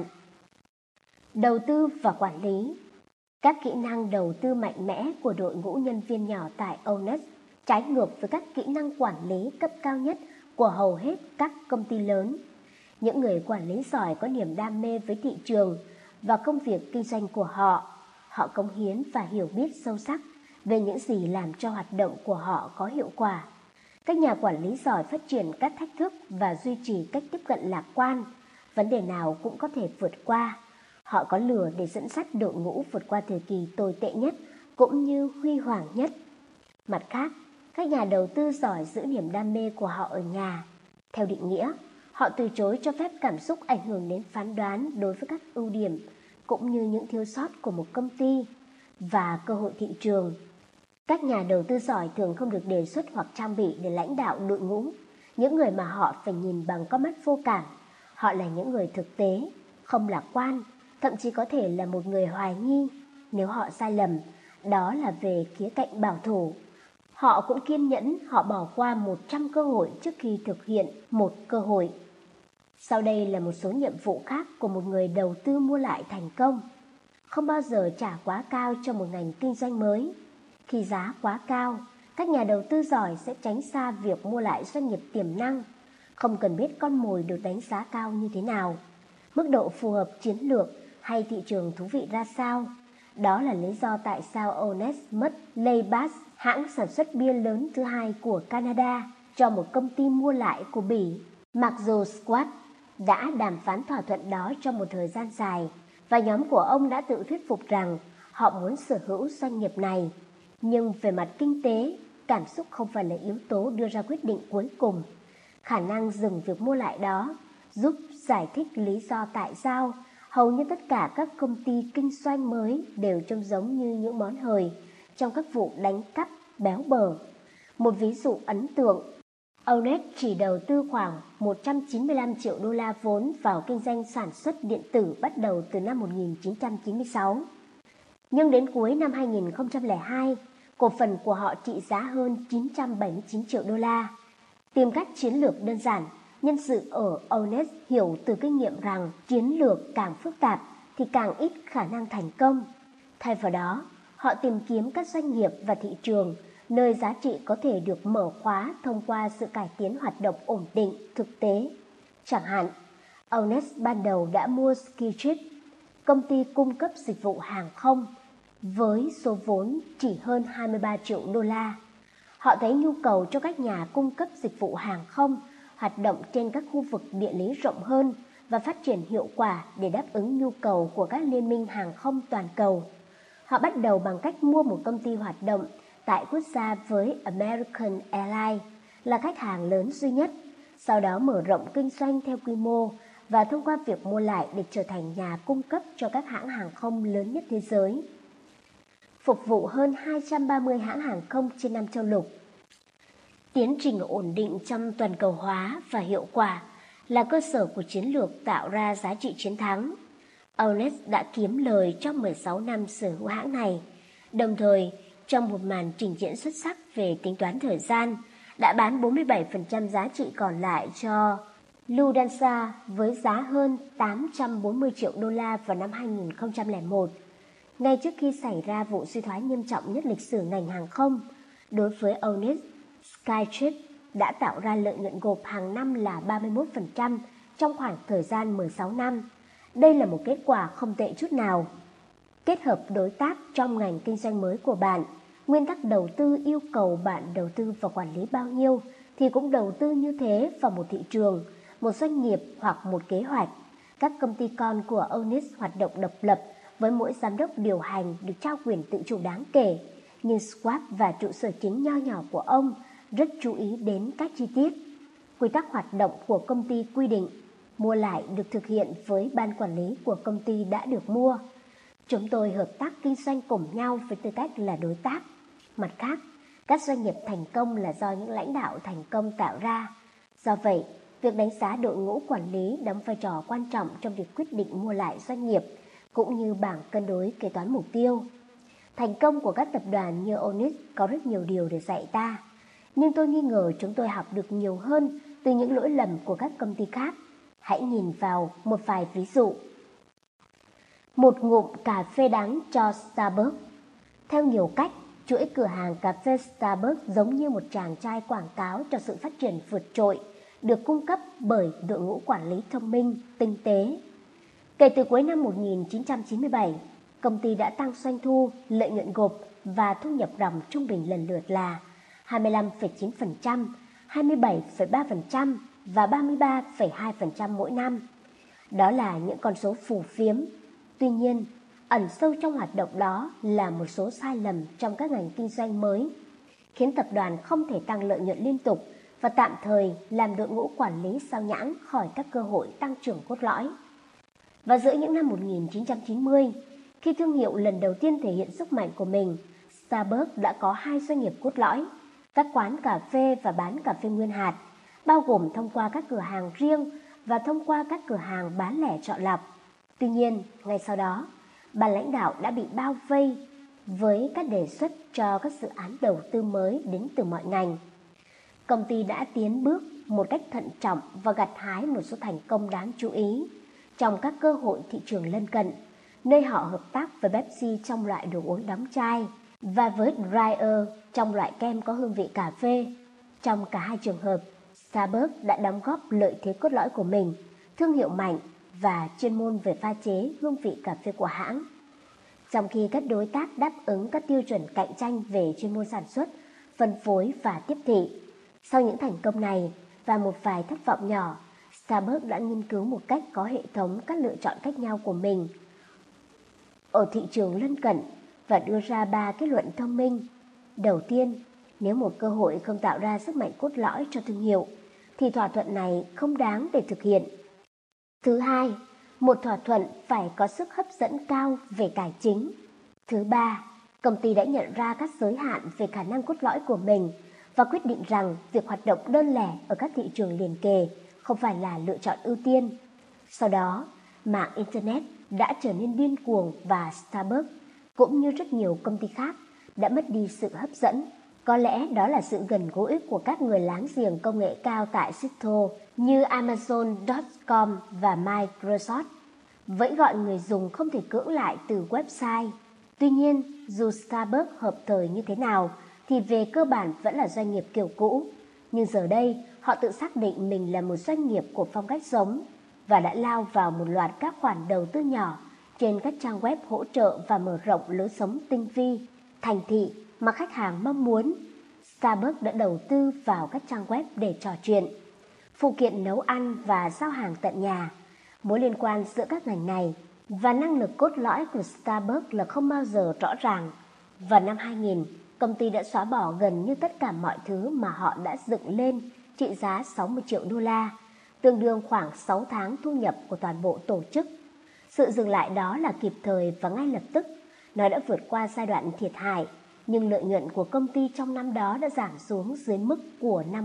Đầu tư và quản lý. Các kỹ năng đầu tư mạnh mẽ của đội ngũ nhân viên nhỏ tại Ownest trái ngược với các kỹ năng quản lý cấp cao nhất của hầu hết các công ty lớn. Những người quản lý giỏi có niềm đam mê với thị trường và công việc kinh doanh của họ. Họ cống hiến và hiểu biết sâu sắc về những gì làm cho hoạt động của họ có hiệu quả. Các nhà quản lý giỏi phát triển các thách thức và duy trì cách tiếp cận lạc quan. Vấn đề nào cũng có thể vượt qua. Họ có lửa để dẫn dắt đội ngũ vượt qua thời kỳ tồi tệ nhất cũng như huy hoàng nhất. Mặt khác, các nhà đầu tư giỏi giữ niềm đam mê của họ ở nhà. Theo định nghĩa, họ từ chối cho phép cảm xúc ảnh hưởng đến phán đoán đối với các ưu điểm cũng như những thiếu sót của một công ty và cơ hội thị trường. Các nhà đầu tư giỏi thường không được đề xuất hoặc trang bị để lãnh đạo đội ngũ, những người mà họ phải nhìn bằng con mắt vô cảm. Họ là những người thực tế, không lạc quan, thậm chí có thể là một người hoài nghi nếu họ sai lầm, đó là về khía cạnh bảo thủ. Họ cũng kiên nhẫn, họ bỏ qua 100 cơ hội trước khi thực hiện một cơ hội. Sau đây là một số nhiệm vụ khác của một người đầu tư mua lại thành công. Không bao giờ trả quá cao cho một ngành kinh doanh mới. Khi giá quá cao, các nhà đầu tư giỏi sẽ tránh xa việc mua lại doanh nghiệp tiềm năng. Không cần biết con mồi được đánh giá cao như thế nào, mức độ phù hợp chiến lược hay thị trường thú vị ra sao. Đó là lý do tại sao Ownest mất Labatt, hãng sản xuất bia lớn thứ hai của Canada, cho một công ty mua lại của Bỉ. Mặc dù Squat đã đàm phán thỏa thuận đó trong một thời gian dài và nhóm của ông đã tự thuyết phục rằng họ muốn sở hữu doanh nghiệp này. Nhưng về mặt kinh tế, cảm xúc không phải là yếu tố đưa ra quyết định cuối cùng. Khả năng dừng việc mua lại đó giúp giải thích lý do tại sao hầu như tất cả các công ty kinh doanh mới đều trông giống như những món hời trong các vụ đánh cắp béo bở. Một ví dụ ấn tượng, Ownest chỉ đầu tư khoảng 195 triệu đô la vốn vào kinh doanh sản xuất điện tử bắt đầu từ năm 1996. Nhưng đến cuối năm 2002, cổ phần của họ trị giá hơn 979 triệu đô la. Tìm cách chiến lược đơn giản, nhân sự ở Ownest hiểu từ kinh nghiệm rằng chiến lược càng phức tạp thì càng ít khả năng thành công. Thay vào đó, họ tìm kiếm các doanh nghiệp và thị trường nơi giá trị có thể được mở khóa thông qua sự cải tiến hoạt động ổn định thực tế. Chẳng hạn, Ownest ban đầu đã mua Skytrip, công ty cung cấp dịch vụ hàng không, với số vốn chỉ hơn 23 triệu đô la. Họ thấy nhu cầu cho các nhà cung cấp dịch vụ hàng không hoạt động trên các khu vực địa lý rộng hơn và phát triển hiệu quả để đáp ứng nhu cầu của các liên minh hàng không toàn cầu. Họ bắt đầu bằng cách mua một công ty hoạt động tại quốc gia với American Airlines là khách hàng lớn duy nhất, sau đó mở rộng kinh doanh theo quy mô và thông qua việc mua lại để trở thành nhà cung cấp cho các hãng hàng không lớn nhất thế giới, phục vụ hơn 230 hãng hàng không trên 5 châu lục. Tiến trình ổn định trong toàn cầu hóa và hiệu quả là cơ sở của chiến lược tạo ra giá trị chiến thắng. Owners đã kiếm lời trong 16 năm sở hữu hãng này, đồng thời trong một màn trình diễn xuất sắc về tính toán thời gian, đã bán 47% giá trị còn lại cho Lufthansa với giá hơn 840 triệu đô la vào năm 2001. Ngay trước khi xảy ra vụ suy thoái nghiêm trọng nhất lịch sử ngành hàng không, đối với Owners, Skytrip đã tạo ra lợi nhuận gộp hàng năm là 31% trong khoảng thời gian 16 năm. Đây là một kết quả không tệ chút nào. Kết hợp đối tác trong ngành kinh doanh mới của bạn, nguyên tắc đầu tư yêu cầu bạn đầu tư và quản lý bao nhiêu thì cũng đầu tư như thế vào một thị trường, một doanh nghiệp hoặc một kế hoạch. Các công ty con của Owners hoạt động độc lập với mỗi giám đốc điều hành được trao quyền tự chủ đáng kể, nhưng Schwab và trụ sở chính nho nhỏ của ông rất chú ý đến các chi tiết. Quy tắc hoạt động của công ty quy định mua lại được thực hiện với ban quản lý của công ty đã được mua. Chúng tôi hợp tác kinh doanh cùng nhau với tư cách là đối tác. Mặt khác, các doanh nghiệp thành công là do những lãnh đạo thành công tạo ra. Do vậy, việc đánh giá đội ngũ quản lý đóng vai trò quan trọng trong việc quyết định mua lại doanh nghiệp, cũng như bảng cân đối kế toán mục tiêu. Thành công của các tập đoàn như Owners có rất nhiều điều để dạy ta, nhưng tôi nghi ngờ chúng tôi học được nhiều hơn từ những lỗi lầm của các công ty khác. Hãy nhìn vào một vài ví dụ. Một ngụm cà phê đắng cho Starbucks. Theo nhiều cách, chuỗi cửa hàng cà phê Starbucks giống như một chàng trai quảng cáo cho sự phát triển vượt trội, được cung cấp bởi đội ngũ quản lý thông minh, tinh tế. Kể từ cuối năm 1997, công ty đã tăng doanh thu, lợi nhuận gộp và thu nhập ròng trung bình lần lượt là 25,9%, 27,3% và 33,2% mỗi năm. Đó là những con số phù phiếm. Tuy nhiên, ẩn sâu trong hoạt động đó là một số sai lầm trong các ngành kinh doanh mới, khiến tập đoàn không thể tăng lợi nhuận liên tục và tạm thời làm đội ngũ quản lý sao nhãng khỏi các cơ hội tăng trưởng cốt lõi. Và giữa những năm 1990, khi thương hiệu lần đầu tiên thể hiện sức mạnh của mình, Starbucks đã có 2 doanh nghiệp cốt lõi, các quán cà phê và bán cà phê nguyên hạt, bao gồm thông qua các cửa hàng riêng và thông qua các cửa hàng bán lẻ chọn lọc. Tuy nhiên, ngay sau đó, ban lãnh đạo đã bị bao vây với các đề xuất cho các dự án đầu tư mới đến từ mọi ngành. Công ty đã tiến bước một cách thận trọng và gặt hái một số thành công đáng chú ý trong các cơ hội thị trường lân cận, nơi họ hợp tác với Pepsi trong loại đồ uống đóng chai và với Dreyer trong loại kem có hương vị cà phê. Trong cả hai trường hợp, Starbucks đã đóng góp lợi thế cốt lõi của mình, thương hiệu mạnh và chuyên môn về pha chế hương vị cà phê của hãng. Trong khi các đối tác đáp ứng các tiêu chuẩn cạnh tranh về chuyên môn sản xuất, phân phối và tiếp thị. Sau những thành công này và một vài thất vọng nhỏ, Starbucks đã nghiên cứu một cách có hệ thống các lựa chọn khác nhau của mình ở thị trường lân cận và đưa ra 3 kết luận thông minh. Đầu tiên, nếu một cơ hội không tạo ra sức mạnh cốt lõi cho thương hiệu, thì thỏa thuận này không đáng để thực hiện. Thứ hai, một thỏa thuận phải có sức hấp dẫn cao về tài chính. Thứ ba, công ty đã nhận ra các giới hạn về khả năng cốt lõi của mình và quyết định rằng việc hoạt động đơn lẻ ở các thị trường liền kề không phải là lựa chọn ưu tiên. Sau đó, mạng Internet đã trở nên điên cuồng và Starbucks, cũng như rất nhiều công ty khác, đã mất đi sự hấp dẫn. Có lẽ đó là sự gần gũi của các người láng giềng công nghệ cao tại Seattle như Amazon.com và Microsoft, vẫn gọi người dùng không thể cưỡng lại từ website. Tuy nhiên, dù Starbucks hợp thời như thế nào, thì về cơ bản vẫn là doanh nghiệp kiểu cũ. Nhưng giờ đây, họ tự xác định mình là một doanh nghiệp của phong cách sống và đã lao vào một loạt các khoản đầu tư nhỏ trên các trang web hỗ trợ và mở rộng lối sống tinh vi, thành thị mà khách hàng mong muốn. Starbucks đã đầu tư vào các trang web để trò chuyện, phụ kiện nấu ăn và giao hàng tận nhà. Mối liên quan giữa các ngành này và năng lực cốt lõi của Starbucks là không bao giờ rõ ràng. Vào năm 2000, công ty đã xóa bỏ gần như tất cả mọi thứ mà họ đã dựng lên trị giá 60 triệu đô la, tương đương khoảng 6 tháng thu nhập của toàn bộ tổ chức. Sự dừng lại đó là kịp thời và ngay lập tức. Nó đã vượt qua giai đoạn thiệt hại, nhưng lợi nhuận của công ty trong năm đó đã giảm xuống dưới mức của năm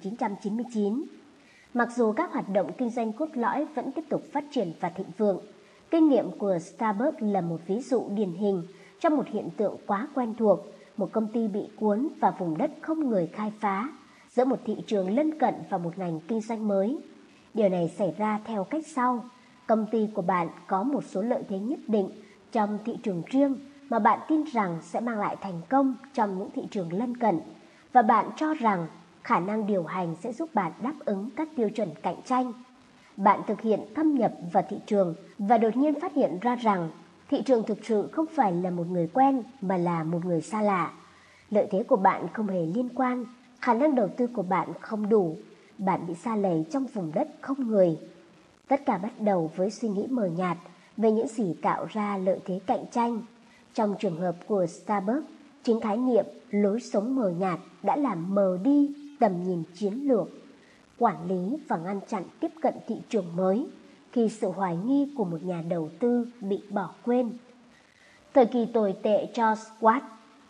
1999. Mặc dù các hoạt động kinh doanh cốt lõi vẫn tiếp tục phát triển và thịnh vượng, kinh nghiệm của Starbucks là một ví dụ điển hình trong một hiện tượng quá quen thuộc, một công ty bị cuốn vào vùng đất không người khai phá, giữa một thị trường lân cận và một ngành kinh doanh mới. Điều này xảy ra theo cách sau. Công ty của bạn có một số lợi thế nhất định trong thị trường riêng mà bạn tin rằng sẽ mang lại thành công trong những thị trường lân cận, và bạn cho rằng khả năng điều hành sẽ giúp bạn đáp ứng các tiêu chuẩn cạnh tranh. Bạn thực hiện thâm nhập vào thị trường và đột nhiên phát hiện ra rằng thị trường thực sự không phải là một người quen mà là một người xa lạ. Lợi thế của bạn không hề liên quan, khả năng đầu tư của bạn không đủ, bạn bị sa lầy trong vùng đất không người. Tất cả bắt đầu với suy nghĩ mờ nhạt về những gì tạo ra lợi thế cạnh tranh. Trong trường hợp của Starbucks, chính khái niệm lối sống mờ nhạt đã làm mờ đi tầm nhìn chiến lược, quản lý và ngăn chặn tiếp cận thị trường mới khi sự hoài nghi của một nhà đầu tư bị bỏ quên. Thời kỳ tồi tệ cho Swatch.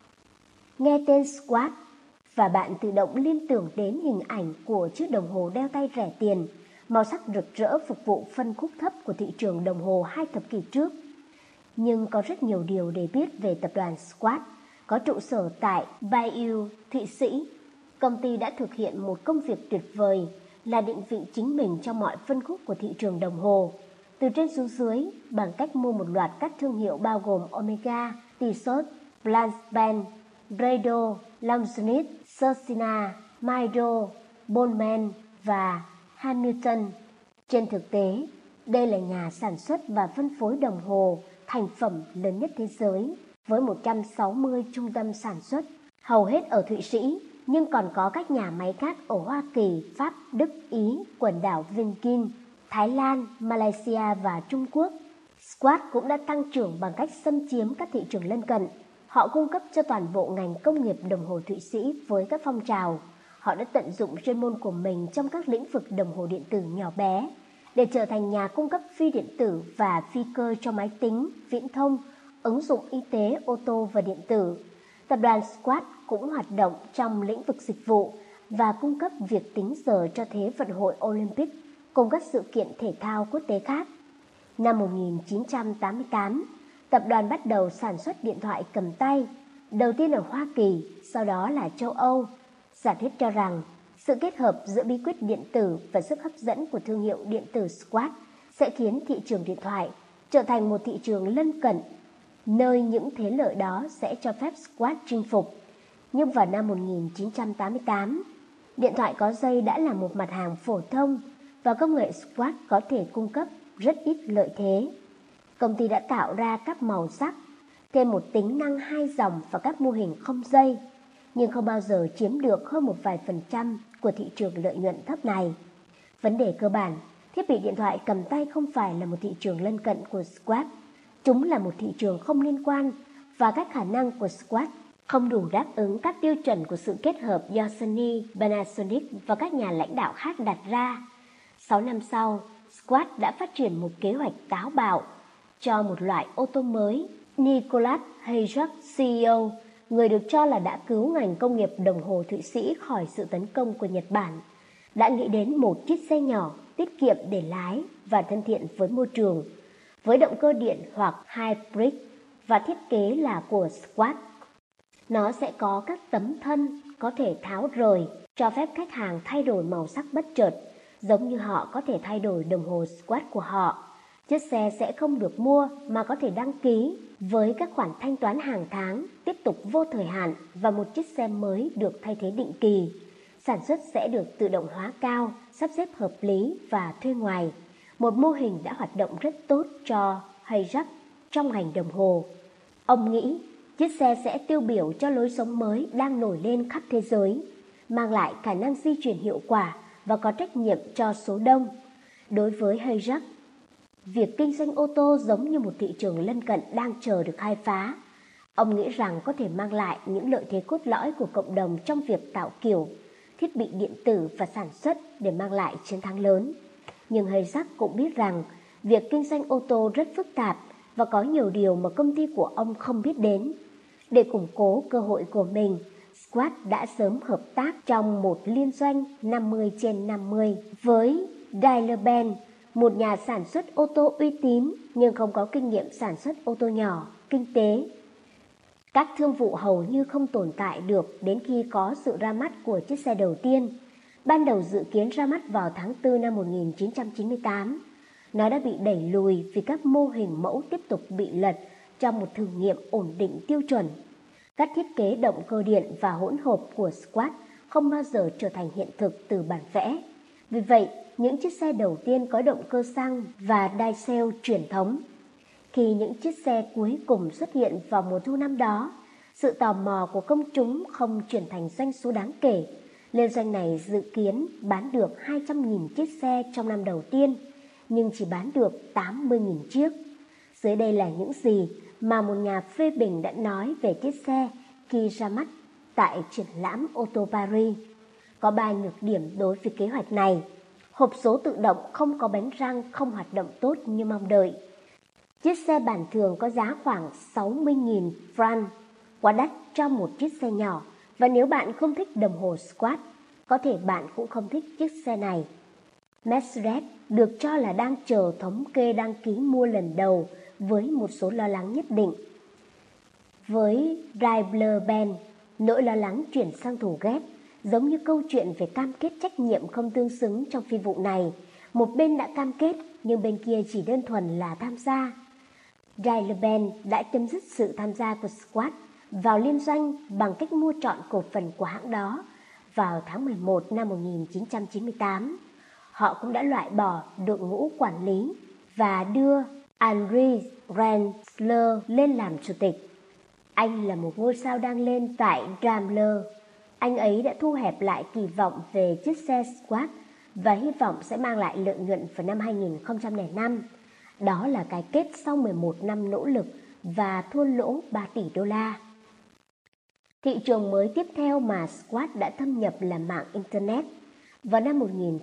Nghe tên Swatch và bạn tự động liên tưởng đến hình ảnh của chiếc đồng hồ đeo tay rẻ tiền, màu sắc rực rỡ phục vụ phân khúc thấp của thị trường đồng hồ 2 thập kỷ trước. Nhưng có rất nhiều điều để biết về tập đoàn Swatch, có trụ sở tại Bayeux, Thụy Sĩ. Công ty đã thực hiện một công việc tuyệt vời là định vị chính mình trong mọi phân khúc của thị trường đồng hồ, từ trên xuống dưới, bằng cách mua một loạt các thương hiệu bao gồm Omega, Tissot, Blancpain, Grado, Longines, Cosina, Maido, Bowman và Hamilton. Trên thực tế, đây là nhà sản xuất và phân phối đồng hồ thành phẩm lớn nhất thế giới, với 160 trung tâm sản xuất, hầu hết ở Thụy Sĩ, nhưng còn có các nhà máy khác ở Hoa Kỳ, Pháp, Đức, Ý, quần đảo Vingin, Thái Lan, Malaysia và Trung Quốc. Swatch cũng đã tăng trưởng bằng cách xâm chiếm các thị trường lân cận. Họ cung cấp cho toàn bộ ngành công nghiệp đồng hồ Thụy Sĩ với các phong trào. Họ đã tận dụng chuyên môn của mình trong các lĩnh vực đồng hồ điện tử nhỏ bé để trở thành nhà cung cấp phi điện tử và phi cơ cho máy tính, viễn thông, ứng dụng y tế, ô tô và điện tử. Tập đoàn Swatch cũng hoạt động trong lĩnh vực dịch vụ và cung cấp việc tính giờ cho Thế vận hội Olympic cùng các sự kiện thể thao quốc tế khác. Năm 1988, tập đoàn bắt đầu sản xuất điện thoại cầm tay, đầu tiên ở Hoa Kỳ, sau đó là châu Âu. Giả thuyết cho rằng sự kết hợp giữa bí quyết điện tử và sức hấp dẫn của thương hiệu điện tử Swatch sẽ khiến thị trường điện thoại trở thành một thị trường lân cận, nơi những thế lợi đó sẽ cho phép Swatch chinh phục. Nhưng vào năm 1988, điện thoại có dây đã là một mặt hàng phổ thông và công nghệ Swatch có thể cung cấp rất ít lợi thế. Công ty đã tạo ra các màu sắc, thêm một tính năng 2 dòng và các mô hình không dây, nhưng không bao giờ chiếm được hơn một vài % của thị trường lợi nhuận thấp này. Vấn đề cơ bản, thiết bị điện thoại cầm tay không phải là một thị trường lân cận của Swatch. Chúng là một thị trường không liên quan và các khả năng của Swatch không đủ đáp ứng các tiêu chuẩn của sự kết hợp do Sony, Panasonic và các nhà lãnh đạo khác đặt ra. 6 năm sau, Swatch đã phát triển một kế hoạch táo bạo cho một loại ô tô mới. Nicholas Hayek, CEO, người được cho là đã cứu ngành công nghiệp đồng hồ Thụy Sĩ khỏi sự tấn công của Nhật Bản, đã nghĩ đến một chiếc xe nhỏ, tiết kiệm để lái và thân thiện với môi trường, với động cơ điện hoặc hybrid và thiết kế là của Swatch. Nó sẽ có các tấm thân có thể tháo rời, cho phép khách hàng thay đổi màu sắc bất chợt, giống như họ có thể thay đổi đồng hồ Swatch của họ. Chiếc xe sẽ không được mua mà có thể đăng ký với các khoản thanh toán hàng tháng, tiếp tục vô thời hạn và một chiếc xe mới được thay thế định kỳ. Sản xuất sẽ được tự động hóa cao, sắp xếp hợp lý và thuê ngoài. Một mô hình đã hoạt động rất tốt cho Hayek trong ngành đồng hồ. Ông nghĩ chiếc xe sẽ tiêu biểu cho lối sống mới đang nổi lên khắp thế giới, mang lại khả năng di chuyển hiệu quả và có trách nhiệm cho số đông. Đối với Hayek, việc kinh doanh ô tô giống như một thị trường lân cận đang chờ được khai phá. Ông nghĩ rằng có thể mang lại những lợi thế cốt lõi của cộng đồng trong việc tạo kiểu, thiết bị điện tử và sản xuất để mang lại chiến thắng lớn. Nhưng Hayek cũng biết rằng việc kinh doanh ô tô rất phức tạp và có nhiều điều mà công ty của ông không biết đến. Để củng cố cơ hội của mình, Squat đã sớm hợp tác trong một liên doanh 50/50 với Daimler-Benz, một nhà sản xuất ô tô uy tín nhưng không có kinh nghiệm sản xuất ô tô nhỏ, kinh tế. Các thương vụ hầu như không tồn tại được đến khi có sự ra mắt của chiếc xe đầu tiên. Ban đầu dự kiến ra mắt vào tháng 4 năm 1998. Nó đã bị đẩy lùi vì các mô hình mẫu tiếp tục bị lật trong một thử nghiệm ổn định tiêu chuẩn. Các thiết kế động cơ điện và hỗn hợp của Squat không bao giờ trở thành hiện thực từ bản vẽ. Vì vậy, những chiếc xe đầu tiên có động cơ xăng và diesel truyền thống. Khi những chiếc xe cuối cùng xuất hiện vào mùa thu năm đó, sự tò mò của công chúng không chuyển thành doanh số đáng kể. Liên doanh này dự kiến bán được 200.000 chiếc xe trong năm đầu tiên, nhưng chỉ bán được 80.000 chiếc. Dưới đây là những gì mà một nhà phê bình đã nói về chiếc xe khi ra mắt tại triển lãm ô tô Paris. Có 3 nhược điểm đối với kế hoạch này. Hộp số tự động không có bánh răng, không hoạt động tốt như mong đợi. Chiếc xe bản thường có giá khoảng 60.000 franc, quá đắt cho một chiếc xe nhỏ. Và nếu bạn không thích đồng hồ Squat, có thể bạn cũng không thích chiếc xe này. Mercedes được cho là đang chờ thống kê đăng ký mua lần đầu với một số lo lắng nhất định. Với Daimler-Benz, nỗi lo lắng chuyển sang thù ghét, giống như câu chuyện về cam kết trách nhiệm không tương xứng trong phi vụ này. Một bên đã cam kết, nhưng bên kia chỉ đơn thuần là tham gia. Daimler-Benz đã chấm dứt sự tham gia của Squat vào liên doanh bằng cách mua trọn cổ phần của hãng đó vào tháng 11 năm 1998. Họ cũng đã loại bỏ đội ngũ quản lý và đưa Henri Rensler lên làm chủ tịch. Anh là một ngôi sao đang lên tại Daimler. Anh ấy đã thu hẹp lại kỳ vọng về chiếc xe Squat và hy vọng sẽ mang lại lợi nhuận vào năm 2005. Đó là cái kết sau 11 năm nỗ lực và thua lỗ 3 tỷ đô la. Thị trường mới tiếp theo mà Squat đã thâm nhập là mạng Internet. Vào năm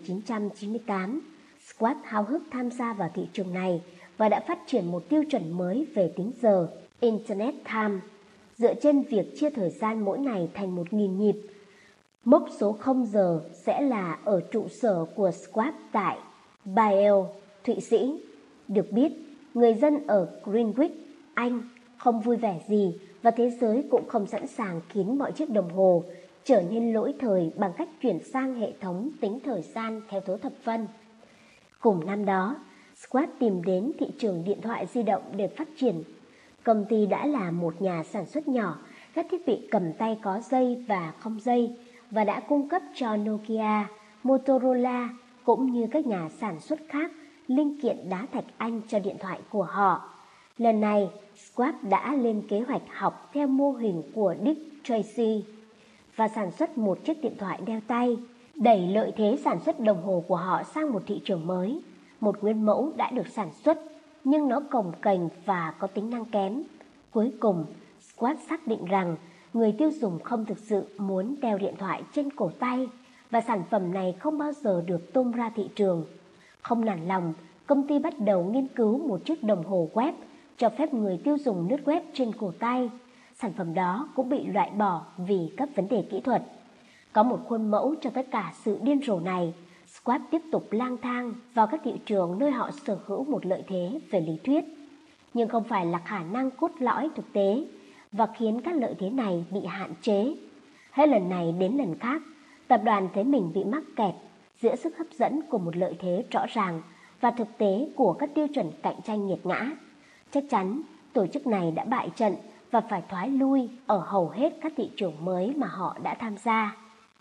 1998, Squat háo hức tham gia vào thị trường này và đã phát triển một tiêu chuẩn mới về tính giờ, Internet Time, dựa trên việc chia thời gian mỗi ngày thành 1.000 nhịp. Mốc số 0 giờ sẽ là ở trụ sở của Squat tại Basel, Thụy Sĩ. Được biết, người dân ở Greenwich, Anh không vui vẻ gì và thế giới cũng không sẵn sàng khiến mọi chiếc đồng hồ trở nên lỗi thời bằng cách chuyển sang hệ thống tính thời gian theo số thập phân. Cùng năm đó, Squat tìm đến thị trường điện thoại di động để phát triển. Công ty đã là một nhà sản xuất nhỏ, các thiết bị cầm tay có dây và không dây và đã cung cấp cho Nokia, Motorola cũng như các nhà sản xuất khác linh kiện đá thạch anh cho điện thoại của họ. Lần này, Squat đã lên kế hoạch học theo mô hình của Dick Tracy và sản xuất một chiếc điện thoại đeo tay, đẩy lợi thế sản xuất đồng hồ của họ sang một thị trường mới. Một nguyên mẫu đã được sản xuất, nhưng nó cồng kềnh và có tính năng kém. Cuối cùng, Squat xác định rằng người tiêu dùng không thực sự muốn đeo điện thoại trên cổ tay và sản phẩm này không bao giờ được tung ra thị trường. Không nản lòng, công ty bắt đầu nghiên cứu một chiếc đồng hồ web cho phép người tiêu dùng lướt web trên cổ tay. Sản phẩm đó cũng bị loại bỏ vì các vấn đề kỹ thuật. Có một khuôn mẫu cho tất cả sự điên rồ này, Squat tiếp tục lang thang vào các thị trường nơi họ sở hữu một lợi thế về lý thuyết, nhưng không phải là khả năng cốt lõi thực tế, và khiến các lợi thế này bị hạn chế. Hết lần này đến lần khác, tập đoàn thấy mình bị mắc kẹt giữa sức hấp dẫn của một lợi thế rõ ràng và thực tế của các tiêu chuẩn cạnh tranh nghiệt ngã. Chắc chắn, tổ chức này đã bại trận và phải thoái lui ở hầu hết các thị trường mới mà họ đã tham gia.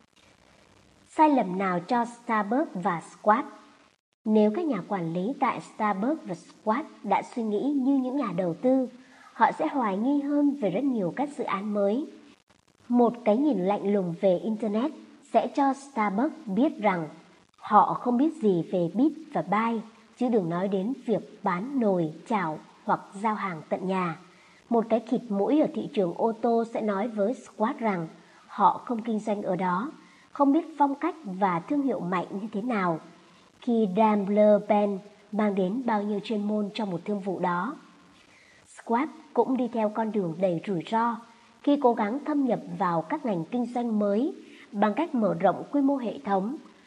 Sai lầm nào cho Starbucks và Squat? Nếu các nhà quản lý tại Starbucks và Squat đã suy nghĩ như những nhà đầu tư, họ sẽ hoài nghi hơn về rất nhiều các dự án mới. Một cái nhìn lạnh lùng về Internet sẽ cho Starbucks biết rằng họ không biết gì về bit và byte, chứ đừng nói đến việc bán nồi, chảo hoặc giao hàng tận nhà. Một cái khịt mũi ở thị trường ô tô sẽ nói với Squat rằng họ không kinh doanh ở đó, không biết phong cách và thương hiệu mạnh như thế nào, khi Daimler-Benz mang đến bao nhiêu chuyên môn trong một thương vụ đó. Squat cũng đi theo con đường đầy rủi ro khi cố gắng thâm nhập vào các ngành kinh doanh mới bằng cách mở rộng quy mô hệ thống,